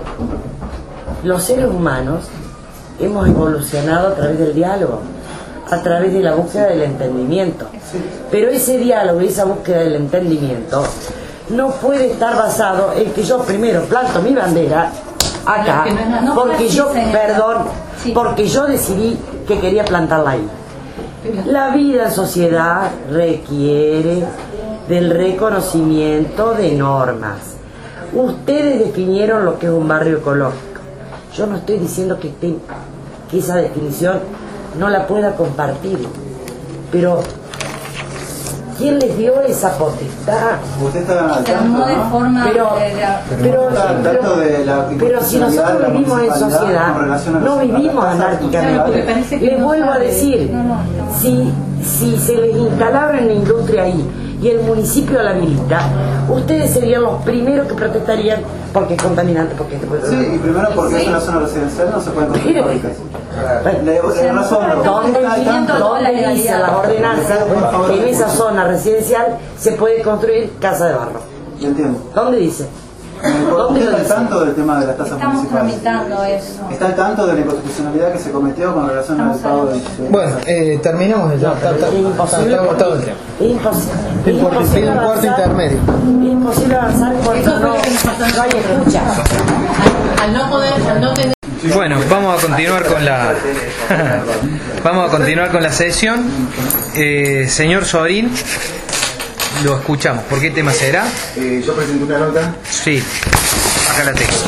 Speaker 5: los seres humanos hemos evolucionado a través del diálogo, a través de la búsqueda del entendimiento. Pero ese diálogo y esa búsqueda del entendimiento no puede estar basado en que yo primero planto mi bandera acá, porque yo, perdón, porque yo decidí que quería plantarla ahí. La vida en sociedad requiere del reconocimiento de normas. Ustedes definieron lo que es un barrio ecológico. Yo no estoy diciendo que, esté, que esa definición no la pueda compartir, pero ¿quién les dio esa potestad?
Speaker 12: Usted está al
Speaker 6: Se armó de forma
Speaker 5: pero,
Speaker 6: de la-
Speaker 5: pero,
Speaker 12: está al
Speaker 5: pero,
Speaker 12: tanto de la
Speaker 5: pero si nosotros
Speaker 12: de la
Speaker 5: vivimos en
Speaker 12: municipalidad
Speaker 5: sociedad,
Speaker 12: con relación a
Speaker 5: no
Speaker 12: las-
Speaker 5: vivimos
Speaker 12: a las tasas
Speaker 5: anárquicamente.
Speaker 12: funcionales.
Speaker 5: Les vuelvo a decir, si, si se les instalara en la industria ahí y el municipio la habilita, ustedes serían los primeros que protestarían porque es contaminante. Porque
Speaker 12: Sí, y primero porque es una zona residencial, no se pueden construir
Speaker 5: Mire,
Speaker 12: fábricas. Le le razón,
Speaker 5: ¿Dónde, ¿Dónde dice la ordenanza que en esa zona residencial se puede construir casa de barro?
Speaker 12: Entiendo.
Speaker 5: ¿Dónde dice?
Speaker 12: ¿Dónde está al tanto del tema de las tasas
Speaker 6: Estamos
Speaker 12: municipales?
Speaker 6: tramitando eso.
Speaker 12: ¿Está al tanto de la inconstitucionalidad que se cometió con relación al pago de...
Speaker 3: Bueno, eh, terminamos ya. Está, está, está, está agotado el tema.
Speaker 5: Es imposible.
Speaker 3: Es imposible un cuarto intermedio.
Speaker 5: Es imposible avanzar cuando no, no hay escucha.
Speaker 14: Al no poder, al no tener...
Speaker 3: Bueno, vamos a continuar con la vamos a continuar con la sesión. Eh, señor Sorín, lo escuchamos. ¿Por qué tema será?
Speaker 2: Eh, yo presenté una nota.
Speaker 3: Sí, acá la tengo.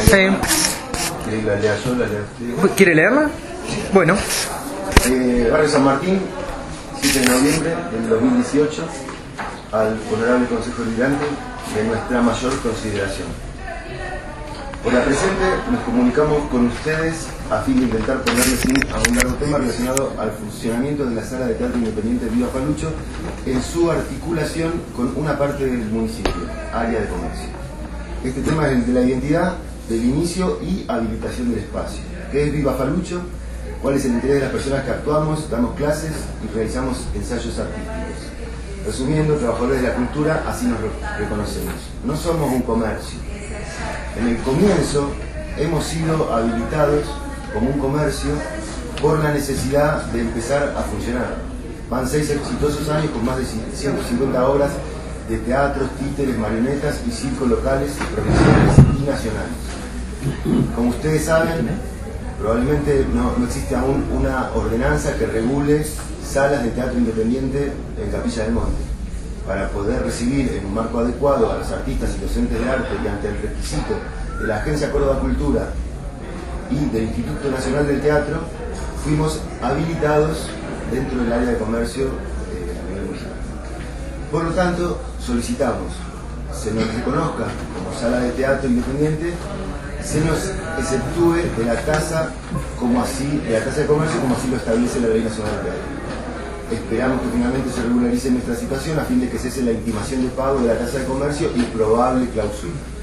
Speaker 3: Sí.
Speaker 2: La lea yo, la leo.
Speaker 3: ¿Quiere leerla? Bueno.
Speaker 2: Eh, Barrio San Martín, siete de noviembre del dos mil dieciocho, al Honorable Consejo Deliberante de nuestra mayor consideración. Por la presente nos comunicamos con ustedes a fin de intentar ponerle fin a un largo tema relacionado al funcionamiento de la Sala de Teatro Independiente Viva Falucho en su articulación con una parte del municipio, área de comercio. Este tema es el de la identidad, del inicio y habilitación del espacio. ¿Qué es Viva Falucho? ¿Cuál es el interés de las personas que actuamos, damos clases y realizamos ensayos artísticos? Resumiendo, trabajadores de la cultura, así nos reconocemos. No somos un comercio. En el comienzo hemos sido habilitados como un comercio por la necesidad de empezar a funcionar. Van seis exitosos años con más de ciento cincuenta obras de teatros, títeres, marionetas y circos locales, provinciales y nacionales. Como ustedes saben, probablemente no, no existe aún una ordenanza que regule salas de teatro independiente en Capilla del Monte. Para poder recibir en un marco adecuado a los artistas y docentes de arte y ante el requisito de la Agencia Córdoba Cultura y del Instituto Nacional del Teatro, fuimos habilitados dentro del área de comercio eh, a nivel municipal. Por lo tanto, solicitamos se nos reconozca como sala de teatro independiente, se nos exceptúe de la tasa como así, de la tasa de comercio como así lo establece la Ley Nacional del Teatro. Esperamos que finalmente se regularice nuestra situación a fin de que cese la intimación de pago de la tasa de comercio y probable clausura.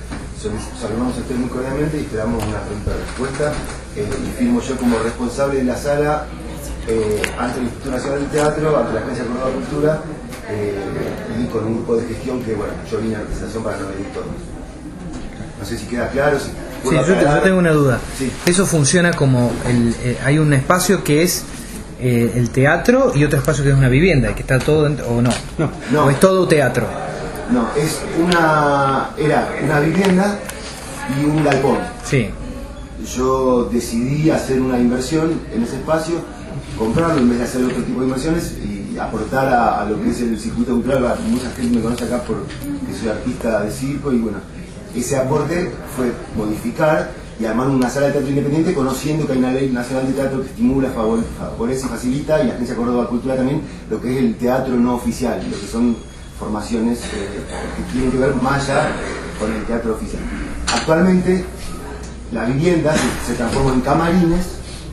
Speaker 15: saludamos a ustedes muy cordialmente y esperamos una pronta respuesta. Eh, y firmo yo como responsable de la sala eh, ante el Instituto Nacional del Teatro, ante la Agencia Córdoba Cultura eh, y con un grupo de gestión que, bueno, yo vine a representación para no venir todos. No sé si queda claro. Si
Speaker 3: sí, yo, yo tengo una duda. Sí. Eso funciona como, el, eh, hay un espacio que es eh, el teatro y otro espacio que es una vivienda, que está todo dentro, o no, no, no. O es todo teatro.
Speaker 15: No, es una, era una vivienda y un galpón.
Speaker 3: Sí.
Speaker 15: Yo decidí hacer una inversión en ese espacio, comprarlo en vez de hacer otro tipo de inversiones y aportar a, a lo que es el circuito cultural. Mucha gente me conoce acá porque soy artista de circo y bueno, ese aporte fue modificar y armar una sala de teatro independiente, conociendo que hay una ley nacional de teatro que estimula, favorece y facilita, y la Agencia Córdoba Cultura también, lo que es el teatro no oficial, lo que son formaciones eh, que tienen que ver más allá con el teatro oficial. Actualmente la vivienda se, se transformó en camarines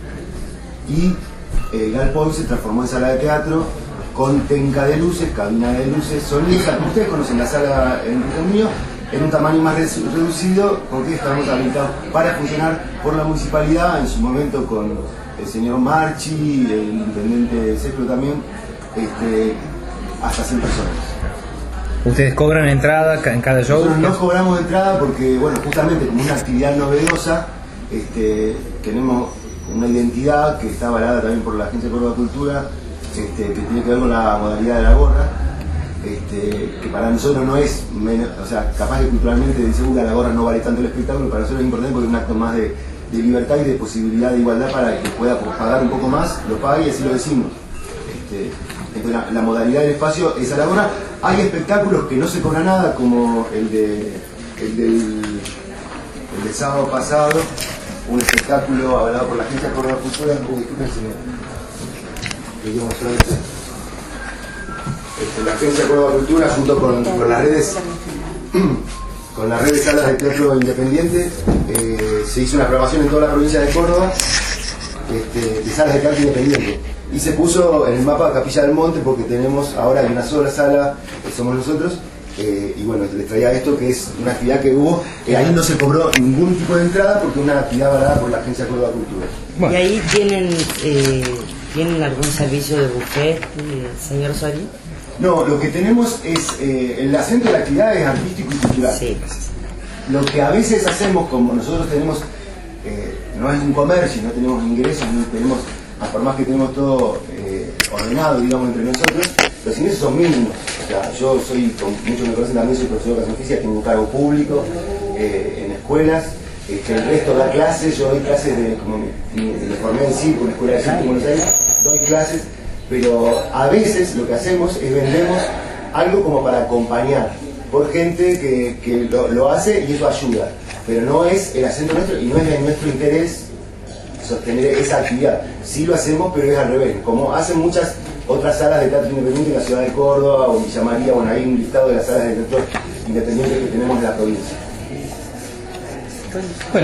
Speaker 15: y el galpón se transformó en sala de teatro con técnica de luces, cabina de luces, sonido. Ustedes conocen la sala en el mío, en un tamaño más reducido, con que estamos habilitados para funcionar por la municipalidad, en su momento con el señor Marchi, el intendente Cecro también, este, hasta cien personas.
Speaker 3: ¿Ustedes cobran entrada en cada show?
Speaker 15: Nosotros no cobramos entrada porque, bueno, justamente como una actividad novedosa, este, tenemos una identidad que está avalada también por la Agencia Córdoba Cultura, este, que tiene que ver con la modalidad de la gorra, este, que para nosotros no es, menos, o sea, capaz que culturalmente dice, uh, la gorra no vale tanto el espectáculo, para nosotros es importante porque es un acto más de, de libertad y de posibilidad de igualdad para que pueda pagar un poco más, lo pague y así lo decimos. Este, entonces la, la modalidad del espacio es a la gorra. Hay espectáculos que no se cobra nada, como el de el del, el del sábado pasado, un espectáculo avalado por la Agencia Córdoba Cultura. Uh, disculpen si me, me mostrar este. Este, la Agencia Córdoba Cultura junto con, con las redes con las redes salas de teatro independiente eh, se hizo una programación en toda la provincia de Córdoba este, de salas de teatro independiente. Y se puso en el mapa Capilla del Monte porque tenemos ahora una sola sala, que somos nosotros, eh, y bueno, les traía esto que es una actividad que hubo, que ahí no se cobró ningún tipo de entrada porque es una actividad avalada por la Agencia Córdoba Cultura.
Speaker 5: Bueno. ¿Y ahí tienen, eh, tienen algún servicio de buffet, eh, señor Soria?
Speaker 15: No, lo que tenemos es, eh, el acento de la actividad es artístico y cultural.
Speaker 5: Sí.
Speaker 15: Lo que a veces hacemos, como nosotros tenemos, eh, no es un comercio, no tenemos ingresos, no tenemos... por más que tenemos todo eh, ordenado, digamos, entre nosotros, los ingresos son mínimos. O sea, yo soy, como muchos me conocen también, soy profesor de educación física, tengo un cargo público eh, en escuelas, eh, que el resto da clases, yo doy clases de, como me, me formé en circo, en la escuela de circo en Buenos Aires, doy clases, pero a veces lo que hacemos es vendemos algo como para acompañar, por gente que, que lo, lo hace y eso ayuda, pero no es el acento nuestro y no es de nuestro interés sostener esa actividad. Sí lo hacemos, pero es al revés, como hacen muchas otras salas de teatro independiente en la ciudad de Córdoba o en Villa María. Bueno, hay un listado de las salas de teatro independiente que tenemos en la provincia.
Speaker 3: Bueno,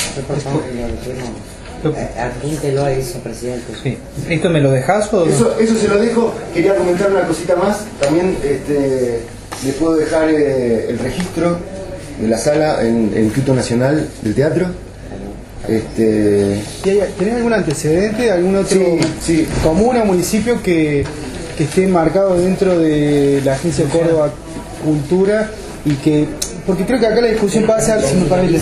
Speaker 5: apúntelo a eso, presidente.
Speaker 3: Sí. ¿Esto me lo dejas o...?
Speaker 15: Eso, eso se lo dejo. Quería comentar una cosita más. También este, les puedo dejar eh, el registro de la sala en el Instituto Nacional del Teatro. Este...
Speaker 4: ¿Tenés algún antecedente, algún otro
Speaker 15: sí, sí.
Speaker 4: comuna, municipio que, que esté enmarcado dentro de la Agencia Córdoba Cultura y que, porque creo que acá la discusión pasa, si me parece,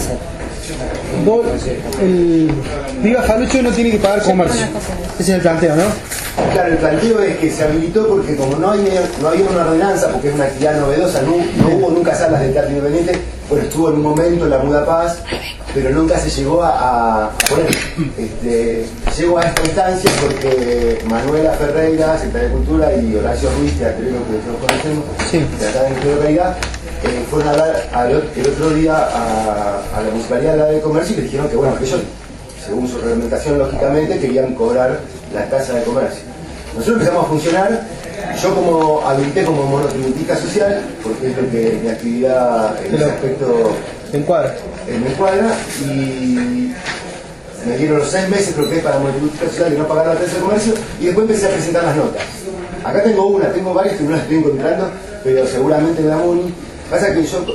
Speaker 4: el Viva Jalucho no tiene que pagar comercio, ese es el planteo, ¿no?
Speaker 15: Claro, el planteo es que se habilitó porque como no, hay, no había una ordenanza, porque es una actividad novedosa, no, no hubo nunca salas de teatro independiente, bueno, estuvo en un momento en la Muda Paz, pero nunca se llegó a, a poner. Este, llegó a esta instancia porque Manuela Ferreira, secretaria de Cultura, y Horacio Ruiz, teatrero que nosotros conocemos, sí. de acá de nuestra localidad, eh, fueron a hablar al, el otro día a, a la Municipalidad de Comercio y le dijeron que, bueno, que ellos, según su reglamentación, lógicamente, querían cobrar la tasa de comercio. Nosotros empezamos a funcionar, yo como habilité como monotributista social, porque es lo que mi actividad en ese aspecto
Speaker 4: me encuadra.
Speaker 15: Eh, me encuadra, y me dieron los seis meses, creo que es para monotributista social, de no pagar la tasa de comercio, y después empecé a presentar las notas. Acá tengo una, tengo varias que no las estoy encontrando, pero seguramente me da un... Pasa que yo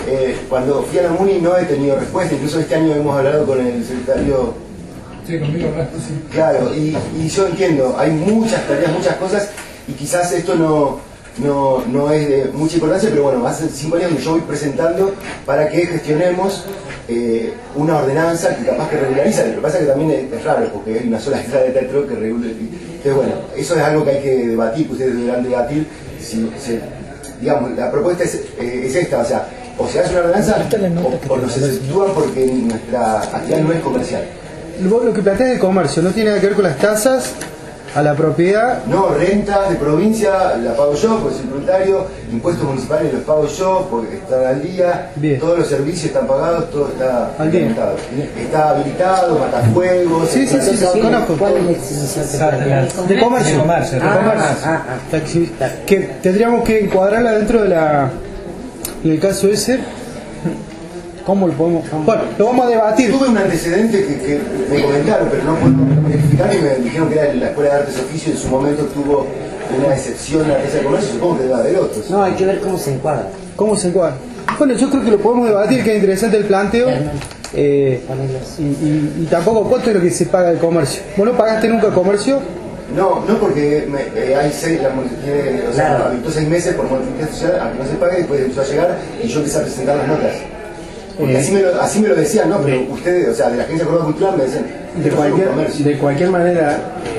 Speaker 15: eh, cuando fui a la MUNI no he tenido respuesta, incluso este año hemos hablado con el secretario.
Speaker 16: Sí, conmigo hablaste, sí.
Speaker 15: Claro, y, y yo entiendo, hay muchas tareas, muchas cosas, y quizás esto no, no, no es de mucha importancia, pero bueno, hace cinco años que yo voy presentando para que gestionemos eh, una ordenanza que capaz que regulariza. Lo que pasa es que también es, es raro, porque hay una sola sala de teatro que regula. Entonces, bueno, eso es algo que hay que debatir, que ustedes deberán debatir. Si, si, digamos, la propuesta es, eh, es esta, o sea, o se hace una ordenanza o, o nos exceptúan porque nuestra actividad no es comercial.
Speaker 4: Vos lo que planteas del comercio no tiene nada que ver con las tasas a la propiedad.
Speaker 15: No, rentas de provincia la pago yo porque soy voluntario, impuestos municipales los pago yo porque están al día. Bien. Todos los servicios están pagados, todo está habilitado. Está habilitado, matafuegos.
Speaker 4: Sí, sí, sí, sí, conozco.
Speaker 5: ¿Cuál es la exhibición?
Speaker 4: De comercio. De comercio. De comercio.
Speaker 5: Ah, ah,
Speaker 4: ah. Que tendríamos que encuadrarla dentro de la. En el caso ese. ¿Cómo lo podemos? Bueno, lo vamos a debatir.
Speaker 15: Tuve un antecedente que, que me comentaron, pero no puedo verificar, y me dijeron que era la Escuela de Artes y Oficios, en su momento tuvo una excepción a ese comercio, supongo que debe haber otros.
Speaker 5: No, hay que ver cómo se encuadra.
Speaker 4: ¿Cómo se encuadra? Bueno, yo creo que lo podemos debatir, que es interesante el planteo. Eh, y, y, y tampoco cuánto es lo que se paga el comercio. ¿Vos no pagaste nunca el comercio?
Speaker 15: No, no porque me, eh, hay seis, la, tiene, o sea, habilitó seis meses por modificación social a que no se pague, después empezó a llegar y yo empecé a presentar las notas. Porque así me, lo, así me lo decían, ¿no? Pero ustedes, o sea, de la Agencia de Cultura Cultural me decían,
Speaker 13: de cualquier, de cualquier manera,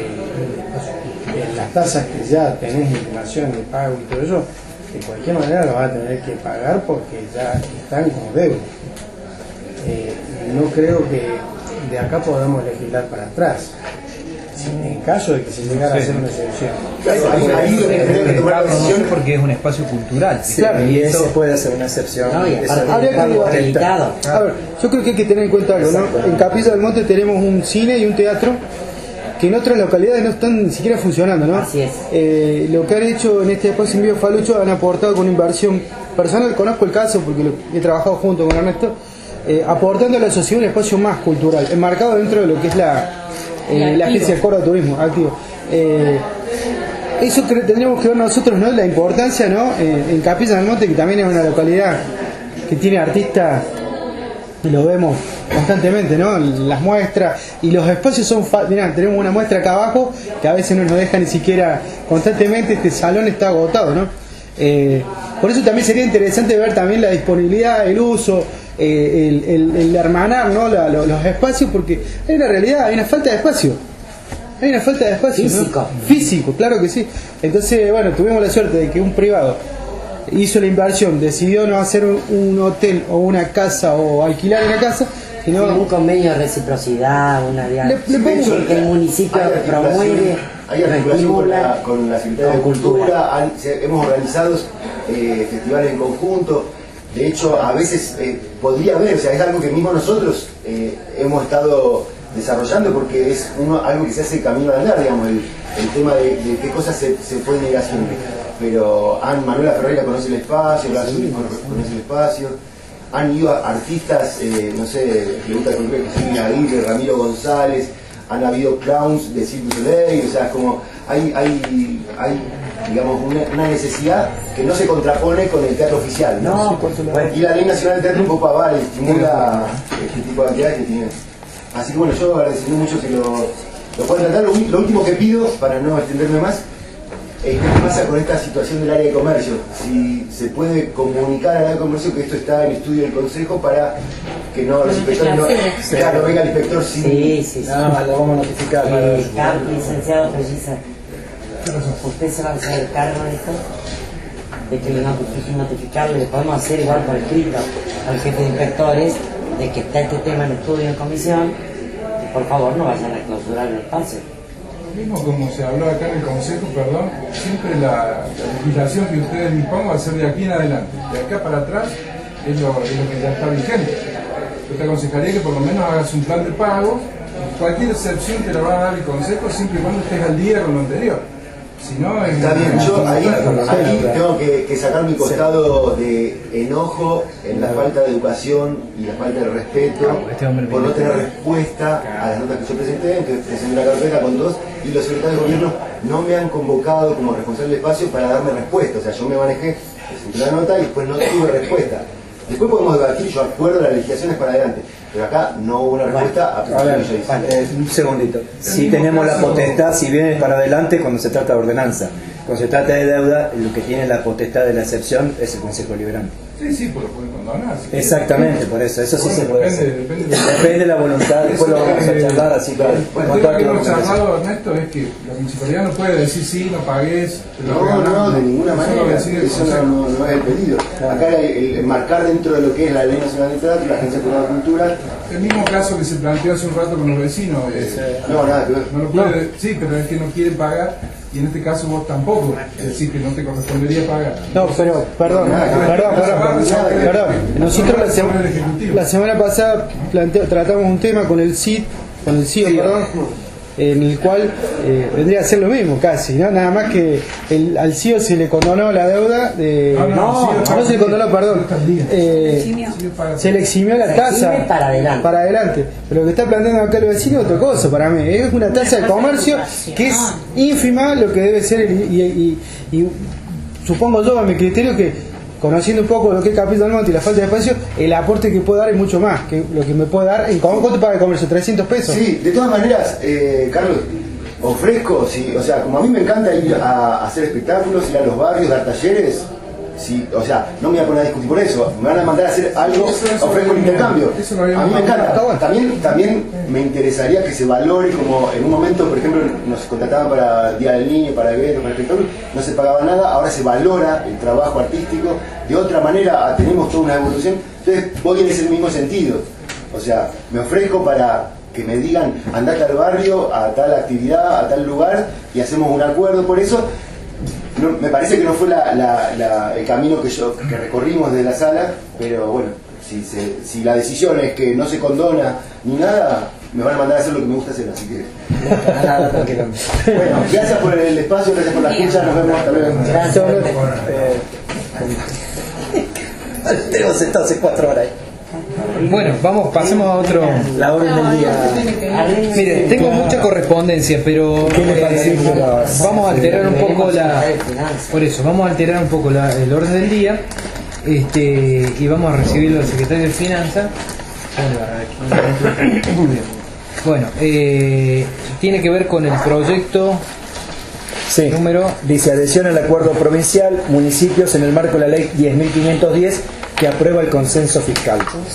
Speaker 13: eh, en las tasas que ya tenés información de pago y todo eso, de cualquier manera lo vas a tener que pagar porque ya están como deuda. Eh, no creo que de acá podamos legislar para atrás. En caso de que se llegara sí. a hacer una excepción.
Speaker 3: Claro, ahí, ahí creo que tomar la decisión porque es un espacio cultural.
Speaker 13: Sí, claro, y eso puede hacer una excepción.
Speaker 5: No, y aparte acreditado.
Speaker 4: A ver, yo creo que hay que tener en cuenta algo, ¿no? En Capilla del Monte tenemos un cine y un teatro que en otras localidades no están ni siquiera funcionando, ¿no?
Speaker 5: Así es.
Speaker 4: Eh, lo que han hecho en este espacio en Vivo Falucho han aportado con inversión personal, conozco el caso porque lo, he trabajado junto con Ernesto, eh, aportando a la sociedad un espacio más cultural, enmarcado dentro de lo que es la Eh, la agencia de Coro de Turismo activo. Eh, eso que tendríamos que ver nosotros, ¿no? La importancia, ¿no? Eh, en Capilla del Monte, que también es una localidad que tiene artistas, y lo vemos constantemente, ¿no? Las muestras y los espacios son. Mirá, tenemos una muestra acá abajo que a veces no nos deja ni siquiera constantemente. Este salón está agotado, ¿no? Eh, por eso también sería interesante ver también la disponibilidad, el uso. Eh, el, el, el hermanar, ¿no? La, lo, los espacios, porque hay una realidad, hay una falta de espacio, hay una falta de espacio
Speaker 5: físico,
Speaker 4: ¿no? Físico, claro que sí. Entonces, bueno, tuvimos la suerte de que un privado hizo la inversión, decidió no hacer un, un hotel o una casa o alquilar una casa, sino
Speaker 5: sí, un convenio de reciprocidad, una
Speaker 4: le, le
Speaker 5: hecho, que el municipio promueve,
Speaker 15: hay articulación con la, con la Secretaría de Cultura, cultura. Han, se, hemos organizado eh, festivales en conjunto. De hecho, a veces eh, podría haber, o sea, es algo que mismo nosotros eh, hemos estado desarrollando porque es uno, algo que se hace camino al andar, digamos, el, el tema de, de qué cosas se, se pueden ir haciendo. Pero han, Manuela Ferreira conoce el espacio, la sí, conoce el espacio, han ido a artistas, eh, no sé, Pregunta Concreta, Jesús Aguirre, Ramiro González, han habido clowns de Cirque du Soleil, o sea, como hay, hay, hay digamos, una, una necesidad que no se contrapone con el teatro oficial, ¿no?
Speaker 5: No, por supuesto.
Speaker 15: Y la Ley Nacional de Teatro un poco avala y estimula este tipo de actividades que tienen. Así que bueno, yo agradeciendo mucho que lo, lo puedan tratar. Lo, lo último que pido, para no extenderme más, es qué pasa con esta situación del área de comercio. Si se puede comunicar al área de comercio que esto está en estudio del Consejo para que no los inspectores no,
Speaker 5: sí.
Speaker 15: claro, venga el inspector sin...
Speaker 5: Sí, sí, sí.
Speaker 13: No, lo vamos a notificar.
Speaker 5: Eh, Carlos, licenciado Pelliza, ¿usted se va a hacer cargo de esto? De que le notifiquen, notificarle, le podemos hacer igual por escrito al jefe de inspectores de que está este tema en estudio en comisión, y por favor no vayan a clausurar el espacio.
Speaker 16: Mismo como se habló acá en el Consejo, perdón, siempre la, la legislación que ustedes dispongan va a ser de aquí en adelante. De acá para atrás es lo, es lo que ya está vigente. Yo te aconsejaría que por lo menos hagas un plan de pago. Cualquier excepción te la va a dar el Consejo siempre y cuando estés al día con lo anterior. Si no, es
Speaker 15: está bien, yo ahí, ahí tengo que, que sacar mi costado de enojo en la falta de educación y la falta de respeto por no tener respuesta a las notas que yo presenté, que presenté una carpeta con dos y los secretarios de gobierno no me han convocado como responsable del espacio para darme respuesta. O sea, yo me manejé, presenté la nota y después no tuve respuesta. Después podemos debatir, yo acuerdo las legislaciones para adelante, pero acá no hubo una respuesta a
Speaker 8: A ver, eh, un segundito. Si tenemos la potestad, si viene para adelante cuando se trata de ordenanza. Cuando se trata de deuda, lo que tiene la potestad de la excepción es el Consejo Deliberante.
Speaker 16: Sí, sí, pues lo pueden condonar. ¿Sí?
Speaker 8: Exactamente, por eso, eso sí
Speaker 16: Bueno,
Speaker 8: se puede
Speaker 16: depende,
Speaker 8: hacer.
Speaker 16: Depende,
Speaker 8: Depende, depende de la voluntad, después lo vamos a charlar, así que...
Speaker 16: Bueno, el tema que hemos charlado, Ernesto, es que la municipalidad no puede decir sí, no pagues,
Speaker 15: No, no, de ninguna manera, eso no, no, no es el pedido. Acá el, el marcar dentro de lo que es la Ley Nacional de Teatro, la Agencia Privada de Cultura.
Speaker 16: El mismo caso que se planteó hace un rato con los vecinos. Eh,
Speaker 15: no, nada que ver.
Speaker 16: No lo puede, no. Sí, pero es que no quieren pagar y en este caso vos tampoco, es decir, que no te correspondería pagar.
Speaker 4: No, pero, perdón, perdón, perdón, perdón. Nosotros la, sema, la semana pasada planteo, tratamos un tema con el C I D, con el C I O, perdón, en el cual eh, vendría a ser lo mismo casi, ¿no? Nada más que el, al C I O se le condonó la deuda de... No, no, no, no se le condonó, perdón. Eh, se le eximió la tasa
Speaker 5: para adelante.
Speaker 4: para adelante. Pero lo que está planteando acá el vecino es otra cosa para mí. Es una tasa de comercio que es ínfima lo que debe ser el, y, y, y, y supongo yo a mi criterio que conociendo un poco lo que es Capilla del Monte y la falta de espacio, el aporte que puede dar es mucho más que lo que me puede dar. ¿En cuánto paga el comercio? ¿trescientos pesos?
Speaker 15: Sí, de todas maneras, eh, Carlos, ofrezco, sí, o sea, como a mí me encanta ir a, a hacer espectáculos, ir a los barrios, dar talleres, sí, o sea, no me voy a poner a discutir por eso, me van a mandar a hacer algo, ofrezco un intercambio. A mí me encanta. También, también me interesaría que se valore como en un momento, por ejemplo, nos contrataban para Día del Niño, para eventos, para espectáculos, no se pagaba nada, ahora se valora el trabajo artístico, de otra manera tenemos toda una evolución, entonces voy en ese mismo sentido, o sea, me ofrezco para que me digan andate al barrio, a tal actividad, a tal lugar y hacemos un acuerdo por eso. No, me parece que no fue la, la, la, el camino que yo que recorrimos de la sala, pero bueno, si, se, si la decisión es que no se condona ni nada, me van a mandar a hacer lo que me gusta hacer, así que...
Speaker 8: Nada, tranquilo.
Speaker 15: Bueno, gracias por el espacio, gracias por la escucha, nos vemos, hasta luego.
Speaker 8: Gracias. Tenemos sentado hace cuatro horas.
Speaker 3: Bueno, vamos, pasemos a otro.
Speaker 8: La orden del día.
Speaker 3: Mire, tengo mucha correspondencia, pero eh, vamos a alterar un poco la. Por eso, vamos a alterar un poco la, el orden del día, este, y vamos a recibirlo al secretario de Finanzas. Bueno, eh, tiene que ver con el proyecto.
Speaker 8: Sí.
Speaker 3: Número.
Speaker 8: Dice adhesión al acuerdo provincial, municipios en el marco de la ley diez mil quinientos diez que aprueba el consenso fiscal.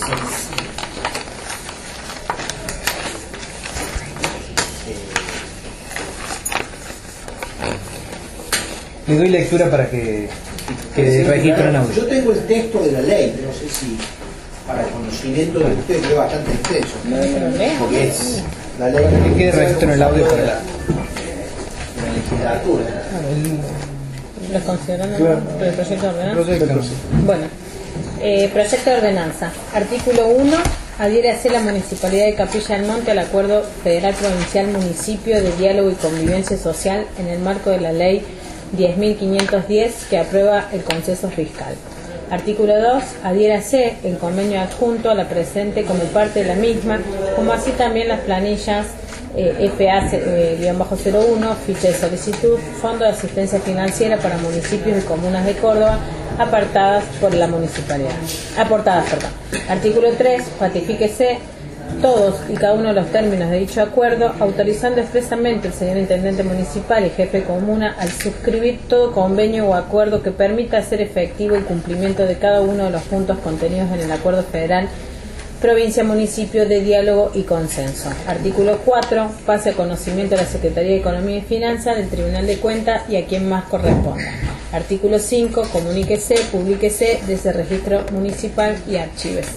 Speaker 3: Le doy lectura para que, que registren en audio.
Speaker 2: Yo tengo el texto de la ley, no sé si para conocimiento de ustedes, que es bastante extenso. Porque es la ley
Speaker 3: que quede registro en el audio para la
Speaker 2: legislatura.
Speaker 7: ¿Los consideran el proyecto de ordenanza? Bueno, eh, proyecto de ordenanza. Artículo uno. Adhiere a ser la Municipalidad de Capilla del Monte al Acuerdo Federal Provincial Municipio de Diálogo y Convivencia Social en el marco de la Ley diez mil quinientos diez que aprueba el Consenso Fiscal. Artículo dos. Adhiere a ser el convenio adjunto a la presente como parte de la misma, como así también las planillas eh, F A cero uno, ficha de solicitud, Fondo de Asistencia Financiera para municipios y comunas de Córdoba, apartadas por la municipalidad. Aportadas, perdón. Artículo tres. Ratifíquese todos y cada uno de los términos de dicho acuerdo, autorizando expresamente el señor Intendente Municipal y Jefe de Comuna al suscribir todo convenio o acuerdo que permita hacer efectivo el cumplimiento de cada uno de los puntos contenidos en el Acuerdo Federal Provincia-Municipio de Diálogo y Consenso. Artículo cuatro. Pase a conocimiento de la Secretaría de Economía y Finanzas, del Tribunal de Cuentas y a quien más corresponda. Artículo cinco. Comuníquese, publíquese desde el registro municipal y archívese.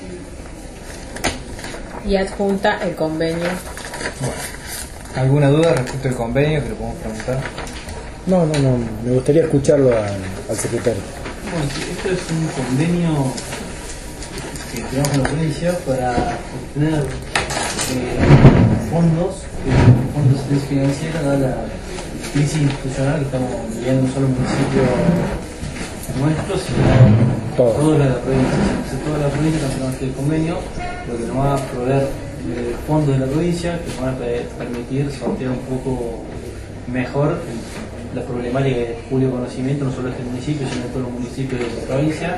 Speaker 7: Y adjunta el convenio.
Speaker 3: Bueno, ¿alguna duda respecto al convenio que le podemos preguntar?
Speaker 8: No, no, no. Me gustaría escucharlo al, al secretario.
Speaker 17: Bueno, esto es un convenio que tenemos con la provincia para obtener eh, fondos, eh, fondos de asistencia financiera, dada la crisis institucional que estamos viviendo no solo en el municipio nuestro, sino
Speaker 8: Todo.
Speaker 17: toda la provincia. Entonces, toda la provincia tenemos este convenio, lo que nos va a proveer eh, fondos de la provincia que nos van a permitir sortear un poco mejor el, la problemática de público conocimiento, no solo de este municipio, sino de todos los municipios de la provincia.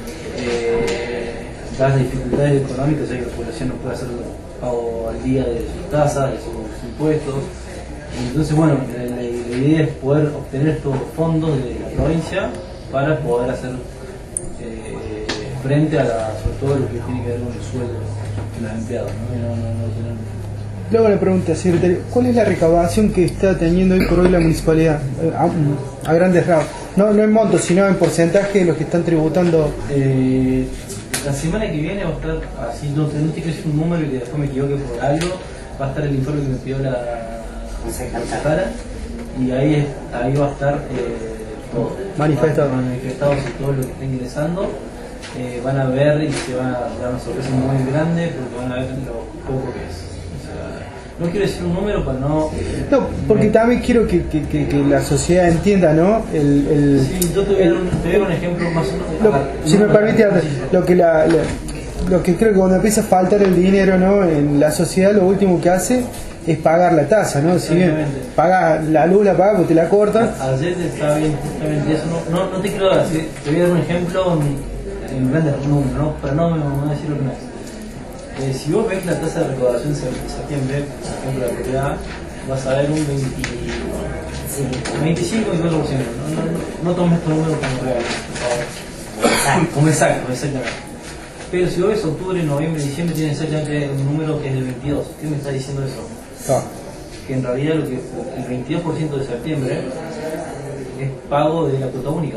Speaker 17: Eh, las dificultades económicas, ya que la población no puede hacer el pago al día de sus tasas, de sus impuestos. Entonces, bueno, la, la, la idea es poder obtener estos fondos de la provincia para poder hacer eh, frente a la, sobre todo lo que tiene que ver con el sueldo de los empleados, ¿no? No, no, no tener...
Speaker 4: Luego la pregunta, secretario, ¿cuál es la recaudación que está teniendo hoy por hoy la municipalidad? A, a grandes rasgos. No, no en montos, sino en porcentaje de los que están tributando.
Speaker 17: Eh, la semana que viene va a estar, así no, no te quiero decir un número y que después me equivoque por algo, va a estar el informe que me pidió la consejera y ahí, ahí va a estar eh, todo.
Speaker 4: Manifestado.
Speaker 17: Manifestados y todo lo que está ingresando. Eh, van a ver y se van a dar una sorpresa muy grande porque van a ver lo poco que es. No quiero decir un número para no...
Speaker 4: No, porque también quiero que, que, que, que la sociedad entienda, ¿no? El, el,
Speaker 17: sí, yo te voy, el, a, un, te voy a dar un ejemplo más o menos...
Speaker 4: Lo, si me permite, lo que, la, la, lo que creo que cuando empieza a faltar el dinero, ¿no? En la sociedad lo último que hace es pagar la tasa, ¿no? Si bien paga la luz, la paga, porque te la cortan.
Speaker 17: Ayer está bien, justamente eso. No, no, no te quiero dar, te voy a dar un ejemplo en, en grandes números, ¿no? Para no, no decir lo que no es. Eh, si vos ves la tasa de recaudación de septiembre, por ejemplo, la propiedad, vas a ver un veinticinco y cuatro por ciento. No, no, no, no tomes estos números como reales, por favor. Como exacto, exactamente. Pero si vos ves octubre, noviembre, diciembre, tienen exactamente un número que es del veintidós. ¿Qué me está diciendo eso? Ah. Que en realidad lo que el veintidós por ciento de septiembre es pago de la cuota única.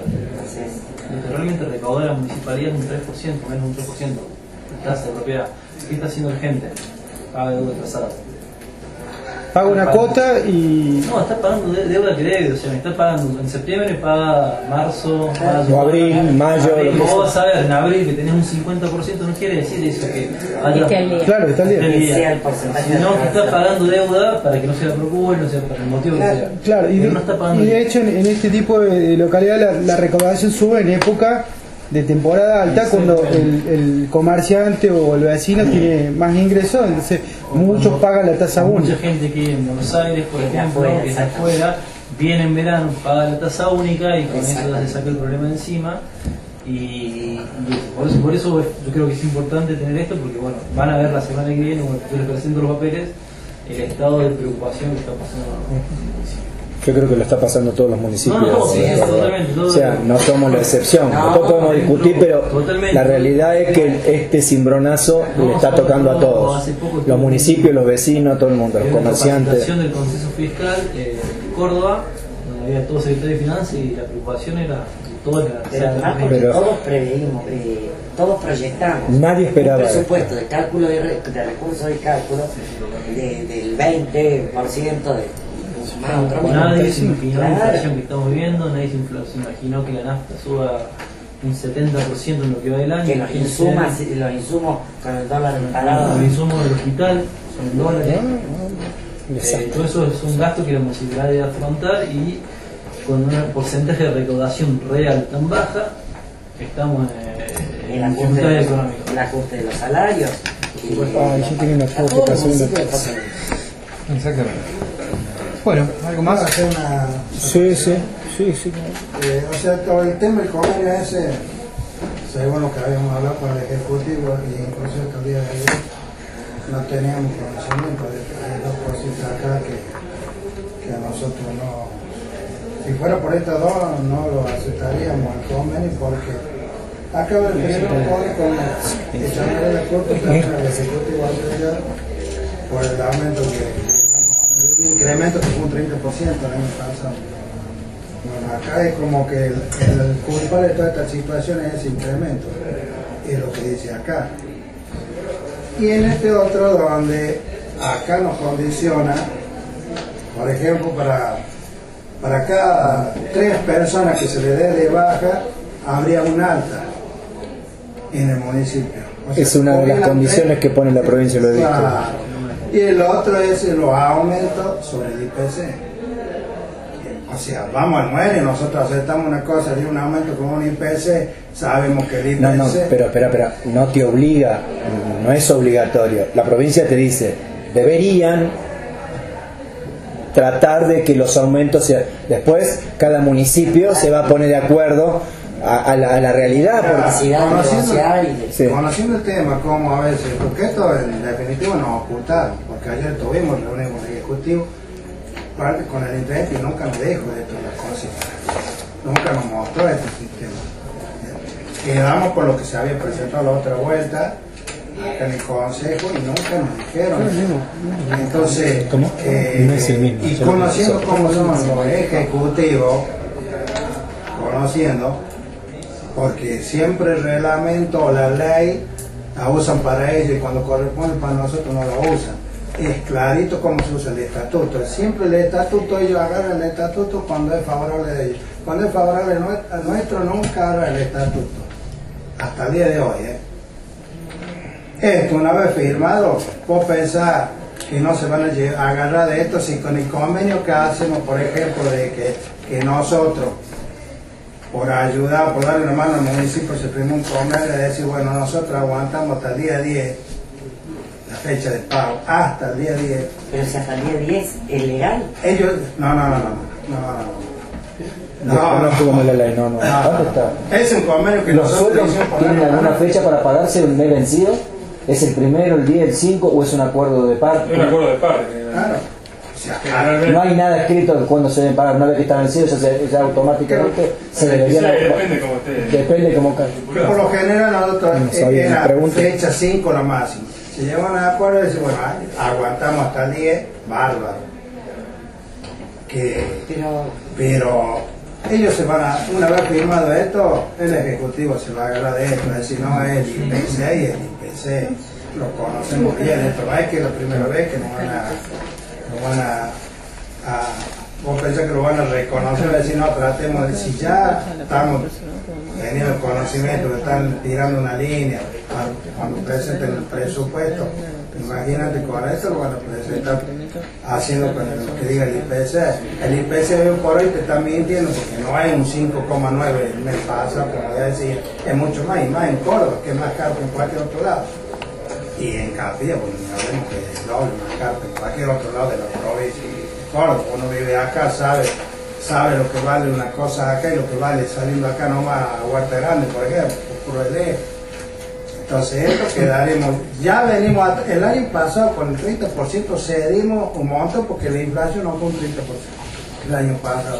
Speaker 17: Lo que realmente recauda la municipalidad es un tres por ciento, menos un tres por ciento de tasa de propiedad. ¿Qué está haciendo la gente? Paga deuda atrasada.
Speaker 4: Paga una cuota y...
Speaker 17: No, está pagando deuda que debe, o sea, me está pagando en septiembre, paga marzo, mayo,
Speaker 8: abril, mayo...
Speaker 17: Abril, vos vas a ver en abril que tenés un cincuenta por ciento, no quiere decir eso que... Haya,
Speaker 4: claro, está bien.
Speaker 17: Sino que está pagando deuda para que no se la preocupe, no sea para el motivo
Speaker 4: claro,
Speaker 17: que sea.
Speaker 4: Claro, y, de, no está pagando y de hecho en, en este tipo de localidad la, la recaudación sube en época de temporada alta, cuando el, el comerciante o el vecino tiene más ingresos, entonces muchos pagan la tasa única.
Speaker 17: Mucha gente que en Buenos Aires, por ejemplo, que es afuera, viene en verano, paga la tasa única y con eso se saca el problema de encima. Y, y por, eso, por eso yo creo que es importante tener esto, porque bueno, van a ver la semana que viene, cuando yo les presento los papeles, el estado de preocupación que está pasando en el municipio.
Speaker 8: Yo creo que lo está pasando a todos los municipios.
Speaker 17: No, no, sí, es totalmente, totalmente.
Speaker 8: O sea, no somos la excepción. No, Nosotros podemos discutir, pero totalmente. La realidad es que este cimbronazo no, le está tocando a todos. Los municipios, los vecinos, todo el mundo, los comerciantes.
Speaker 17: La presentación del Consejo Fiscal eh, en Córdoba, donde había todo secretario de Finanzas y la preocupación era toda la...
Speaker 5: Pero además porque pero, todos preveímos, eh, todos proyectamos.
Speaker 8: Nadie esperaba
Speaker 5: un presupuesto de cálculo de, re, de recursos de cálculo de, del veinte por ciento de...
Speaker 17: Nadie se imaginó la inflación que estamos viviendo, nadie se imaginó que la nafta suba un setenta por ciento en lo que va del año.
Speaker 5: Que los insumos, los insumos con el dólar parado.
Speaker 17: Los insumos del hospital son en dólares. Eh, todo eso es un gasto que la municipalidad debe afrontar y con un porcentaje de recaudación real tan baja, estamos en,
Speaker 5: en dificultades económicas. El ajuste de los salarios.
Speaker 4: Ah, yo tengo una foto que
Speaker 3: Exactamente.
Speaker 4: Bueno, ¿algo más?
Speaker 13: Hacer una...
Speaker 4: Sí, sí, sí, sí.
Speaker 13: Eh, o sea, todo el tema del convenio ese, según lo que habíamos hablado con el Ejecutivo y incluso hasta el día de ayer, no teníamos conocimiento de, de dos cositas acá que, que a nosotros no... Si fuera por estas dos, no lo aceptaríamos el convenio porque acaba el primero pone como echándole la culpa al Ejecutivo anterior por el aumento que... un incremento que fue un treinta por ciento el año pasado. Bueno, acá es como que el, el culpable de todas estas situaciones es ese incremento, es lo que dice acá. Y en este otro, donde acá nos condiciona, por ejemplo, para, para cada tres personas que se le dé de baja, habría un alta en el municipio. O sea,
Speaker 8: es una de las condiciones tres, que pone la provincia de Loreto.
Speaker 13: Claro. Y el otro es los aumentos sobre el I P C. O sea, vamos al muere, nosotros aceptamos una cosa de un aumento con un I P C, sabemos que el I P C...
Speaker 8: No, no, pero espera, espera, no te obliga, no es obligatorio. La provincia te dice, deberían tratar de que los aumentos sean. Después cada municipio se va a poner de acuerdo a, a, la, a la realidad. Porque...
Speaker 13: Conociendo,
Speaker 8: sí.
Speaker 13: conociendo el tema, como a veces, porque esto en definitiva nos ocultaron, porque ayer tuvimos reunión con el Ejecutivo con el intendente y nunca nos dijo de esto las cosas, nunca nos mostró este sistema. Quedamos por lo que se había presentado la otra vuelta acá en el Consejo y nunca nos dijeron. Entonces, eh, y conociendo cómo son los ejecutivos, conociendo, porque siempre el reglamento o la ley la usan para ellos y cuando corresponde para nosotros no la usan. Es clarito cómo se usa el estatuto. Siempre el estatuto, ellos agarran el estatuto cuando es favorable a ellos. Cuando es favorable a nuestro, nunca agarran el estatuto. Hasta el día de hoy, ¿eh? Esto una vez firmado, vos pensás que no se van a, a agarrar de esto si con el convenio que hacemos, por ejemplo, de que, que nosotros, por ayudar, por darle una mano al municipio, se firmó un convenio de decir, bueno, nosotros aguantamos hasta el día diez, la fecha de pago, hasta el día diez.
Speaker 5: Pero si hasta el día diez es legal.
Speaker 13: Ellos, no, no, no, no, no, no.
Speaker 8: No, no, no, no, la ley, no, no. ¿Dónde está?
Speaker 13: Es un convenio que
Speaker 8: ¿Los
Speaker 13: nosotros
Speaker 8: sueldos tienen alguna fecha para pagarse un mes vencido? ¿Es el primero, el diez, el cinco o es un acuerdo de parte?
Speaker 10: Es un acuerdo de parte.
Speaker 13: Claro.
Speaker 8: No hay nada escrito de cuándo se deben pagar. Una vez que está vencido, ya, se, ya automáticamente se debería.
Speaker 10: Sí, depende como esté.
Speaker 8: Depende como
Speaker 13: por lo general nosotros
Speaker 8: no
Speaker 13: eh, era fecha cinco la máxima. Se llevan a acuerdo y dicen, bueno, aguantamos hasta el diez, bárbaro. Que,
Speaker 5: pero,
Speaker 13: pero ellos se van a, una vez firmado esto, el Ejecutivo se va a agarrar de esto, es decir, no es el I P C y el I P C, lo conocemos bien, esto no es que es la primera vez que nos van a, nos van a, a vos pensás que lo van a reconocer, decir, no, tratemos de, si ya estamos teniendo conocimiento que están tirando una línea cuando, cuando presenten el presupuesto, imagínate con esto lo van a presentar haciendo con lo que diga el I P C. El I P C hoy por hoy te está mintiendo porque no hay un cinco coma nueve el mes pasado, como ya decía, es mucho más, y más en Córdoba, que es más caro que en cualquier otro lado. Y en Capilla, pues sabemos que es doble más caro que en cualquier otro lado de la provincia. Córdoba, uno vive acá, sabe, sabe lo que vale una cosa acá y lo que vale saliendo acá nomás a Huerta Grande, por ejemplo, por puro de. Entonces esto quedaremos, ya venimos, a, el año pasado con el treinta por ciento cedimos un monto porque la inflación no fue un treinta por ciento el año pasado.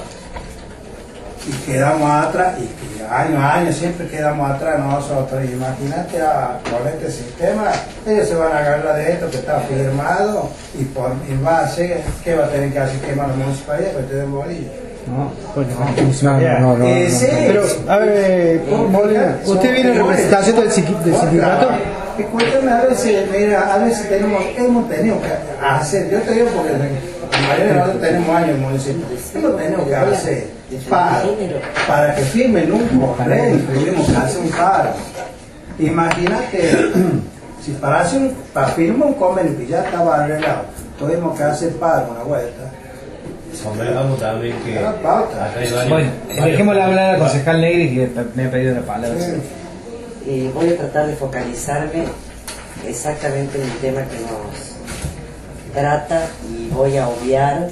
Speaker 13: Y quedamos atrás, y que año a año siempre quedamos atrás nosotros. Imagínate a, con este sistema, ellos se van a agarrar de esto que está firmado y, por, y va a hacer, ¿qué va a tener que hacer? Quemar la municipalidad para que te den bolillo.
Speaker 4: No, pues no, no, no, no,
Speaker 13: eh, sí,
Speaker 4: pero, a ver, Molina, ¿usted viene en representación del, del sindicato?
Speaker 13: Escúchame, a veces, mira, a veces tenemos, hemos tenido que hacer, yo te digo porque la mayoría de nosotros tenemos años en el municipio, hemos tenido que hacer para, para que firmen un convenio, tuvimos que hacer un paro. Imagínate, si para hacer un, para firmar un convenio que ya estaba arreglado, tuvimos que hacer paro una vuelta.
Speaker 18: Convengamos también que
Speaker 3: bueno, dejémosle hablar al concejal Negri que me ha pedido la palabra.
Speaker 5: Eh, voy a tratar de focalizarme exactamente en el tema que nos trata y voy a obviar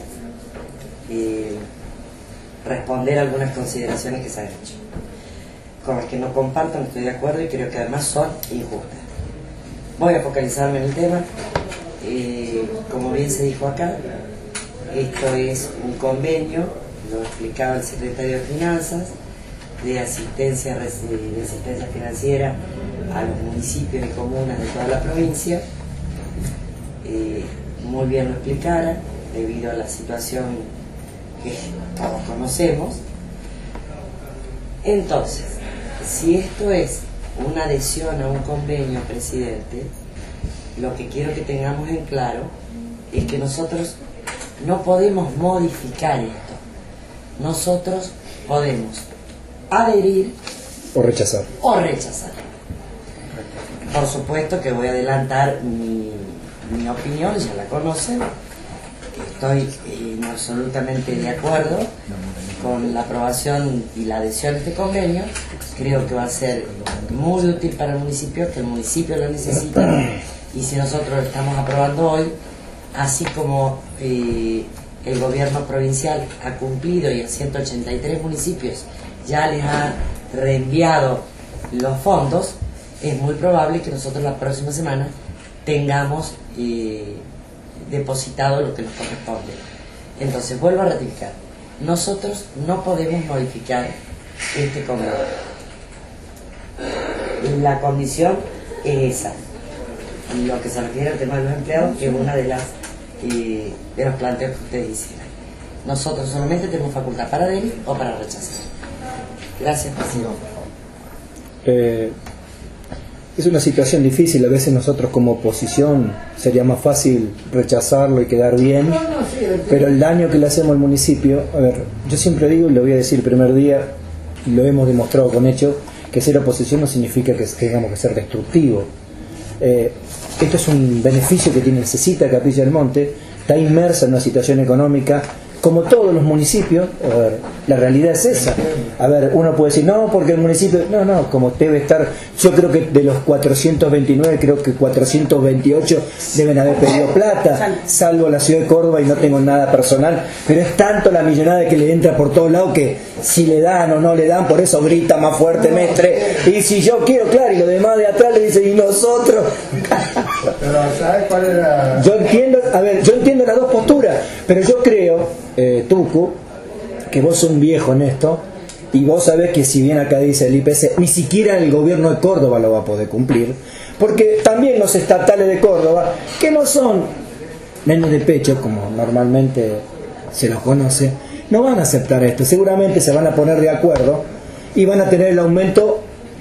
Speaker 5: eh, responder algunas consideraciones que se han hecho, con las que no comparto, no estoy de acuerdo y creo que además son injustas. Voy a focalizarme en el tema, eh, como bien se dijo acá. Esto es un convenio, lo explicaba el secretario de Finanzas, de asistencia, de asistencia financiera a los municipios y comunas de toda la provincia. Eh, muy bien lo explicara, debido a la situación que todos conocemos. Entonces, si esto es una adhesión a un convenio, presidente, lo que quiero que tengamos en claro es que nosotros no podemos modificar esto. Nosotros podemos adherir
Speaker 8: o rechazar.
Speaker 5: O rechazar. Por supuesto que voy a adelantar mi, mi opinión, ya la conocen. Estoy eh, absolutamente de acuerdo con la aprobación y la adhesión a este convenio. Creo que va a ser muy útil para el municipio, que el municipio lo necesita. Y si nosotros lo estamos aprobando hoy, así como eh, el gobierno provincial ha cumplido y a ciento ochenta y tres municipios ya les ha reenviado los fondos, es muy probable que nosotros la próxima semana tengamos eh, depositado lo que nos corresponde. Entonces, vuelvo a ratificar, nosotros no podemos modificar este convenio. La condición es esa. Lo que se refiere al tema de los empleados, que es una de las eh, de los planteos que ustedes hicieron. Nosotros solamente tenemos facultad para adherir o para rechazar. Gracias, presidente.
Speaker 8: Eh, es una situación difícil. A veces nosotros como oposición sería más fácil rechazarlo y quedar bien, pero el daño que le hacemos al municipio, a ver, yo siempre digo, y lo voy a decir el primer día, lo hemos demostrado con hechos, que ser oposición no significa que tengamos que ser destructivo. Eh, esto es un beneficio que tiene, necesita Capilla del Monte, está inmersa en una situación económica como todos los municipios. A ver, la realidad es esa. A ver, uno puede decir, no, porque el municipio, no, no, como debe estar, yo creo que de los cuatrocientos veintinueve, creo que cuatrocientos veintiocho deben haber pedido plata, salvo la ciudad de Córdoba, y no tengo nada personal, pero es tanto la millonada que le entra por todos lados que si le dan o no le dan, por eso grita más fuerte Mestre, y si yo quiero, claro, y los demás de atrás le dicen, y nosotros.
Speaker 13: Pero ¿sabes cuál era?
Speaker 8: Yo entiendo, a ver, yo entiendo las dos posturas, pero yo creo, eh, Tucu, que vos sos un viejo en esto, y vos sabés que si bien acá dice el I P C, ni siquiera el gobierno de Córdoba lo va a poder cumplir, porque también los estatales de Córdoba, que no son nenes de pecho, como normalmente se los conoce, no van a aceptar esto. Seguramente se van a poner de acuerdo y van a tener el aumento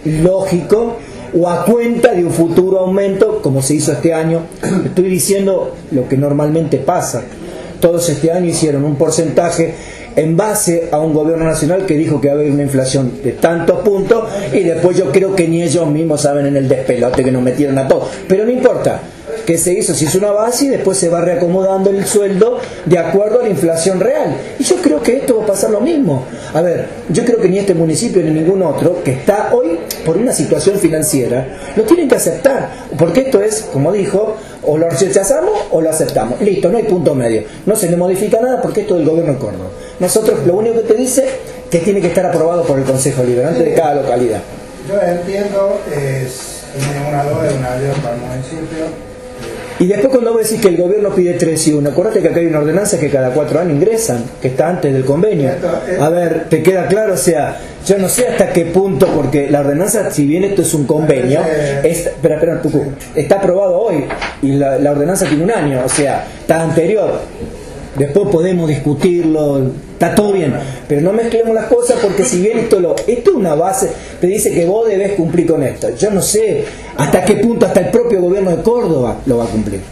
Speaker 8: lógico o a cuenta de un futuro aumento, como se hizo este año. Estoy diciendo lo que normalmente pasa. Todos este año hicieron un porcentaje en base a un gobierno nacional que dijo que va a haber una inflación de tantos puntos, y después yo creo que ni ellos mismos saben en el despelote que nos metieron a todos. Pero no importa, que se hizo, se hizo una base y después se va reacomodando el sueldo de acuerdo a la inflación real. Y yo creo que esto va a pasar lo mismo. A ver, yo creo que ni este municipio ni ningún otro que está hoy por una situación financiera lo tienen que aceptar, porque esto es, como dijo, o lo rechazamos o lo aceptamos. Listo, no hay punto medio. No se le modifica nada porque esto es del gobierno de Córdoba. Nosotros lo único que te dice que tiene que estar aprobado por el Consejo Liberante de cada localidad.
Speaker 13: Yo entiendo, es una deuda de una ayuda para el municipio.
Speaker 8: Y después cuando vos decís que el gobierno pide tres y uno, acordate que acá hay una ordenanza que cada cuatro años ingresan, que está antes del convenio. A ver, ¿te queda claro? O sea, yo no sé hasta qué punto, porque la ordenanza, si bien esto es un convenio, es, espera, espera, está aprobado hoy, y la, la ordenanza tiene un año, o sea, está anterior. Después podemos discutirlo, está todo bien, pero no mezclemos las cosas, porque si bien esto lo, esto es una base, te dice que vos debés cumplir con esto. Yo no sé hasta qué punto hasta el propio gobierno de Córdoba lo va a cumplir.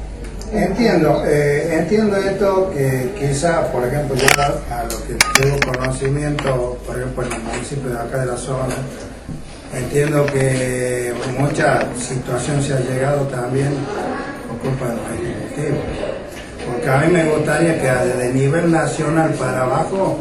Speaker 13: Entiendo, eh, entiendo esto, que quizá, por ejemplo, yo a lo que tengo conocimiento, por ejemplo, en el municipio de acá de la zona, entiendo que mucha situación se ha llegado también por culpa de los ejecutivos. Porque a mí me gustaría que desde nivel nacional para abajo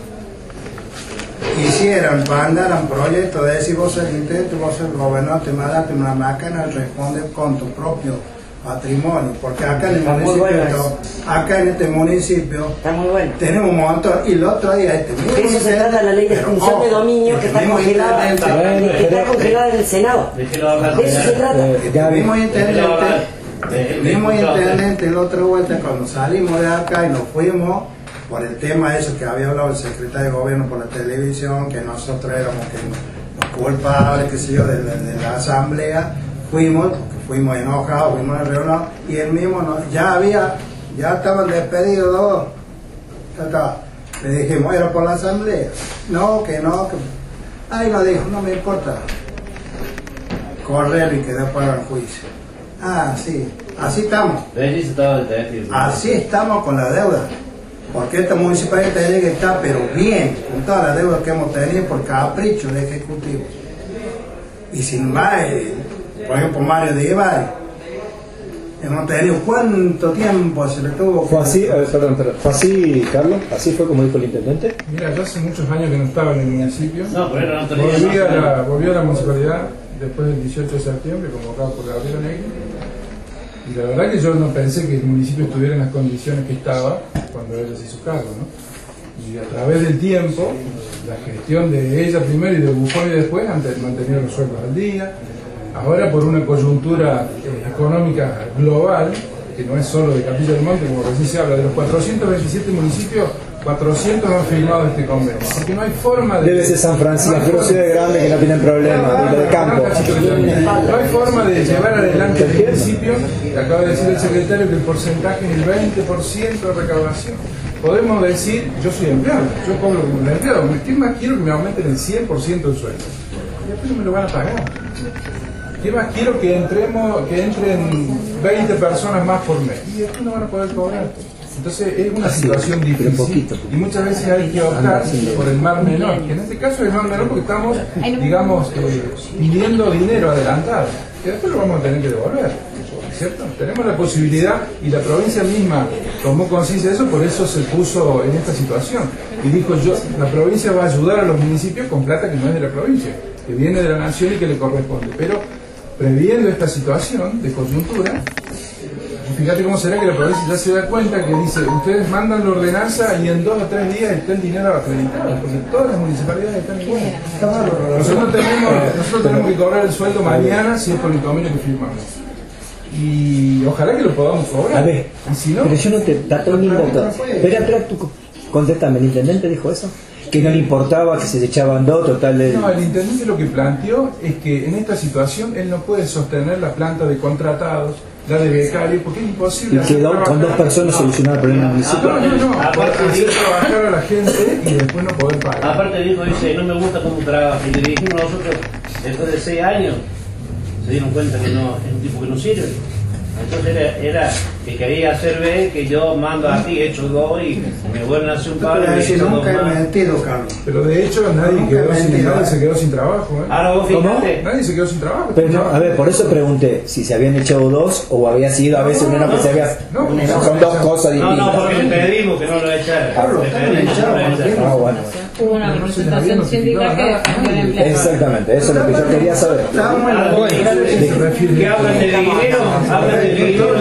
Speaker 13: hicieran, mandaran proyectos de decir, vos sos el intento, vos sos el gobernador, te mandaste una máquina, responde con tu propio patrimonio. Porque acá en el
Speaker 5: Está
Speaker 13: municipio,
Speaker 5: bueno
Speaker 13: esto, acá en este municipio,
Speaker 5: Está muy bueno.
Speaker 13: tenemos un montón, y el otro día este mismo
Speaker 5: De eso se trata la ley de extinción de dominio, que está congelada, que está congelada en el Senado. De eso se trata.
Speaker 13: El mismo intendente, el mismo intendente, el otro vuelta, cuando salimos de acá y nos fuimos por el tema eso que había hablado el secretario de gobierno por la televisión, que nosotros éramos que los culpables, qué sé yo, de, de, de la asamblea, fuimos, fuimos enojados, fuimos a reunión, y él mismo no, ya había, ya estaban despedidos dos, ya estaba. Le dijimos, era por la asamblea, no, que no, que... ahí nos dijo, no me importa, correr y que después hagan juicio. Ah, sí, así estamos. Así estamos con la deuda. Porque esta municipalidad tiene que estar, pero bien, con toda la deuda que hemos tenido por capricho de ejecutivo. Y sin más, por ejemplo, Mario de Ibai, hemos tenido cuánto tiempo se le tuvo.
Speaker 8: ¿Fue así, a ver, perdón, perdón, ¿fue así, Carlos? ¿Así fue como dijo el intendente?
Speaker 16: Mira, yo hace muchos años que no estaba en el municipio.
Speaker 17: No, pero no tenía
Speaker 16: volví, a la,
Speaker 17: más.
Speaker 16: volví a la municipalidad después del dieciocho de septiembre, convocado por Gabriela Negri. Y la verdad que yo no pensé que el municipio estuviera en las condiciones que estaba cuando ella se hizo cargo, ¿no? Y a través del tiempo, la gestión de ella primero y de Bufón y después han mantenido los sueldos al día. Ahora por una coyuntura eh, económica global, que no es solo de Capilla del Monte, como recién se habla, de los cuatrocientos veintisiete municipios, cuatrocientos han firmado este convenio. Porque no hay forma de...
Speaker 8: Debe ser San Francisco, no pero ciudad grande que no tienen problemas, de, de campo.
Speaker 16: No hay forma de llevar adelante el municipio. Acaba de decir el secretario que el porcentaje es el veinte por ciento de recaudación. Podemos decir, yo soy empleado, yo cobro como un empleado, ¿qué más quiero que me aumenten el cien por ciento del sueldo? Y después no me lo van a pagar. ¿Qué más quiero que entremos, que entren veinte personas más por mes? Y después no van a poder cobrar. Entonces es una situación difícil y muchas veces hay que optar por el mar menor, que en este caso es el mar menor porque estamos, digamos, eh, pidiendo dinero adelantado, que después lo vamos a tener que devolver, ¿cierto? Tenemos la posibilidad y la provincia misma tomó conciencia de eso, por eso se puso en esta situación y dijo, yo, la provincia va a ayudar a los municipios con plata que no es de la provincia, que viene de la nación y que le corresponde, pero previendo esta situación de coyuntura, fíjate cómo será que la provincia ya se da cuenta que dice, ustedes mandan la ordenanza y en dos o tres días está el dinero acreditado, porque todas las municipalidades están igual. Nosotros tenemos, nosotros tenemos que cobrar el sueldo mañana si es por el convenio que firmamos. Y ojalá que lo podamos cobrar.
Speaker 8: A ver,
Speaker 16: y si no,
Speaker 8: pero yo no te trato ni doctor. Espera, espera, tú contéstame, ¿el intendente dijo eso? Que no le importaba, que se echaban dos, total de...
Speaker 16: No, el intendente lo que planteó es que en esta situación él no puede sostener la planta de contratados, la de becario, porque es imposible.
Speaker 8: Y quedó con dos personas solucionar el problema del municipio.
Speaker 16: No, no, no, aparte de trabajar a la gente y después no poder pagar.
Speaker 17: Aparte dijo, dice, no me gusta cómo trabaja. Y le dijimos nosotros, después de seis años, se dieron cuenta que no es un tipo que no sirve. Entonces era, era que quería hacer ver que yo mando aquí, he hecho dos y me vuelven a hacer un par de
Speaker 13: veces. Nunca he mentido, Carlos.
Speaker 16: Pero de hecho nadie, quedó sin, nadie se quedó sin trabajo. ¿eh?
Speaker 17: Ahora vos fíjate.
Speaker 16: Nadie se quedó sin trabajo.
Speaker 8: Pero no, a ver, por eso pregunté si se habían echado dos o había sido a veces no, una no, que se había...
Speaker 16: No,
Speaker 8: no, son dos cosas distintas.
Speaker 17: No, no, porque le pedimos que no lo echaran.
Speaker 13: Carlos,
Speaker 8: ah, bueno.
Speaker 7: Hubo una representación sindical que defendió el empleo.
Speaker 8: Exactamente, eso es lo que yo quería saber.
Speaker 17: ¿Qué hablan de dinero? Hablan de dinero.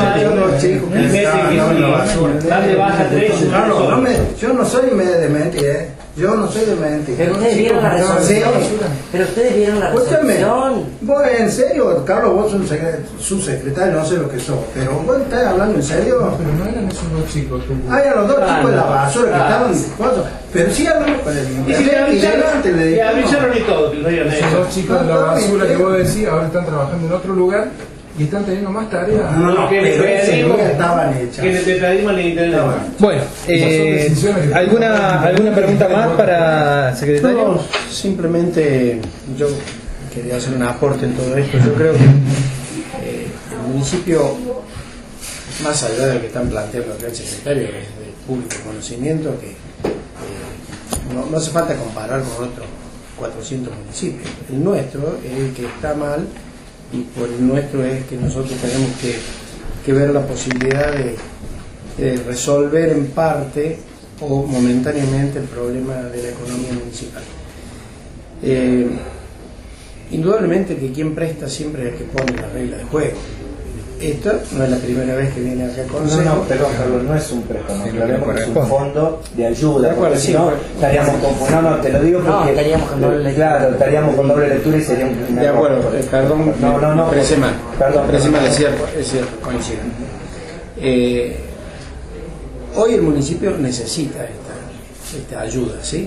Speaker 17: Dale baja tres.
Speaker 13: Yo no soy de mentir, ¿eh? Yo no soy de mentir.
Speaker 5: Pero ustedes vieron la resolución. Pero ustedes vieron la resolución.
Speaker 13: Vos, en serio, Carlos, vos sos un subsecretario, no sé lo que sos, pero vos estás hablando en serio.
Speaker 16: Pero no eran esos dos chicos.
Speaker 13: Ah, eran los dos chicos de la basura que estaban. Pero sí hablamos con el
Speaker 17: y si le avisaron, le avisaron y todo, que no eran
Speaker 16: esos. Esos dos chicos de la basura que vos decís ahora están trabajando en otro lugar y están teniendo más tareas.
Speaker 17: No, no, que le pedimos
Speaker 13: estaban hechas.
Speaker 17: Que le pedimos al intendente.
Speaker 3: Bueno, eh, ¿alguna, ¿alguna pregunta más para el secretario?
Speaker 13: No, simplemente yo quería hacer un aporte en todo esto. Yo creo que eh, el municipio, más allá de lo que están planteando acá el secretario, es de público conocimiento, que eh, no, no hace falta comparar con otros cuatrocientos municipios. El nuestro es el que está mal. Y por el nuestro es que nosotros tenemos que, que ver la posibilidad de, de resolver en parte o momentáneamente el problema de la economía municipal. Eh, indudablemente que quien presta siempre es el que pone la regla de juego. Esta no es la primera vez que viene acá con
Speaker 8: No, no, perdón, Carlos, no es un préstamo, claro, es un fondo de ayuda, porque si no estaríamos con, no, no, te lo digo porque
Speaker 5: no, estaríamos con doble lectura.
Speaker 8: Claro, estaríamos con doble lectura y sería un...
Speaker 13: De acuerdo, eh, perdón,
Speaker 8: no, no, no,
Speaker 13: parece mal,
Speaker 8: perdón,
Speaker 13: parece mal, es cierto, es cierto, coincido. Eh, hoy el municipio necesita esta, esta ayuda, ¿sí?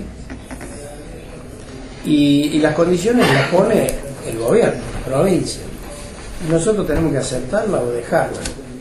Speaker 13: Y, y las condiciones las pone el gobierno, la provincia. Nosotros tenemos que aceptarla o dejarla.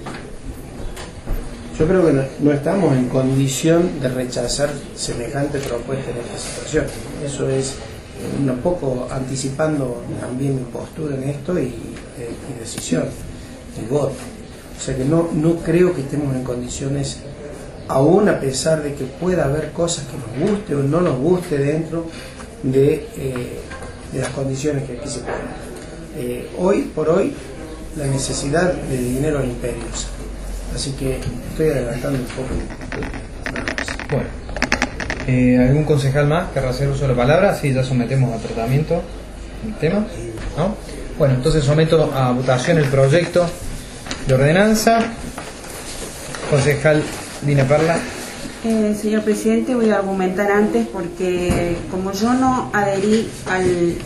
Speaker 13: Yo creo que no, no estamos en condición de rechazar semejante propuesta en esta situación. Eso es un poco anticipando también mi postura en esto y, y decisión, y voto. O sea que no, no creo que estemos en condiciones, aún a pesar de que pueda haber cosas que nos guste o no nos guste dentro de, eh, de las condiciones que aquí se ponen. Eh, hoy por hoy la necesidad de dinero es imperiosa, así que estoy adelantando un poco.
Speaker 3: Bueno, eh, ¿algún concejal más querrá hacer uso de la palabra? Sí, ya sometemos a tratamiento el tema, ¿no? Bueno, entonces someto a votación el proyecto de ordenanza. Concejal Dina Perla.
Speaker 1: Eh, señor presidente, voy a argumentar antes porque como yo no adherí al,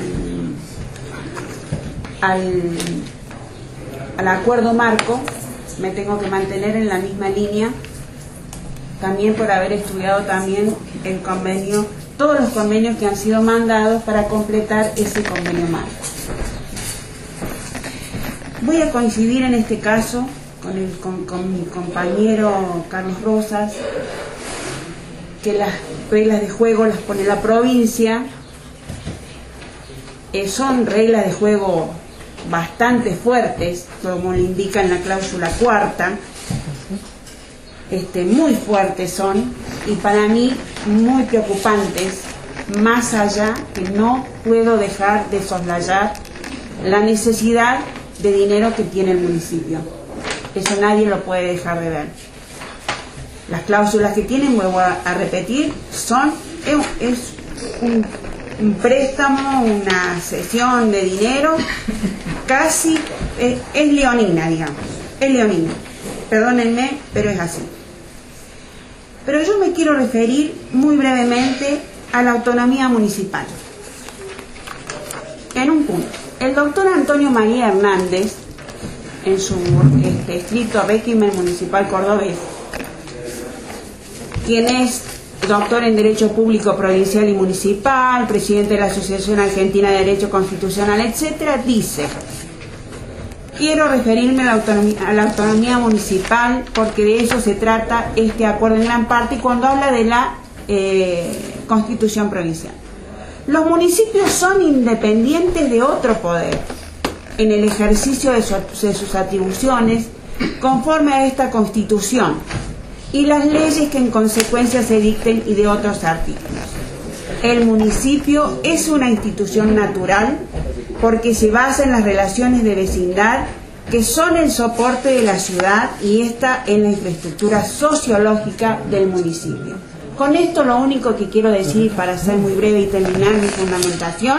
Speaker 1: al, al, al acuerdo marco, me tengo que mantener en la misma línea, también por haber estudiado también el convenio, todos los convenios que han sido mandados para completar ese convenio marco. Voy a coincidir en este caso con, el, con, con mi compañero Carlos Rosas, que las reglas de juego las pone la provincia, eh, son reglas de juego bastante fuertes, como le indica en la cláusula cuarta, este, muy fuertes son, y para mí muy preocupantes, más allá que no puedo dejar de soslayar la necesidad de dinero que tiene el municipio. Eso nadie lo puede dejar de ver. Las cláusulas que tienen, vuelvo a, a repetir, son es, es un, un préstamo, una cesión de dinero, casi es, es leonina, digamos, es leonina. Perdónenme, pero es así. Pero yo me quiero referir muy brevemente a la autonomía municipal. En un punto, el doctor Antonio María Hernández, en su este, escrito a Régimen Municipal Cordobés, quien es doctor en Derecho Público Provincial y Municipal, presidente de la Asociación Argentina de Derecho Constitucional, etcétera, dice: quiero referirme a la, autonomía, a la autonomía municipal porque de eso se trata este acuerdo en gran parte, y cuando habla de la eh, Constitución provincial. Los municipios son independientes de otro poder en el ejercicio de, su, de sus atribuciones conforme a esta Constitución y las leyes que en consecuencia se dicten y de otros artículos. El municipio es una institución natural porque se basa en las relaciones de vecindad que son el soporte de la ciudad y esta en la infraestructura sociológica del municipio. Con esto lo único que quiero decir, para ser muy breve y terminar mi fundamentación,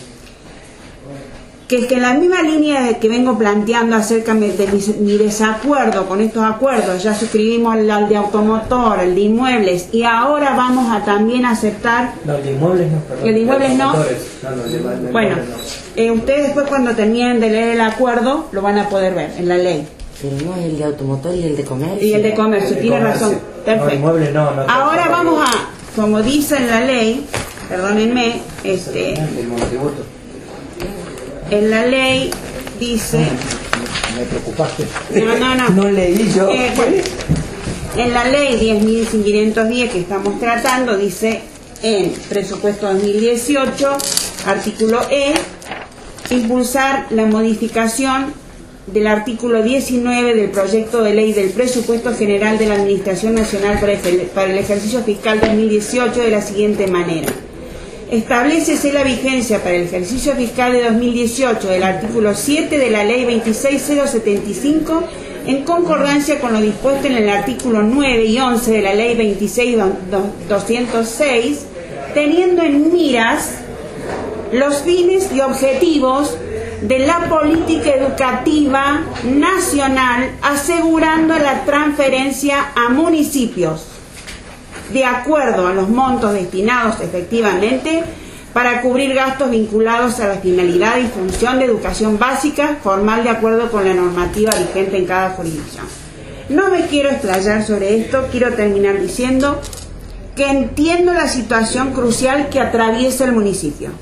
Speaker 1: que es que en la misma línea de que vengo planteando acerca de mi, mi desacuerdo con estos acuerdos, ya suscribimos el, el de automotor, el de inmuebles, y ahora vamos a también aceptar...
Speaker 8: No, el de inmuebles no, perdón.
Speaker 1: El de inmuebles no.
Speaker 8: No, no, el de
Speaker 1: bueno, eh, ustedes después cuando terminen de leer el acuerdo, lo van a poder ver en la ley.
Speaker 5: Pero no es el de automotor y el de comercio.
Speaker 1: Y el de comercio, tiene razón. Perfecto.
Speaker 8: No, inmuebles no, no,
Speaker 1: ahora vamos a, como dice en la ley, perdónenme, este...
Speaker 8: el monotributo.
Speaker 1: En la ley dice...
Speaker 8: Me preocupaste.
Speaker 1: No, no, no.
Speaker 8: No leí yo.
Speaker 1: Eh, bueno, en la ley diez mil quinientos diez que estamos tratando, dice en presupuesto dos mil dieciocho, artículo E, impulsar la modificación del artículo diecinueve del proyecto de ley del presupuesto general de la Administración Nacional para el ejercicio fiscal dos mil dieciocho de la siguiente manera. Establécese la vigencia para el ejercicio fiscal de dos mil dieciocho del artículo siete de la ley veintiséis mil setenta y cinco en concordancia con lo dispuesto en el artículo nueve y once de la ley veintiséis mil doscientos seis, teniendo en miras los fines y objetivos de la política educativa nacional, asegurando la transferencia a municipios de acuerdo a los montos destinados efectivamente para cubrir gastos vinculados a la finalidad y función de educación básica formal de acuerdo con la normativa vigente en cada jurisdicción. No me quiero explayar sobre esto, quiero terminar diciendo que entiendo la situación crucial que atraviesa el municipio,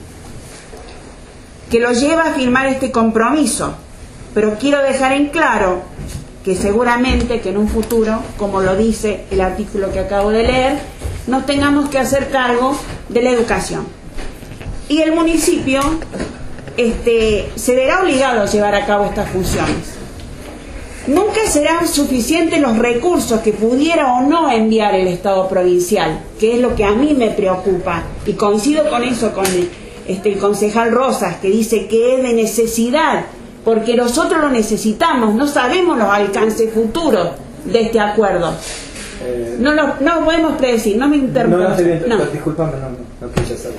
Speaker 1: que lo lleva a firmar este compromiso, pero quiero dejar en claro que seguramente que en un futuro, como lo dice el artículo que acabo de leer, nos tengamos que hacer cargo de la educación. Y el municipio este, se verá obligado a llevar a cabo estas funciones. Nunca serán suficientes los recursos que pudiera o no enviar el Estado provincial, que es lo que a mí me preocupa, y coincido con eso con el, este, el concejal Rosas, que dice que es de necesidad, porque nosotros lo necesitamos, no sabemos los alcances futuros de este acuerdo. Eh, no lo no podemos predecir, no me interrumpas.
Speaker 8: No, no, estoy bien,
Speaker 1: no.
Speaker 8: Disculpame, no, no, no quise saber.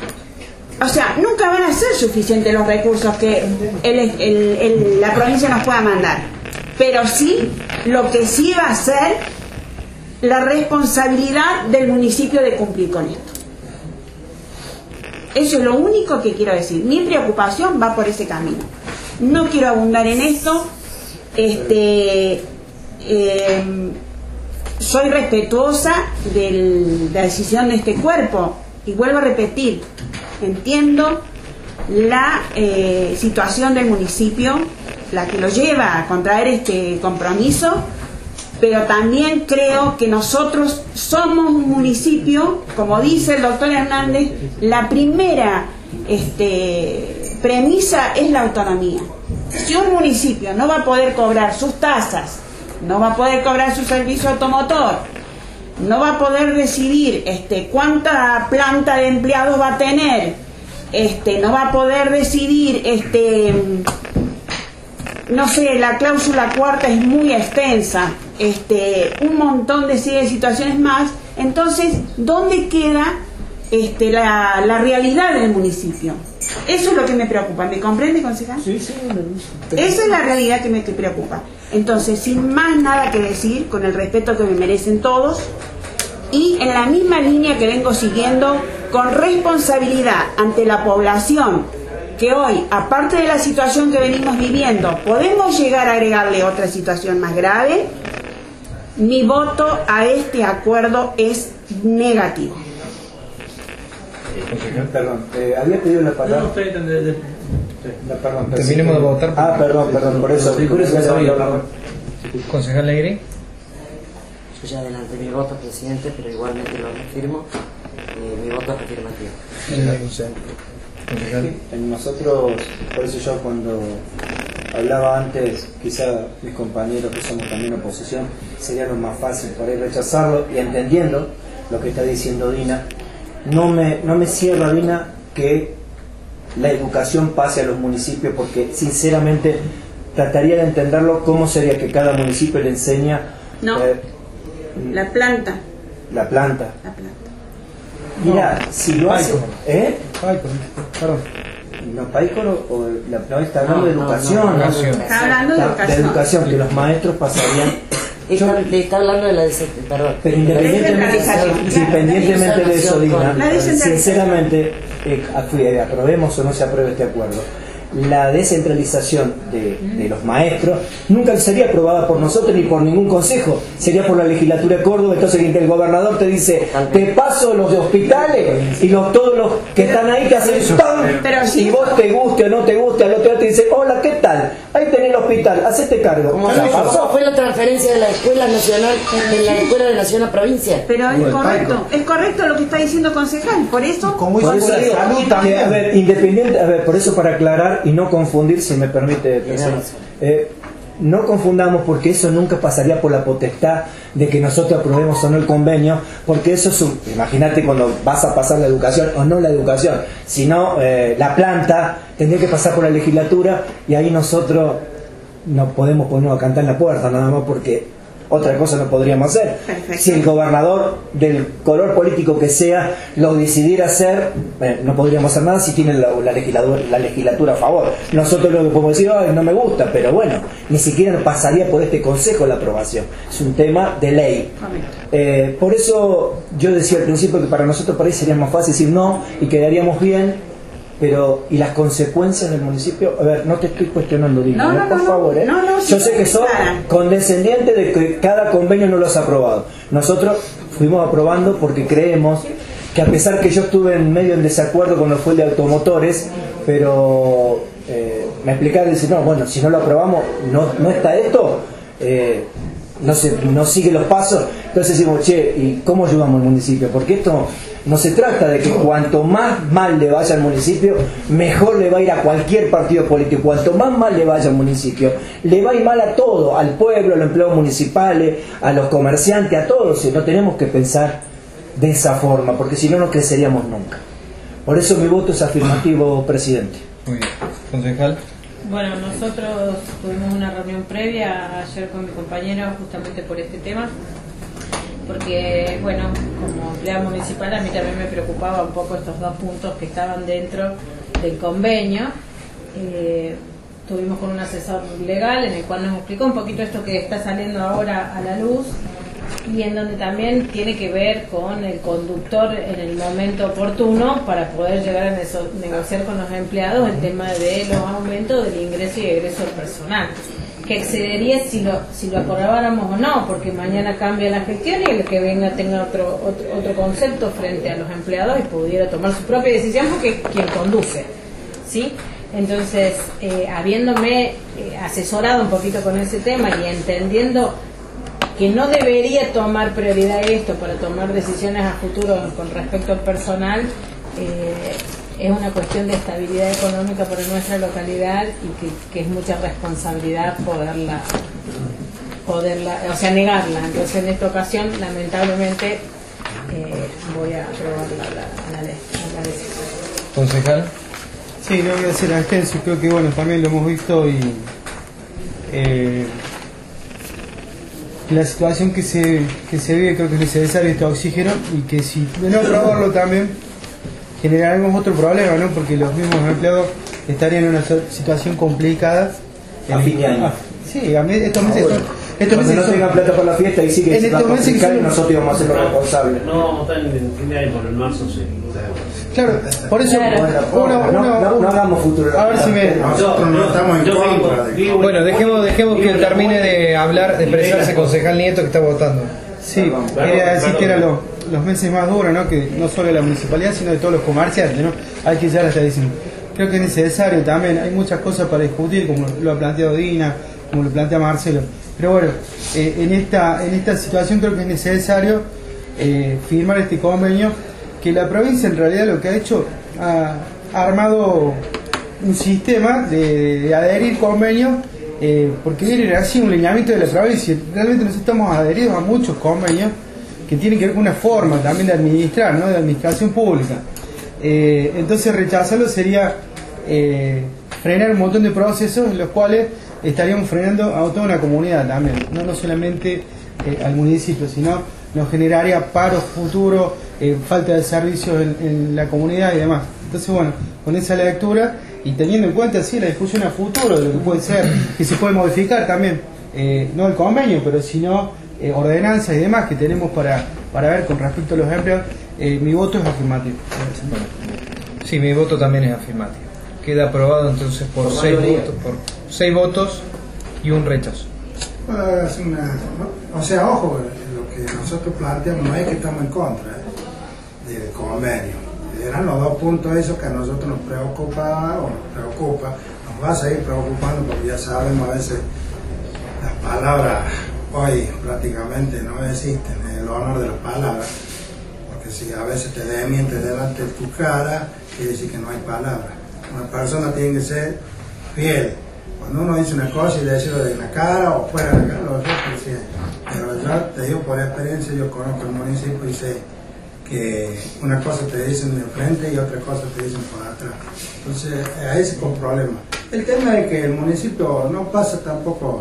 Speaker 1: O sea, nunca van a ser suficientes los recursos que el, el, el, la provincia nos pueda mandar. pero sí, lo que sí va a ser la responsabilidad del municipio de cumplir con esto. Eso es lo único que quiero decir. Mi preocupación va por ese camino. No quiero abundar en esto. Este, eh, soy respetuosa del, de la decisión de este cuerpo. Y vuelvo a repetir, entiendo la eh, situación del municipio, la que lo lleva a contraer este compromiso, pero también creo que nosotros somos un municipio, como dice el doctor Hernández, la primera este, premisa es la autonomía. Si un municipio no va a poder cobrar sus tasas, no va a poder cobrar su servicio automotor, no va a poder decidir este, cuánta planta de empleados va a tener, este, no va a poder decidir, este, no sé, la cláusula cuarta es muy extensa, este, un montón de serie de situaciones más, entonces, ¿dónde queda este, la, la realidad del municipio? Eso es lo que me preocupa, ¿me comprende, concejal? Sí, sí. Esa es la realidad que me que preocupa. Entonces, sin más nada que decir, con el respeto que me merecen todos, y en la misma línea que vengo siguiendo, con responsabilidad ante la población, que hoy, aparte de la situación que venimos viviendo, podemos llegar a agregarle otra situación más grave, mi voto a este acuerdo es negativo.
Speaker 8: Perdón, eh, había pedido la palabra.
Speaker 17: No, estoy de, de, de,
Speaker 8: la, perdón,
Speaker 3: Terminemos de votar.
Speaker 8: Ah, perdón, perdón, por eso. Por eso sabía hablar.
Speaker 3: Concejal Negri.
Speaker 5: Yo ya adelanté mi voto, presidente, pero igualmente lo reafirmo. Eh, mi voto es afirmativo.
Speaker 8: En nosotros, por eso yo cuando hablaba antes, quizá mis compañeros que somos también oposición, sería lo más fácil por ahí rechazarlo, y entendiendo lo que está diciendo Dina, no me, no me cierra, Dina, que la educación pase a los municipios, porque sinceramente trataría de entenderlo cómo sería que cada municipio le enseña
Speaker 1: no, eh, la planta
Speaker 8: la planta
Speaker 1: la planta
Speaker 8: mira,
Speaker 1: no.
Speaker 8: Si lo hace ¿eh?
Speaker 4: Perdón.
Speaker 8: No, Paícoro, o la, no, está hablando no, de educación,
Speaker 1: no, no,
Speaker 8: ¿no?
Speaker 1: está hablando de educación,
Speaker 8: de educación, que los maestros pasarían.
Speaker 5: Está, le está hablando de la perdón.
Speaker 8: Pero independientemente, independientemente de eso, Dina, sinceramente, eh, eh, aprobemos o no se apruebe este acuerdo, la descentralización de, de los maestros nunca sería aprobada por nosotros ni por ningún consejo, sería por la legislatura de Córdoba. Entonces el gobernador te dice, te paso los de hospitales, y los, todos los que están ahí te hacen ¡pam! Y vos te guste o no te guste, al otro día te dice, hola, ¿qué tal? Ahí tenés el hospital, hacete cargo.
Speaker 5: ¿Cómo pasó? Fue la transferencia de la escuela nacional, de la escuela de nación a provincia.
Speaker 1: Pero es correcto, es correcto lo que está diciendo concejal, por eso,
Speaker 8: como por eso digo, que, a ver, independiente, a ver, por eso para aclarar y no confundir, si me permite, eh, no confundamos, porque eso nunca pasaría por la potestad de que nosotros aprobemos o no el convenio, porque eso es un, imagínate cuando vas a pasar la educación o no la educación, sino eh, la planta tendría que pasar por la legislatura, y ahí nosotros no podemos ponernos a cantar en la puerta nada más, porque otra cosa no podríamos hacer. Perfecto. Si el gobernador del color político que sea lo decidiera hacer, eh, no podríamos hacer nada si tiene la, la, legislatura, la legislatura a favor. Nosotros lo que podemos decir, ay, no me gusta, pero bueno, ni siquiera pasaría por este consejo la aprobación. Es un tema de ley. Eh, por eso yo decía al principio que para nosotros por ahí sería más fácil decir no y quedaríamos bien. Pero, ¿y las consecuencias del municipio? A ver, no te estoy cuestionando, Dina, no, no, por no, favor, ¿eh? No, no, yo sé que sos condescendiente de que cada convenio no lo has aprobado. Nosotros fuimos aprobando porque creemos que, a pesar que yo estuve en medio en desacuerdo con lo que fue el de automotores, pero eh, me explicaron y decir, no, bueno, si no lo aprobamos, no, no está esto, eh, no, se, no sigue los pasos. Entonces decimos, che, ¿y cómo ayudamos al municipio? Porque esto no se trata de que cuanto más mal le vaya al municipio, mejor le va a ir a cualquier partido político. Cuanto más mal le vaya al municipio, le va a ir mal a todo, al pueblo, a los empleados municipales, a los comerciantes, a todos. Y no tenemos que pensar de esa forma, porque si no, no creceríamos nunca. Por eso mi voto es afirmativo, presidente.
Speaker 3: Muy bien. Concejal.
Speaker 7: Bueno, nosotros tuvimos una reunión previa ayer con mi compañero justamente por este tema, porque, bueno, como empleada municipal a mí también me preocupaba un poco estos dos puntos que estaban dentro del convenio. Eh, estuvimos con un asesor legal en el cual nos explicó un poquito esto que está saliendo ahora a la luz, y en donde también tiene que ver con el conductor en el momento oportuno para poder llegar a neso- negociar con los empleados el tema de los aumentos del ingreso y egreso del personal, que excedería si lo si lo acordáramos o no, porque mañana cambia la gestión y el que venga tenga otro otro, otro concepto frente a los empleados y pudiera tomar su propia decisión porque quien conduce, ¿sí? Entonces, eh, habiéndome eh, asesorado un poquito con ese tema y entendiendo que no debería tomar prioridad esto para tomar decisiones a futuro con respecto al personal, eh, es una cuestión de estabilidad económica para nuestra localidad y que, que es mucha responsabilidad poderla, poderla, o sea, negarla. Entonces, en esta ocasión, lamentablemente, eh, voy a aprobar la, la, la, ley, la decisión.
Speaker 3: Concejal.
Speaker 4: Sí, no voy a hacer agencia, creo que bueno, también lo hemos visto y eh, la situación que se, que se vive, creo que es necesario este oxígeno y que si de no aprobarlo también generaremos otro problema, ¿no? Porque los mismos empleados estarían en una situación complicada.
Speaker 8: A fin de año.
Speaker 4: Sí, a mí, estos meses
Speaker 8: Ah, bueno.
Speaker 4: son- estos
Speaker 8: Cuando
Speaker 4: meses
Speaker 8: no tengan plata para la fiesta y sí que
Speaker 4: en
Speaker 8: se va a
Speaker 4: estos meses que
Speaker 8: confiscar y
Speaker 4: son-
Speaker 8: nosotros íbamos a ser los responsables.
Speaker 18: No vamos a estar en fin de año, por el marzo sí.
Speaker 4: Claro, por eso
Speaker 7: Claro.
Speaker 4: uno, uno,
Speaker 8: No, no, no hagamos futuro.
Speaker 4: a ver si me
Speaker 15: Nosotros no estamos en
Speaker 18: Yo
Speaker 15: contra
Speaker 18: vivo-
Speaker 15: de
Speaker 18: vivo-
Speaker 3: Bueno, dejemos, dejemos que termine de hablar, de expresarse concejal Nieto que está votando.
Speaker 4: Sí, quería decir que eran los, los meses más duros, ¿no? Que no solo de la municipalidad, sino de todos los comerciantes, ¿no? Hay que ya lo está diciendo. Creo que es necesario también, hay muchas cosas para discutir, como lo ha planteado Dina, como lo plantea Marcelo. Pero bueno, eh, en esta en esta situación creo que es necesario eh, firmar este convenio, que la provincia en realidad lo que ha hecho, ha, ha armado un sistema de, de adherir convenios, eh, porque era así un lineamiento de la provincia. Realmente nosotros estamos adheridos a muchos convenios que tienen que ver con una forma también de administrar, ¿no? De administración pública. Eh, entonces rechazarlo sería eh, frenar un montón de procesos en los cuales estaríamos frenando a toda una comunidad también, no, no solamente eh, al municipio, sino nos generaría paro futuro, eh, falta de servicios en, en la comunidad y demás. Entonces, bueno, con esa lectura y teniendo en cuenta sí la discusión a futuro de lo que puede ser, que se puede modificar también, eh, no el convenio, pero sino eh, ordenanzas y demás que tenemos para, para ver con respecto a los empleados, eh, mi voto es afirmativo.
Speaker 3: Sí, mi voto también es afirmativo. Queda aprobado entonces por,
Speaker 8: Por
Speaker 3: seis
Speaker 8: mayoría.
Speaker 3: votos, por seis votos y un rechazo.
Speaker 19: Ah, es una- ¿no? O sea, ojo, lo que nosotros planteamos no es que estamos en contra del convenio. Eran los dos puntos esos que a nosotros nos preocupaba o nos preocupa, nos va a seguir preocupando porque ya sabemos a veces las palabras hoy prácticamente no existen, el honor de las palabras, porque si a veces te desmientes delante de tu cara, quiere decir que no hay palabras. Una persona tiene que ser fiel. Cuando uno dice una cosa y decirlo de la cara o fuera de la cara, lo otro es que sí. Pero yo te digo por experiencia, yo conozco el municipio y sé que una cosa te dicen de frente y otra cosa te dicen por atrás. Entonces, ahí es el problema. El tema es que el municipio no pasa tampoco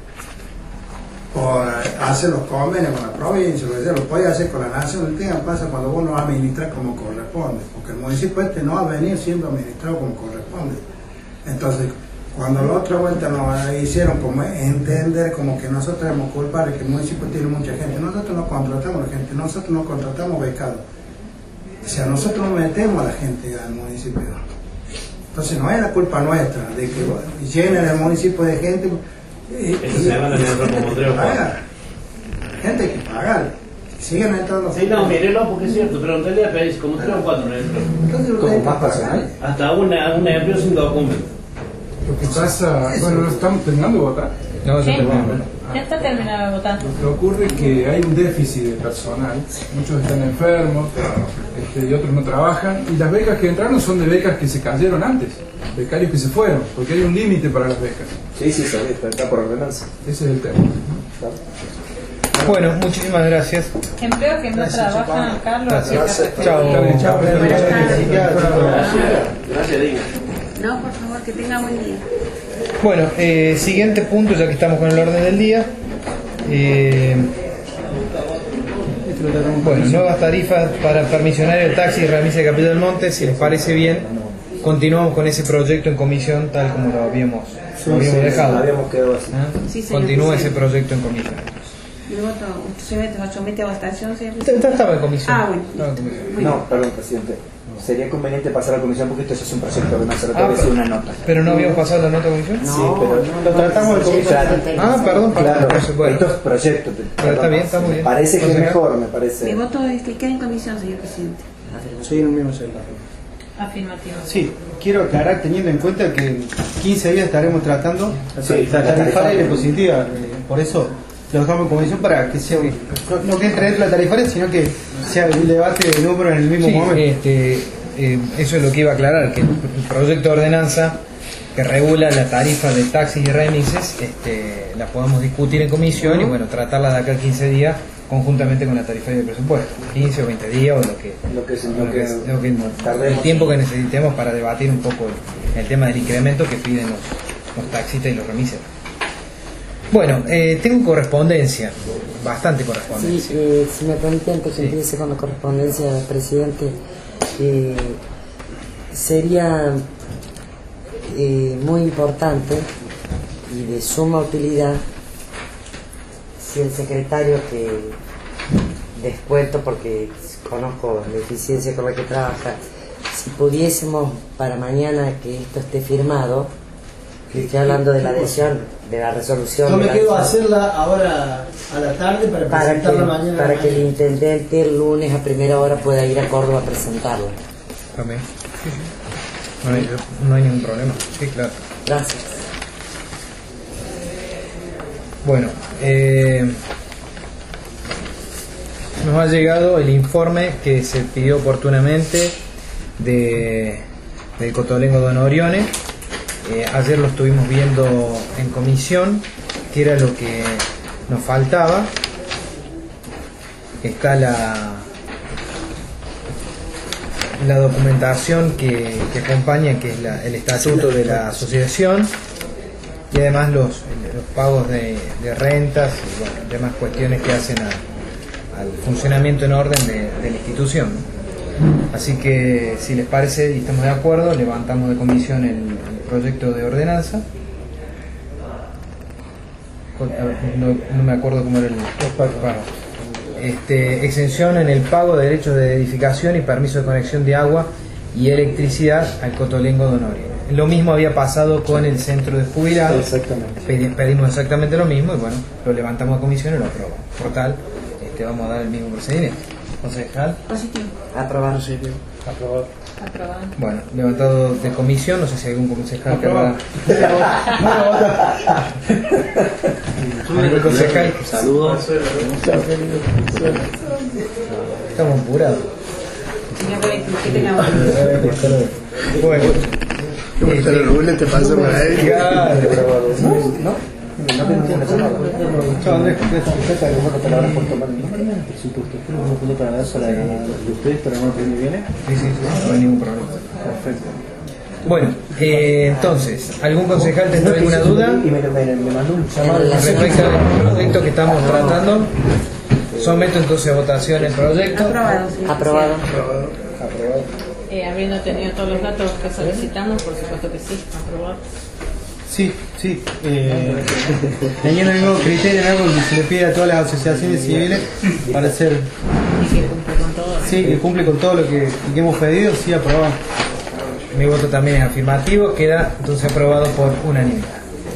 Speaker 19: por hacer los convenios con la provincia, lo, que sea, lo puede hacer con la nación. El tema pasa cuando uno administra como corresponde, porque el municipio este no ha venido siendo administrado como corresponde. Entonces, cuando la otra vuelta nos hicieron como entender como que nosotros éramos culpables, que el municipio tiene mucha gente, nosotros no contratamos a la gente, nosotros no contratamos becados. O sea, nosotros no metemos a la gente al municipio. Entonces no es la culpa nuestra de que llenen el municipio de gente. Y,
Speaker 18: Eso se llama también otro como Andrés Juan.
Speaker 19: pagar. La gente hay que pagar. Siguen entrando.
Speaker 18: Sí, no, mírenlo porque es cierto, pero en realidad pedís como tres o cuatro ejemplos.
Speaker 19: ¿Cómo más personal?
Speaker 18: Hasta una, un empleo sin documento.
Speaker 16: Lo que pasa, bueno, ¿no estamos terminando de votar?
Speaker 3: No,
Speaker 7: Sí.
Speaker 3: ya terminamos.
Speaker 7: Ya está terminado de votar.
Speaker 16: Lo que ocurre es que hay un déficit de personal, muchos están enfermos este, y otros no trabajan, y las becas que entraron son de becas que se cayeron antes, becarios que se fueron, porque hay un límite para las becas.
Speaker 8: Sí, sí, sí, está por ordenanza.
Speaker 16: Ese es el tema.
Speaker 3: Bueno, muchísimas gracias.
Speaker 7: Empleo que no
Speaker 3: Gracias,
Speaker 7: trabajan,
Speaker 3: Chupán.
Speaker 7: Carlos.
Speaker 3: Gracias.
Speaker 7: que-
Speaker 3: Chao.
Speaker 16: Chao.
Speaker 7: Buenas tardes.
Speaker 18: Gracias, Dina.
Speaker 1: No, por favor, que tenga buen día.
Speaker 3: Bueno, eh, siguiente punto, ya que estamos con el orden del día. Eh, bueno, nuevas tarifas para permisionario de taxi y remisa de Capitán del Monte. Si les parece bien, continuamos con ese proyecto en comisión tal como lo habíamos lo habíamos dejado.
Speaker 8: Habíamos quedado así.
Speaker 3: ¿Ah?
Speaker 1: Sí, señor
Speaker 3: Continúa ese
Speaker 1: presidente.
Speaker 3: proyecto en comisión.
Speaker 1: Mi voto, ¿usted se somete a votación, señor
Speaker 3: Usted
Speaker 1: presidente?
Speaker 3: estaba en comisión.
Speaker 1: Ah, bueno.
Speaker 3: Estaba en comisión.
Speaker 8: No, perdón, presidente. Sería conveniente pasar a la comisión porque esto ya es un proyecto de una sola
Speaker 3: Ah,
Speaker 8: vez y una nota.
Speaker 3: ¿Pero no habíamos pasado la nota a comisión?
Speaker 8: Sí, pero
Speaker 4: Lo tratamos de comisión.
Speaker 3: Ah, perdón,
Speaker 8: claro,
Speaker 3: perdón. Bueno.
Speaker 8: esto es proyecto.
Speaker 3: Pero está bien, está muy bien.
Speaker 8: Parece que es
Speaker 3: Entonces,
Speaker 8: mejor, me parece.
Speaker 1: Mi voto es que quede en comisión, señor presidente.
Speaker 4: Sí, en el mismo sector.
Speaker 6: Afirmativo.
Speaker 4: Sí, quiero aclarar teniendo en cuenta que en quince días estaremos tratando
Speaker 8: Sí,
Speaker 4: la
Speaker 8: la
Speaker 4: tarifaria y
Speaker 8: tarifaria.
Speaker 4: la positiva. eh, Por eso lo dejamos en comisión para que sea, no, no que entre dentro de la tarifaria, sino que sea un debate de número en el mismo
Speaker 3: Sí,
Speaker 4: momento.
Speaker 3: este, eh, eso es lo que iba a aclarar, que el proyecto de ordenanza que regula la tarifa de taxis y remises, este, la podamos discutir en comisión y bueno, tratarla de acá a quince días conjuntamente con la tarifaria de presupuesto, quince o veinte días o lo que,
Speaker 8: Lo que, es-
Speaker 3: lo
Speaker 8: lo
Speaker 3: que,
Speaker 8: que,
Speaker 3: lo que- el
Speaker 8: tardemos.
Speaker 3: tiempo que necesitemos para debatir un poco el, el tema del incremento que piden los, los taxistas y los remises. Bueno, eh, tengo correspondencia, bastante
Speaker 5: Sí,
Speaker 3: correspondencia.
Speaker 5: eh, si me permite, antes que
Speaker 3: Sí.
Speaker 5: empiece con la correspondencia, presidente, eh, sería eh, muy importante y de suma utilidad si el secretario que descuento, porque conozco la eficiencia con la que trabaja, si pudiésemos para mañana que esto esté firmado, que estoy hablando de la adhesión, de la resolución.
Speaker 2: Yo
Speaker 5: de
Speaker 2: me
Speaker 5: la
Speaker 2: quedo a
Speaker 5: adhesión.
Speaker 2: hacerla ahora a la tarde para,
Speaker 5: para que,
Speaker 2: presentarla mañana.
Speaker 5: para que el intendente el lunes a primera hora pueda ir a Córdoba a presentarla.
Speaker 3: También. Sí, sí. No hay, no hay ningún problema. Sí, claro.
Speaker 5: Gracias.
Speaker 3: Bueno, eh, nos ha llegado el informe que se pidió oportunamente de, del Cotolengo Don Orione. Eh, ayer lo estuvimos viendo en comisión, que era lo que nos faltaba. Está la, la documentación que, que acompaña, que es la- el estatuto de la asociación, y además los, los pagos de, de rentas y bueno, demás cuestiones que hacen a- al funcionamiento en orden de, de la institución. Así que si les parece y estamos de acuerdo, levantamos de comisión el, el proyecto de ordenanza. Con- a ver, No, no me acuerdo cómo era el párrafo. Este, exención en el pago de derechos de edificación y permiso de conexión de agua y electricidad al Cotolengo Don Orione. Lo mismo había pasado con el centro de jubilados.
Speaker 8: Exactamente.
Speaker 3: Pedi- Pedimos exactamente lo mismo y bueno, lo levantamos a comisión y lo aprobamos. Por tal, este, vamos a dar el mismo procedimiento. Concejal.
Speaker 1: Positivo.
Speaker 5: Aprobado.
Speaker 8: Aprobado.
Speaker 6: Aprobado.
Speaker 3: Bueno, levantado de comisión, no sé si hay algún concejal que
Speaker 4: Aprobado.
Speaker 3: ¿Algún concejal?
Speaker 18: Saludos.
Speaker 3: Estamos apurados.
Speaker 1: Señor Bebetti, que tenga
Speaker 3: Bueno.
Speaker 19: Pero el Rubén te pasa por ahí.
Speaker 3: Claro.
Speaker 8: ¿No? No tengo ninguna llamada.
Speaker 3: Chao, Andrés.
Speaker 8: Muchas gracias por hablar por tomar el presupuesto. Creo que no puedo para dar sola de ustedes, pero no tiene viene.
Speaker 3: Sí, sí, sí, no hay ningún problema.
Speaker 8: Perfecto.
Speaker 3: Bueno, eh, entonces, ¿algún concejal tendrá alguna duda
Speaker 8: Y me, me, me mandó un llamado.
Speaker 3: respecto al proyecto que estamos tratando? Someto entonces a votación el proyecto.
Speaker 1: aprobado, señor
Speaker 5: Aprobado.
Speaker 8: Aprobado.
Speaker 6: Eh, habiendo tenido todos los datos que solicitamos, por supuesto que sí, aprobado.
Speaker 4: Sí, sí. Eh, teniendo el mismo criterio, algo que se le pide a todas las asociaciones civiles para hacer.
Speaker 6: Y que cumple con todo.
Speaker 4: Sí, que cumple con todo lo que, que hemos pedido, sí, aprobado.
Speaker 3: Mi voto también es afirmativo, queda entonces aprobado por unanimidad.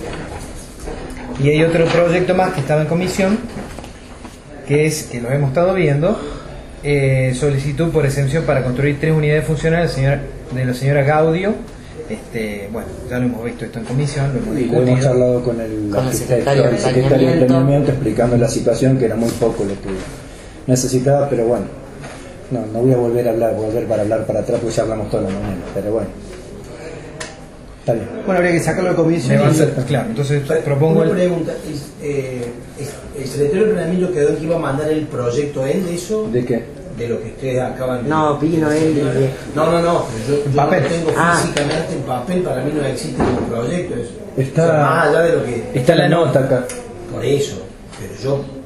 Speaker 3: Y hay otro proyecto más que estaba en comisión, que es, que lo hemos estado viendo, eh, solicitud por exención para construir tres unidades funcionales de la señora, de la señora Gaudio. Este, bueno, ya lo hemos visto esto en comisión, lo hemos
Speaker 8: Y lo hemos
Speaker 3: discutido.
Speaker 8: charlado con el
Speaker 5: Con el
Speaker 8: arquitecto,
Speaker 5: secretario de
Speaker 8: el secretario de
Speaker 5: Planeamiento.
Speaker 8: planeamiento, explicando la situación, que era muy poco lo que necesitaba, pero bueno, no, no voy a volver a hablar, volver para hablar para atrás, porque ya hablamos toda la mañana, pero bueno, está bien.
Speaker 4: Bueno, habría que sacarlo de comisión.
Speaker 3: Me va a hacer-
Speaker 4: y-
Speaker 3: claro, entonces propongo
Speaker 2: Una
Speaker 3: el,
Speaker 2: pregunta. Es, eh, es- ¿El secretario de planeamiento quedó en que iba a mandar el proyecto él de eso?
Speaker 8: ¿De qué?
Speaker 2: De lo que ustedes acaban de...
Speaker 5: No, vino él y...
Speaker 2: No, no, no. Yo, yo
Speaker 3: papel.
Speaker 2: lo tengo
Speaker 5: Ah.
Speaker 2: físicamente en papel. Para mí no existe como proyecto eso.
Speaker 8: Está-
Speaker 2: O sea, más allá de lo que...
Speaker 8: Está la nota acá.
Speaker 2: Por eso. Pero yo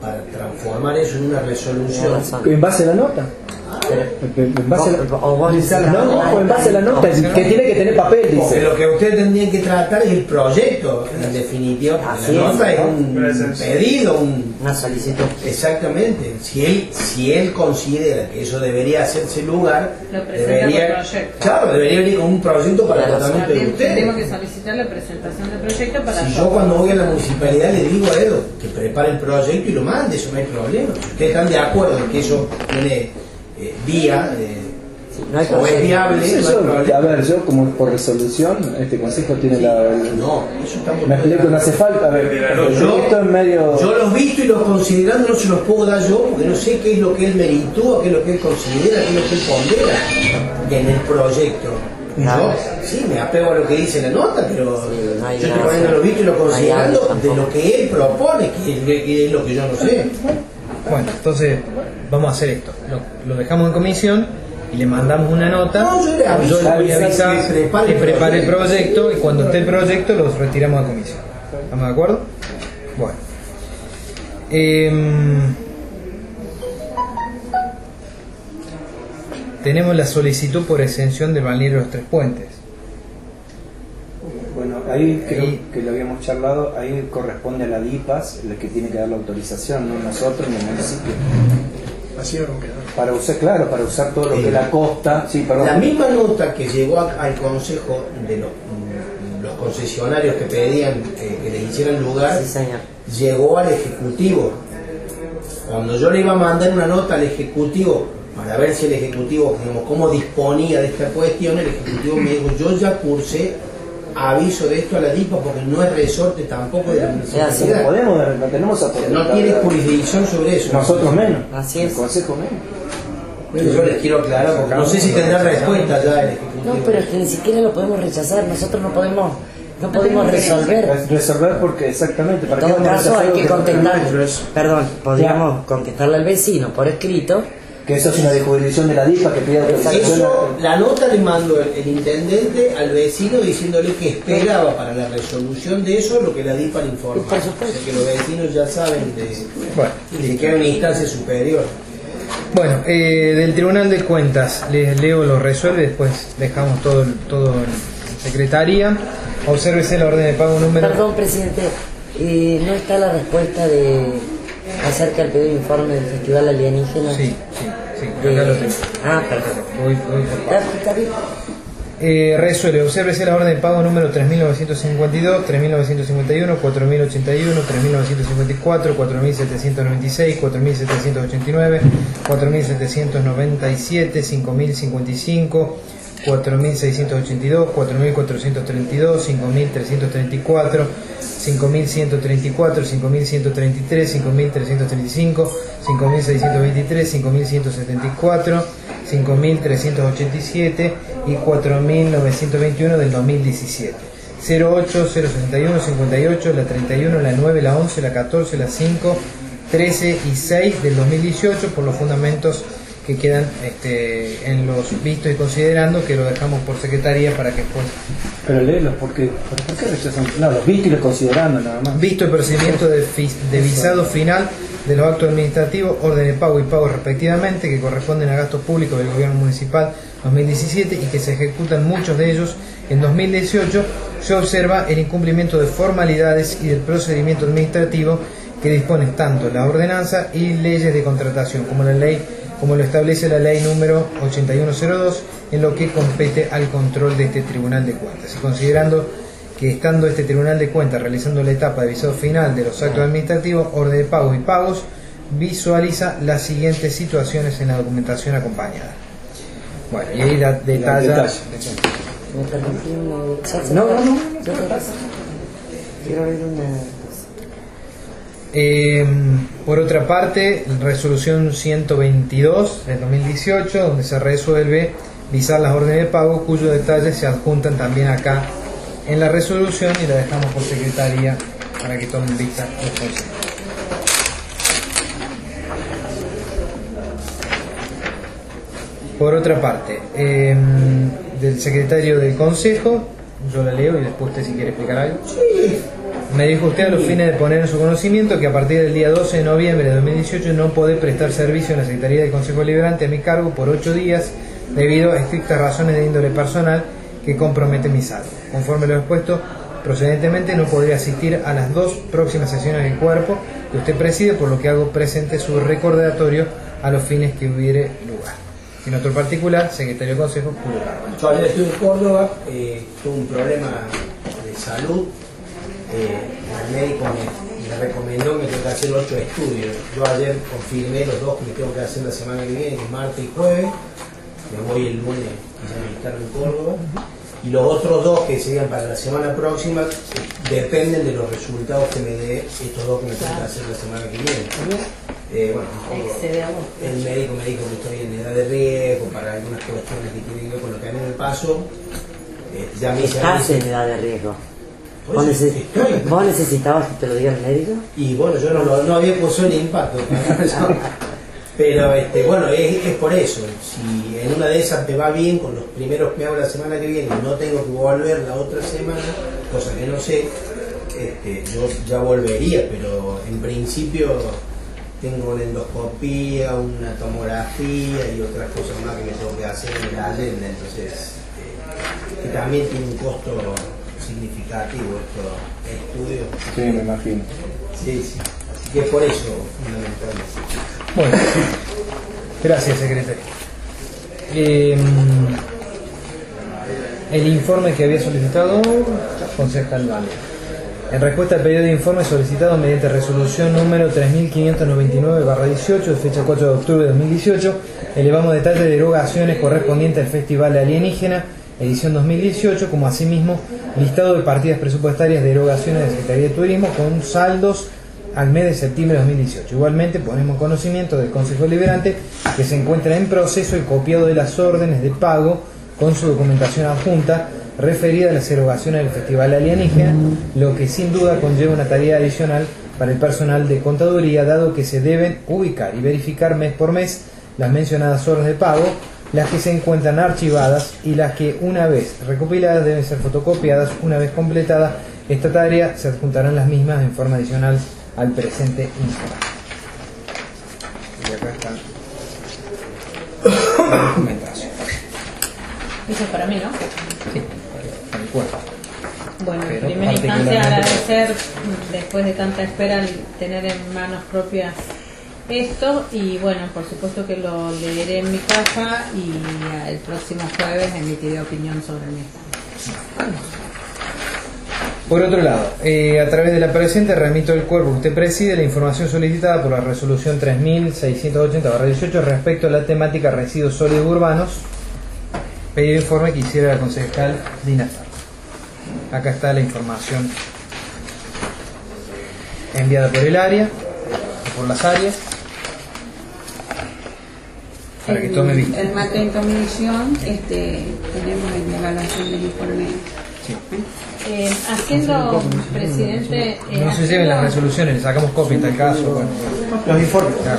Speaker 2: para transformar eso en una resolución.
Speaker 8: ¿En base a la nota? En base a la, no, no, en base a la nota, que tiene que tener papel, dice.
Speaker 2: Lo que ustedes tendrían que tratar es el proyecto, en definitiva, porque la nota es un pedido, un,
Speaker 5: una solicitud.
Speaker 2: Exactamente. Si él, si él considera que eso debería hacerse lugar, debería, claro, debería venir con un proyecto para el tratamiento de ustedes.
Speaker 7: Tenemos que solicitar la presentación del proyecto para...
Speaker 2: Si yo cuando voy a la municipalidad le digo a Edo que prepare el proyecto y lo mande, eso no hay problema. Si ustedes están de acuerdo en que eso tiene Eh, vía eh,
Speaker 5: sí, no hay
Speaker 2: o es viable,
Speaker 8: sí,
Speaker 2: no
Speaker 8: yo, a ver, yo como por resolución este consejo tiene sí, la el,
Speaker 2: no, eso está
Speaker 8: me explico, no hace falta, a ver,
Speaker 2: yo,
Speaker 8: esto en medio...
Speaker 2: yo los visto y los considerando no se los puedo dar yo porque no sé qué es lo que él meritúa, qué es lo que él considera, qué es lo que él pondera en el proyecto. Yo sí me apego a lo que dice la nota, pero sí, no yo estoy poniendo los visto y los considerando de lo que él propone, que es, que es lo que yo no sé.
Speaker 3: Bueno, entonces vamos a hacer esto. Lo, lo dejamos en comisión y le mandamos una nota.
Speaker 2: No, yo le aviso,
Speaker 3: yo le voy a avisar que prepare, que prepare el proyecto y cuando esté el proyecto lo retiramos a comisión. ¿Estamos de acuerdo? Bueno. Eh, tenemos la solicitud por exención del balneario de los Tres Puentes.
Speaker 8: Bueno, ahí creo ahí, que lo habíamos charlado, ahí corresponde a la DIPAS el que tiene que dar la autorización, no nosotros ni el municipio.
Speaker 13: Así es,
Speaker 8: para usar, claro, para usar todo lo que es la costa. Sí, perdón.
Speaker 2: La misma nota que llegó a, al consejo de los, los concesionarios que pedían eh, que les hicieran lugar, sí, llegó al ejecutivo. Cuando yo le iba a mandar una nota al ejecutivo para ver si el ejecutivo, digamos, cómo disponía de esta cuestión, el ejecutivo me dijo, yo ya cursé aviso de esto a la DIPA porque no es resorte tampoco de la municipalidad.
Speaker 8: Sí, no podemos, no tenemos a
Speaker 2: no tiene jurisdicción sobre eso.
Speaker 8: Nosotros menos.
Speaker 5: Así es.
Speaker 8: El consejo menos.
Speaker 2: Bueno, yo les quiero aclarar porque no sé si tendrá respuesta ya el ejecutivo.
Speaker 5: No, pero es que ni siquiera lo podemos rechazar. Nosotros no podemos, no podemos resolver.
Speaker 8: Resolver porque exactamente.
Speaker 5: En todo caso hay que contestarle. Perdón, podríamos contestarle al vecino por escrito.
Speaker 8: Que eso es una jurisdicción de la DIPA que pide autorización.
Speaker 2: Eso, la nota le mandó el, el intendente al vecino diciéndole que esperaba para la resolución de eso lo que la DIPA le informa. Por supuesto. O sea que los vecinos ya saben de, bueno, de que hay una instancia superior.
Speaker 3: Bueno, eh, del Tribunal de Cuentas, les leo lo resuelve, después dejamos todo, todo en secretaría. Obsérvese la orden de pago número...
Speaker 5: Perdón, presidente, eh, ¿no está la respuesta de... acerca del pedido de informe del Festival Alienígena?
Speaker 3: Sí, sí, sí, acá lo tengo.
Speaker 5: Ah, perfecto.
Speaker 3: Voy, voy por parte. Eh, resuelve, obsérvese la orden de pago número tres mil novecientos cincuenta y dos, tres mil novecientos cincuenta y uno, cuatro mil ochenta y uno, tres mil novecientos cincuenta y cuatro, cuatro mil setecientos noventa y seis, cuatro mil setecientos ochenta y nueve, cuatro mil setecientos noventa y siete, cinco mil cincuenta y cinco, cuatro mil seiscientos ochenta y dos, cuatro mil cuatrocientos treinta y dos, cinco mil trescientos treinta y cuatro, cinco mil ciento treinta y cuatro, cinco mil ciento treinta y tres, cinco mil trescientos treinta y cinco, cinco mil seiscientos veintitrés, cinco mil ciento setenta y cuatro, cinco mil trescientos ochenta y siete y cuatro mil novecientos veintiuno del dos mil diecisiete. cero ocho, cero sesenta y uno, cincuenta y ocho, la treinta y uno, la nueve, la once, la catorce, la cinco, trece y seis del dos mil dieciocho por los fundamentos que quedan este, en los vistos y considerando, que lo dejamos por secretaría para que después...
Speaker 8: Pero léelos, porque ¿por qué rechazan? No, los vistos y los considerando nada más.
Speaker 3: Visto el procedimiento de, de visado final de los actos administrativos, orden de pago y pago respectivamente, que corresponden a gastos públicos del gobierno municipal dos mil diecisiete y que se ejecutan muchos de ellos en dos mil dieciocho, se observa el incumplimiento de formalidades y del procedimiento administrativo que disponen tanto la ordenanza y leyes de contratación como la ley como lo establece la ley número ochenta y uno cero dos, en lo que compete al control de este Tribunal de Cuentas. Y considerando que estando este Tribunal de Cuentas realizando la etapa de visado final de los actos administrativos, orden de pagos y pagos, visualiza las siguientes situaciones en la documentación acompañada. Bueno, y ahí da detalla...
Speaker 5: No, no, no. Quiero ver una...
Speaker 3: Eh, por otra parte, resolución ciento veintidós del dos mil dieciocho, donde se resuelve visar las órdenes de pago, cuyos detalles se adjuntan también acá en la resolución y la dejamos por secretaría para que tomen vista los consejos. Por otra parte, eh, del secretario del consejo, yo la leo y después usted si quiere explicar algo.
Speaker 2: Sí.
Speaker 3: Me dijo usted a los fines de poner en su conocimiento que a partir del día doce de noviembre de dos mil dieciocho no podré prestar servicio en la Secretaría del Consejo Deliberante a mi cargo por ocho días debido a estrictas razones de índole personal que comprometen mi salud. Conforme lo expuesto precedentemente, no podría asistir a las dos próximas sesiones del cuerpo que usted preside, por lo que hago presente su recordatorio a los fines que hubiere lugar. En otro particular, Secretario del Consejo, Julio Carvalho.
Speaker 2: Yo ayer estuve en Córdoba, eh, tuve un problema de salud. Eh, el médico me, me recomendó que tengo que hacer ocho estudios. Yo ayer confirmé los dos que me tengo que hacer la semana que viene, que es martes y jueves. Me voy el lunes a visitar en Córdoba. Y los otros dos que serían para la semana próxima dependen de los resultados que me dé estos dos que me tengo que hacer la semana que viene. Eh, bueno, el médico me dijo que estoy en edad de riesgo para algunas cuestiones que tienen que ver con lo que hay en el paso. Eh, ya me
Speaker 5: Estás en edad de riesgo. ¿Vos, neces ¿Vos necesitabas que te lo diga el médico?
Speaker 2: Y bueno, yo no, lo, no había puesto el impacto. Pero este, bueno, es, es por eso. Si en una de esas te va bien con los primeros que hago la semana que viene y no tengo que volver la otra semana, cosa que no sé, este, yo ya volvería, pero en principio tengo una endoscopía, una tomografía y otras cosas más que me tengo que hacer en la agenda, entonces eh, que también tiene un costo significativo estos estudios.
Speaker 8: Sí, me imagino.
Speaker 2: Sí, sí. Así que por eso, fundamentalmente.
Speaker 3: Bueno, gracias, secretario. Eh, el informe que había solicitado, concejal Vale. En respuesta al pedido de informe solicitado mediante resolución número tres mil quinientos noventa y nueve barra dieciocho de fecha cuatro de octubre de dos mil dieciocho, elevamos detalles de derogaciones correspondientes al Festival Alienígena edición dos mil dieciocho, como asimismo listado de partidas presupuestarias de derogaciones de Secretaría de Turismo con saldos al mes de septiembre de dos mil dieciocho. Igualmente ponemos conocimiento del Consejo Deliberante que se encuentra en proceso el copiado de las órdenes de pago con su documentación adjunta referida a las erogaciones del Festival Alienígena, lo que sin duda conlleva una tarea adicional para el personal de contaduría, dado que se deben ubicar y verificar mes por mes las mencionadas órdenes de pago, las que se encuentran archivadas y las que, una vez recopiladas, deben ser fotocopiadas. Una vez completada esta tarea, se adjuntarán las mismas en forma adicional al presente informe. Y acá está la documentación.
Speaker 7: Eso es para mí, ¿no?
Speaker 3: Sí, para el cuerpo.
Speaker 7: Bueno, en primera instancia agradecer, después de tanta espera, el tener en manos propias esto, y bueno, por supuesto que lo leeré en mi casa y el próximo jueves emitiré opinión sobre el mismo.
Speaker 3: Por otro lado, eh, a través de la presente remito al cuerpo que usted preside la información solicitada por la resolución tres mil seiscientos ochenta barra dieciocho respecto a la temática residuos sólidos urbanos. Pedido informe que hiciera la concejal Dina Sarro. Acá está la información enviada por el área, por las áreas, para que tome vista.
Speaker 1: En materia de comisión, este, tenemos la evaluación del informe.
Speaker 3: Sí.
Speaker 7: Eh, haciendo, presidente... Eh,
Speaker 3: no se lleven las resoluciones, le sacamos copia en tal caso. Bueno.
Speaker 2: Los informes.
Speaker 3: Claro.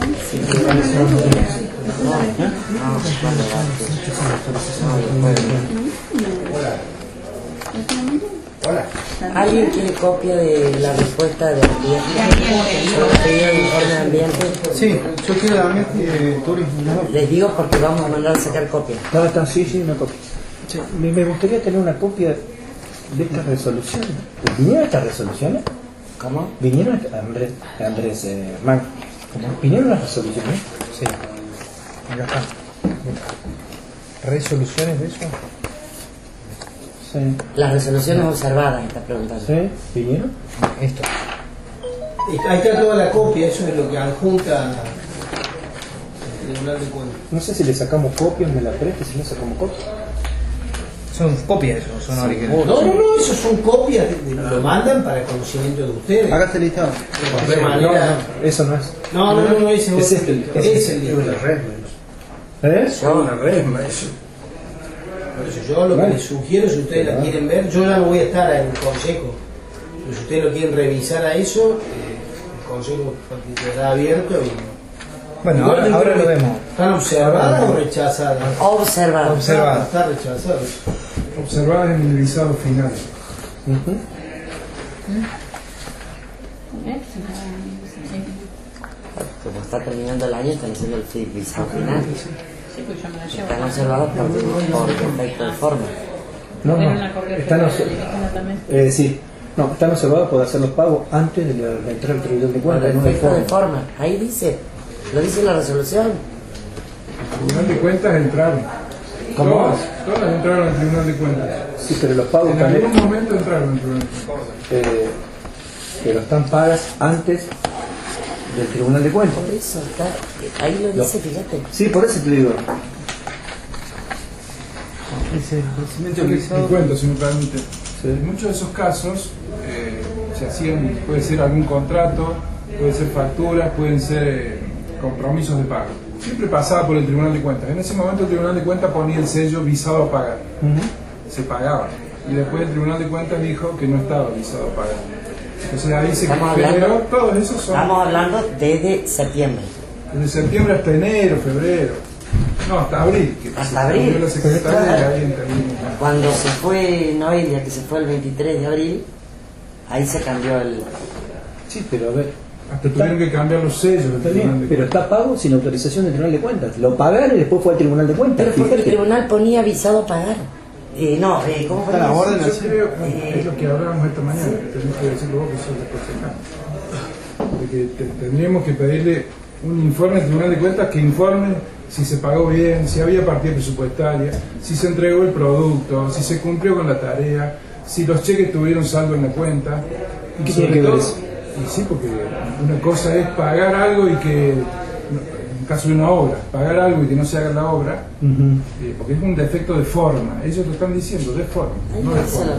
Speaker 2: Hola.
Speaker 5: ¿Alguien quiere copia de la respuesta de ambiente? informe de ambiente?
Speaker 4: Sí, yo quiero de ambiente y de turismo.
Speaker 5: Les digo porque vamos a mandar a sacar copia.
Speaker 8: No, está, sí, sí, una copia. Sí, me, me gustaría tener una copia de estas resoluciones. ¿Vinieron estas resoluciones?
Speaker 5: ¿Cómo?
Speaker 8: ¿Vinieron Andrés, Andrés eh, Man? ¿Cómo? ¿Vinieron las resoluciones?
Speaker 3: Sí. Acá está. ¿Resoluciones de eso?
Speaker 8: Sí.
Speaker 5: Las resoluciones observadas, está preguntando.
Speaker 8: ¿Sí? ¿Vinieron?
Speaker 3: Esto.
Speaker 2: Ahí está toda la copia, eso es lo que adjunta el Tribunal de Cuentas.
Speaker 8: No sé si le sacamos copia, me la preste, si no sacamos copia.
Speaker 3: Son copias eso, son
Speaker 2: Sí.
Speaker 3: originales.
Speaker 2: No, no, no, eso son copias, de, de, lo mandan para el conocimiento de ustedes.
Speaker 4: Hágase el listado.
Speaker 2: De cualquier manera.
Speaker 8: No, eso no es.
Speaker 2: No, no, no, no, ese
Speaker 8: es este.
Speaker 2: Es, es el
Speaker 8: Es
Speaker 2: libro.
Speaker 8: una resma. ¿Eh?
Speaker 2: Es una resma eso. Por eso yo lo que les sugiero, si ustedes la quieren ver, yo ya no voy a estar en el consejo, pero si ustedes lo quieren revisar a eso, eh, el consejo quedará abierto y...
Speaker 3: Bueno, ahora, ahora lo vemos.
Speaker 2: ¿Están observadas o rechazadas?
Speaker 5: Observadas.
Speaker 3: Observadas.
Speaker 2: Está rechazado.
Speaker 16: Observar en el visado final.
Speaker 8: Uh-huh.
Speaker 5: Como está terminando el año, están haciendo el visado final. Están observados por, por defecto de forma.
Speaker 8: No, no, están, eh, sí. no, están observados por hacer los pagos antes de, la, de entrar al tribunal de cuentas.
Speaker 5: Por defecto de forma. Ahí dice, lo dice la resolución.
Speaker 16: El tribunal de cuentas entraron.
Speaker 8: ¿Cómo?
Speaker 16: Todas, todas entraron al tribunal de cuentas.
Speaker 8: Sí, pero los pagos
Speaker 16: en
Speaker 8: también.
Speaker 16: algún momento entraron al tribunal.
Speaker 8: Eh, pero están pagas antes del tribunal de cuentas.
Speaker 5: Por eso, está, ahí lo dice,
Speaker 8: no.
Speaker 5: Fíjate.
Speaker 8: Sí, por eso te digo.
Speaker 16: Dice, te cuento, si me permite. Sí. En muchos de esos casos eh, se hacían, puede ser algún contrato, puede ser facturas, pueden ser eh, compromisos de pago. Siempre pasaba por el Tribunal de Cuentas. En ese momento el Tribunal de Cuentas ponía el sello visado a pagar. Uh-huh. Se pagaba. Y después el Tribunal de Cuentas dijo que no estaba visado a pagar. Entonces ahí se generó, todos esos son...
Speaker 5: Estamos hablando desde septiembre.
Speaker 16: Desde septiembre hasta enero, febrero. No, hasta abril. Que
Speaker 5: hasta abril.
Speaker 16: La secretaria, ahí
Speaker 5: cuando se fue Noelia, que se fue el veintitrés de abril, ahí se cambió el...
Speaker 8: Sí, pero a ver...
Speaker 16: Hasta tuvieron que cambiar los sellos del Tribunal de Cuentas.
Speaker 8: Pero está pago sin autorización del Tribunal de Cuentas. Lo pagaron y después fue al Tribunal de Cuentas.
Speaker 5: Pero porque el tribunal ponía avisado a pagar. Eh, no, eh, ¿cómo fue?
Speaker 16: La orden, yo creo, eh, es lo que hablábamos esta mañana, tenemos que decirlo vos que sos el concejal. De que te, tendríamos que pedirle un informe al Tribunal de Cuentas que informe si se pagó bien, si había partida presupuestaria, si se entregó el producto, si se cumplió con la tarea, si los cheques tuvieron saldo en la cuenta. Y que sobre todo, y sí, porque una cosa es pagar algo y que, en caso de una obra, pagar algo y que no se haga la obra, uh-huh. eh, porque es un defecto de forma. Ellos lo están diciendo, de forma,
Speaker 5: ahí
Speaker 16: no de forma.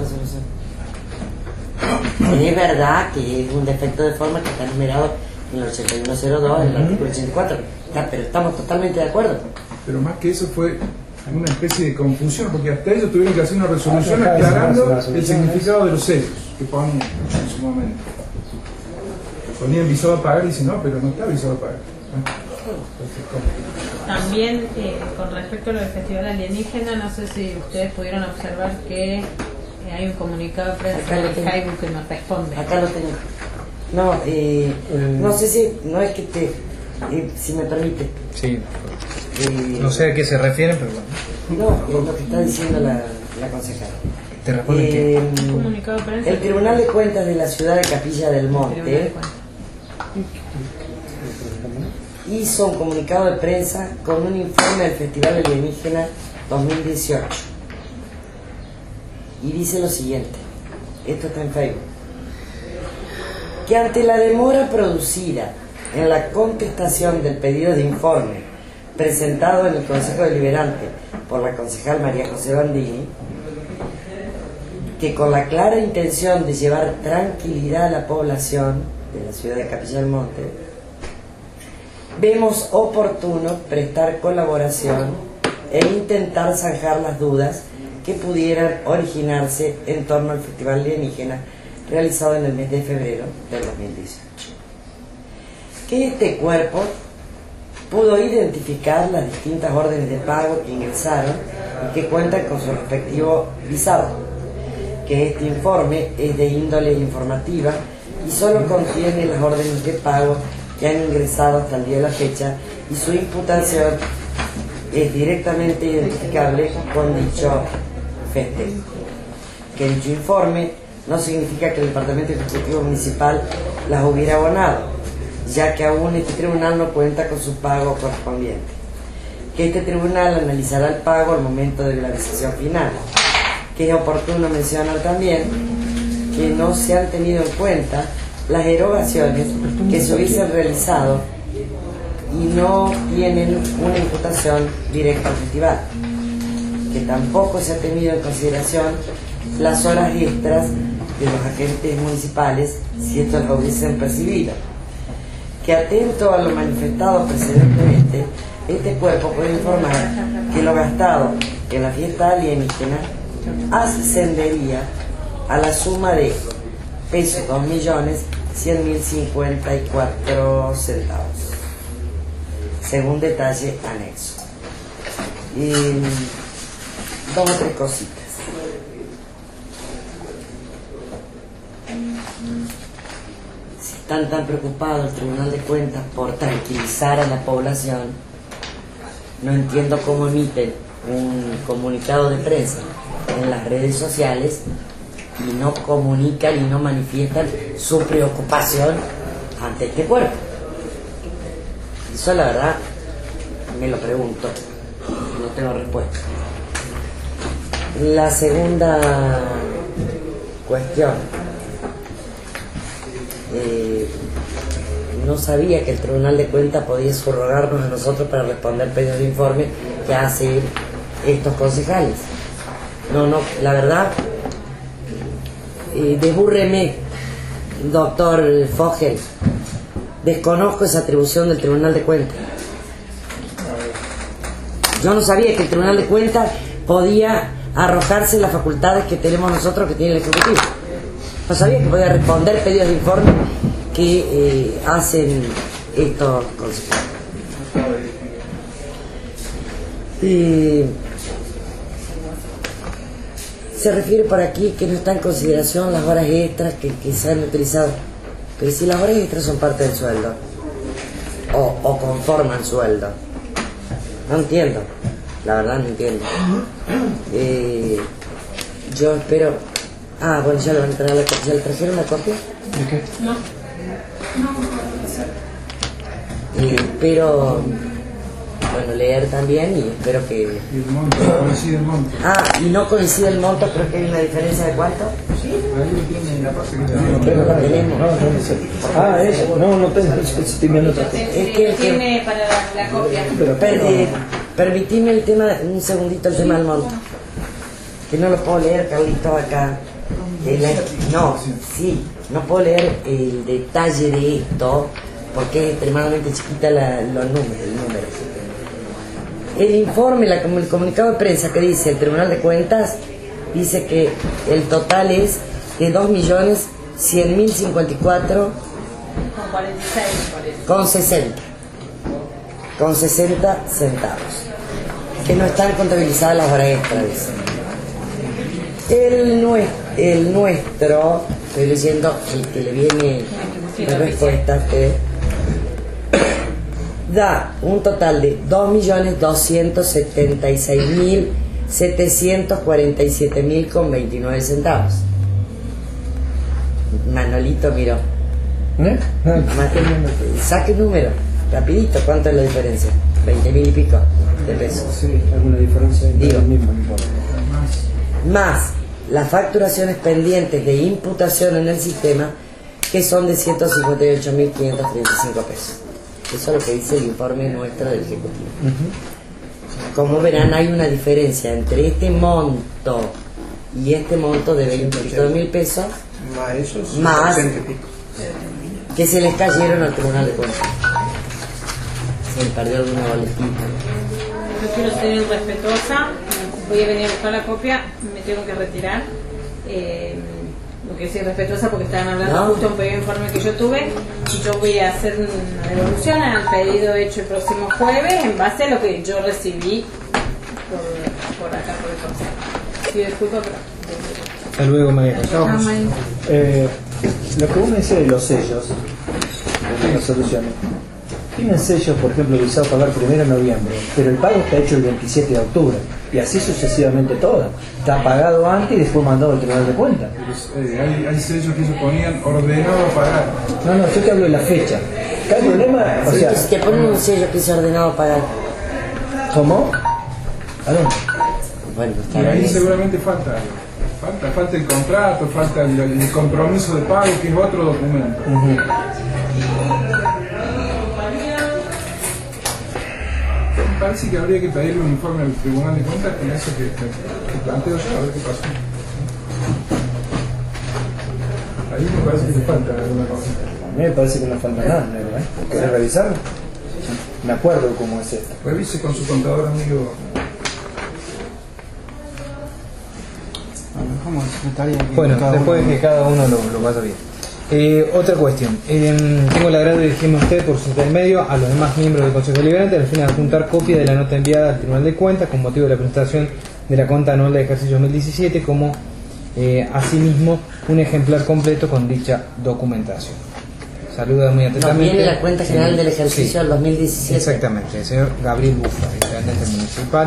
Speaker 5: Es verdad que es un defecto de forma que está numerado en el ochenta y uno cero dos, en el artículo ochenta y cuatro, ya, pero estamos totalmente de acuerdo.
Speaker 16: Pero más que eso fue una especie de confusión, porque hasta ellos tuvieron que hacer una resolución aclarando el significado de los sellos que ponían en su momento. Ponían visado a pagar y dicen, no, pero no está visado a pagar.
Speaker 7: También eh, con respecto a lo del Festival Alienígena, no sé si ustedes pudieron observar que eh, hay un comunicado de prensa de Facebook que nos responde.
Speaker 5: Acá lo tengo. No, eh, eh, no sé si, no es que te, eh, si me permite.
Speaker 3: Sí.
Speaker 5: Eh,
Speaker 3: no sé a qué se refieren, pero bueno.
Speaker 5: No, es lo que está diciendo la, la concejala.
Speaker 3: ¿Te responden
Speaker 5: eh,
Speaker 7: qué? Un comunicado de prensa.
Speaker 5: El Tribunal de Cuentas de la ciudad de Capilla del Monte hizo un comunicado de prensa con un informe del Festival Alienígena dos mil dieciocho y dice lo siguiente, esto está en Facebook, que ante la demora producida en la contestación del pedido de informe presentado en el Consejo Deliberante por la concejal María José Bandini, que con la clara intención de llevar tranquilidad a la población de la ciudad de Capilla del Monte, vemos oportuno prestar colaboración e intentar zanjar las dudas que pudieran originarse en torno al Festival Alienígena realizado en el mes de febrero del dos mil dieciocho. Que este cuerpo pudo identificar las distintas órdenes de pago que ingresaron y que cuentan con su respectivo visado. Que este informe es de índole informativa y solo contiene las órdenes de pago que han ingresado hasta el día de la fecha y su imputación es directamente identificable con dicho festejo. Que dicho informe no significa que el Departamento Ejecutivo Municipal las hubiera abonado, ya que aún este tribunal no cuenta con su pago correspondiente. Que este tribunal analizará el pago al momento de la decisión final. Que es oportuno mencionar también que no se han tenido en cuenta las erogaciones que se hubiesen realizado y no tienen una imputación directa al festival. Que tampoco se ha tenido en consideración las horas extras de los agentes municipales si estos lo hubiesen percibido. Que atento a lo manifestado precedentemente, este cuerpo puede informar que lo gastado en la fiesta alienígena ascendería a la suma de pesos dos millones cien mil cincuenta y cuatro centavos, según detalle anexo. Y dos o tres cositas. están tan preocupados el Tribunal de Cuentas por tranquilizar a la población, no entiendo cómo emiten un comunicado de prensa en las redes sociales y no comunican y no manifiestan su preocupación ante este cuerpo. Eso la verdad me lo pregunto, no tengo respuesta. La segunda cuestión, eh, no sabía que el Tribunal de Cuentas podía subrogarnos a nosotros para responder pedidos de informe que hacen estos concejales. No, no, la verdad, eh, debúrreme, doctor Fogel, desconozco esa atribución del Tribunal de Cuentas. Yo no sabía que el Tribunal de Cuentas podía arrojarse las facultades que tenemos nosotros que tiene el Ejecutivo. No sabía que podía responder pedidos de informe que eh, hacen estos consejeros. Eh, se refiere por aquí que no está en consideración las horas extras que, que se han utilizado. Pero si las horas extras son parte del sueldo o, o conforman sueldo, no entiendo, la verdad no entiendo. Eh, yo espero. Ah, bueno, ya le van a traer la copia. ¿Ya le trajeron la copia?
Speaker 4: ¿De qué?
Speaker 6: No.
Speaker 5: Y espero, bueno, leer también y espero que...
Speaker 16: Y el monto, no coincide el monto.
Speaker 5: Ah, y no coincide el monto, creo que hay una diferencia de cuánto.
Speaker 16: Sí, ahí lo tiene en la parte que
Speaker 5: No, pero no tenemos.
Speaker 8: No, no sé. Ah, eso, no, no tengo, estoy viendo otra cosa.
Speaker 5: Es que,
Speaker 6: Tiene para la, la copia.
Speaker 5: Per, eh, permitime el tema, un segundito el tema del monto. Que no lo puedo leer, Carlito, acá. De la- no, sí, no puedo leer el detalle de esto porque es extremadamente chiquita la, los números, el número. El informe, la, el comunicado de prensa que dice el Tribunal de Cuentas, dice que el total es de dos millones cien mil cincuenta y cuatro
Speaker 6: Con cuarenta y seis.
Speaker 5: con sesenta. Con sesenta centavos. Que no están contabilizadas las horas extras. El, nue el nuestro, estoy leyendo el que le viene la respuesta, que da un total de dos millones doscientos setenta y seis mil setecientos cuarenta y siete con veintinueve centavos. Manolito miró.
Speaker 8: ¿Eh?
Speaker 5: Saque un número, rapidito, ¿cuánto es la diferencia? veinte mil y pico de pesos.
Speaker 8: Sí, alguna diferencia entre
Speaker 5: Digo,
Speaker 8: el mismo importe.
Speaker 5: más las facturaciones pendientes de imputación en el sistema, que son de ciento cincuenta y ocho mil quinientos treinta y cinco pesos. Eso es lo que dice el informe nuestro del Ejecutivo. Uh-huh. Como verán, hay una diferencia entre este monto y este monto de veintidós mil pesos,
Speaker 13: Más esos,
Speaker 5: más
Speaker 13: ochenta y pico.
Speaker 5: que se les cayeron al Tribunal de Cuentas. Se le perdió alguna boletita.
Speaker 7: Yo quiero ser respetuosa, voy a venir a buscar la copia, me tengo que retirar. Eh, lo que es respetuosa porque estaban hablando
Speaker 5: No.
Speaker 7: justo de un pedido de informe que yo tuve y yo voy a hacer una devolución al pedido hecho el próximo jueves en base a lo que yo recibí por, por acá por el consejo. Pido disculpas, pero...
Speaker 3: Hasta luego, María.
Speaker 7: Ah, María.
Speaker 8: Eh, lo que vos me decís de los sellos, de las soluciones, tienen sellos, por ejemplo, visados a pagar primero de noviembre, pero el pago está hecho el veintisiete de octubre, y así sucesivamente todo. Está pagado antes y después mandado al Tribunal de Cuentas.
Speaker 16: Eh, hay, hay sellos que ellos ponían ordenado a pagar.
Speaker 8: No, no, yo te hablo de la fecha. Cada problema, o
Speaker 5: Si
Speaker 8: sea,
Speaker 5: te, te ponen un sello que es ordenado a pagar.
Speaker 8: ¿cómo? ¿A dónde?
Speaker 5: Bueno,
Speaker 16: Y ahí seguramente falta algo. Falta, falta el contrato, falta el, el compromiso de pago, que es otro documento.
Speaker 8: Uh-huh.
Speaker 16: Me parece que habría que pedirle un informe al Tribunal de Cuentas con eso que, que, que planteo yo, a ver qué pasó. Ahí me parece que le falta alguna cosa.
Speaker 8: A mí me parece que no falta nada, ¿no? ¿Querés revisarlo? Me acuerdo cómo es esto.
Speaker 16: Revise con su contador amigo.
Speaker 3: Bueno, después que cada uno lo, lo vaya bien. Eh, otra cuestión. Eh, tengo el agrado de dirigirme a usted por su intermedio a los demás miembros del Consejo Deliberante a la fin de adjuntar copia de la nota enviada al Tribunal de Cuentas con motivo de la presentación de la cuenta anual de ejercicio dos mil diecisiete, como eh, asimismo un ejemplar completo con dicha documentación. Saluda muy
Speaker 5: Nos
Speaker 3: atentamente.
Speaker 5: viene la cuenta general del ejercicio
Speaker 3: Sí,
Speaker 5: del dos mil diecisiete.
Speaker 3: exactamente, el señor Gabriel Bufa, intendente municipal.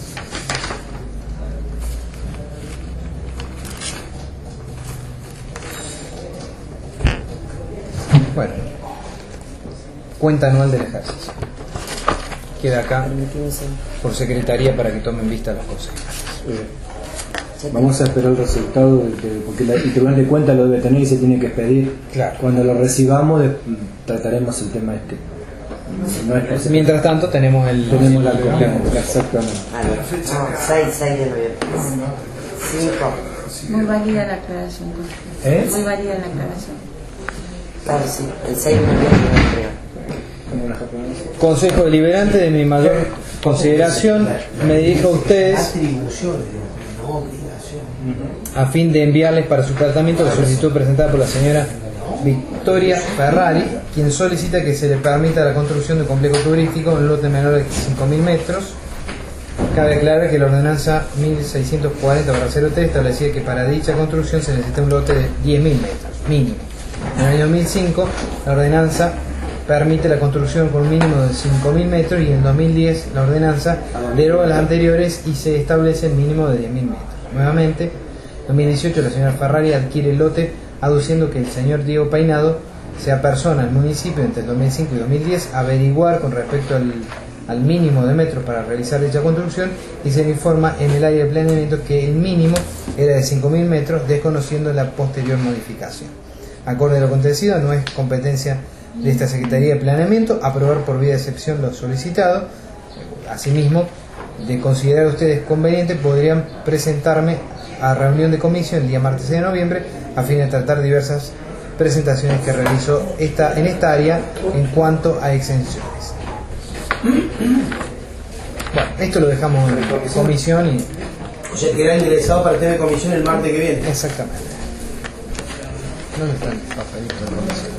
Speaker 3: Bueno, cuenta anual del ejercicio. Queda acá por secretaría para que tomen vista las cosas.
Speaker 8: Vamos a esperar el resultado, de que- porque la- el Tribunal de Cuentas lo debe tener y se tiene que expedir.
Speaker 3: Claro.
Speaker 8: Cuando lo recibamos, de- trataremos el tema este. Si no es posible.
Speaker 3: Mientras tanto, tenemos el.
Speaker 8: Tenemos la
Speaker 3: el-
Speaker 8: copia, exactamente.
Speaker 5: Ah, no. seis, seis de noviembre. cinco.
Speaker 6: Muy válida la aclaración.
Speaker 3: ¿Eh?
Speaker 6: Muy válida la aclaración.
Speaker 5: Claro, sí. El seis de noviembre no creo.
Speaker 3: Consejo Deliberante, de mi mayor consideración, me dirijo a ustedes
Speaker 2: Atribuciones, no obligaciones.
Speaker 3: a fin de enviarles para su tratamiento la solicitud presentada por la señora Victoria Ferrari, quien solicita que se le permita la construcción de un complejo turístico en un lote menor de cinco mil metros. Cabe aclarar que la ordenanza mil seiscientos cuarenta barra cero tres establecía que para dicha construcción se necesita un lote de diez mil metros, mínimo. En el año dos mil cinco, la ordenanza permite la construcción con un mínimo de cinco mil metros y en dos mil diez la ordenanza deroga las anteriores y se establece el mínimo de diez mil metros. Nuevamente, en dos mil dieciocho la señora Ferrari adquiere el lote aduciendo que el señor Diego Peinado sea persona del municipio entre el dos mil cinco y dos mil diez a averiguar con respecto al, al mínimo de metros para realizar dicha construcción y se le informa en el área de planeamiento que el mínimo era de cinco mil metros, desconociendo la posterior modificación. Acorde a lo acontecido, no es competencia de esta Secretaría de Planeamiento aprobar por vía de excepción lo solicitado. Asimismo, de considerar ustedes conveniente, podrían presentarme a reunión de comisión el día martes de noviembre a fin de tratar diversas presentaciones que realizó esta, en esta área en cuanto a exenciones. Bueno, esto lo dejamos en comisión y...
Speaker 2: O sea, quedará ingresado para tener comisión el martes que viene.
Speaker 3: Exactamente. ¿Dónde está el papelito de comisión?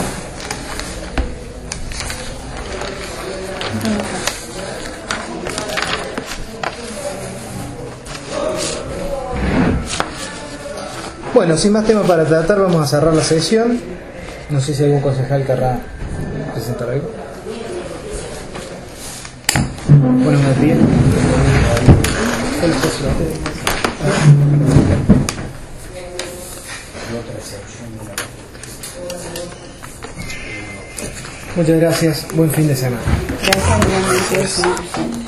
Speaker 3: Bueno, sin más temas para tratar, vamos a cerrar la sesión. No sé si algún concejal querrá presentar algo. Bueno, me piden. Muchas gracias. Buen fin de semana.
Speaker 1: Gracias,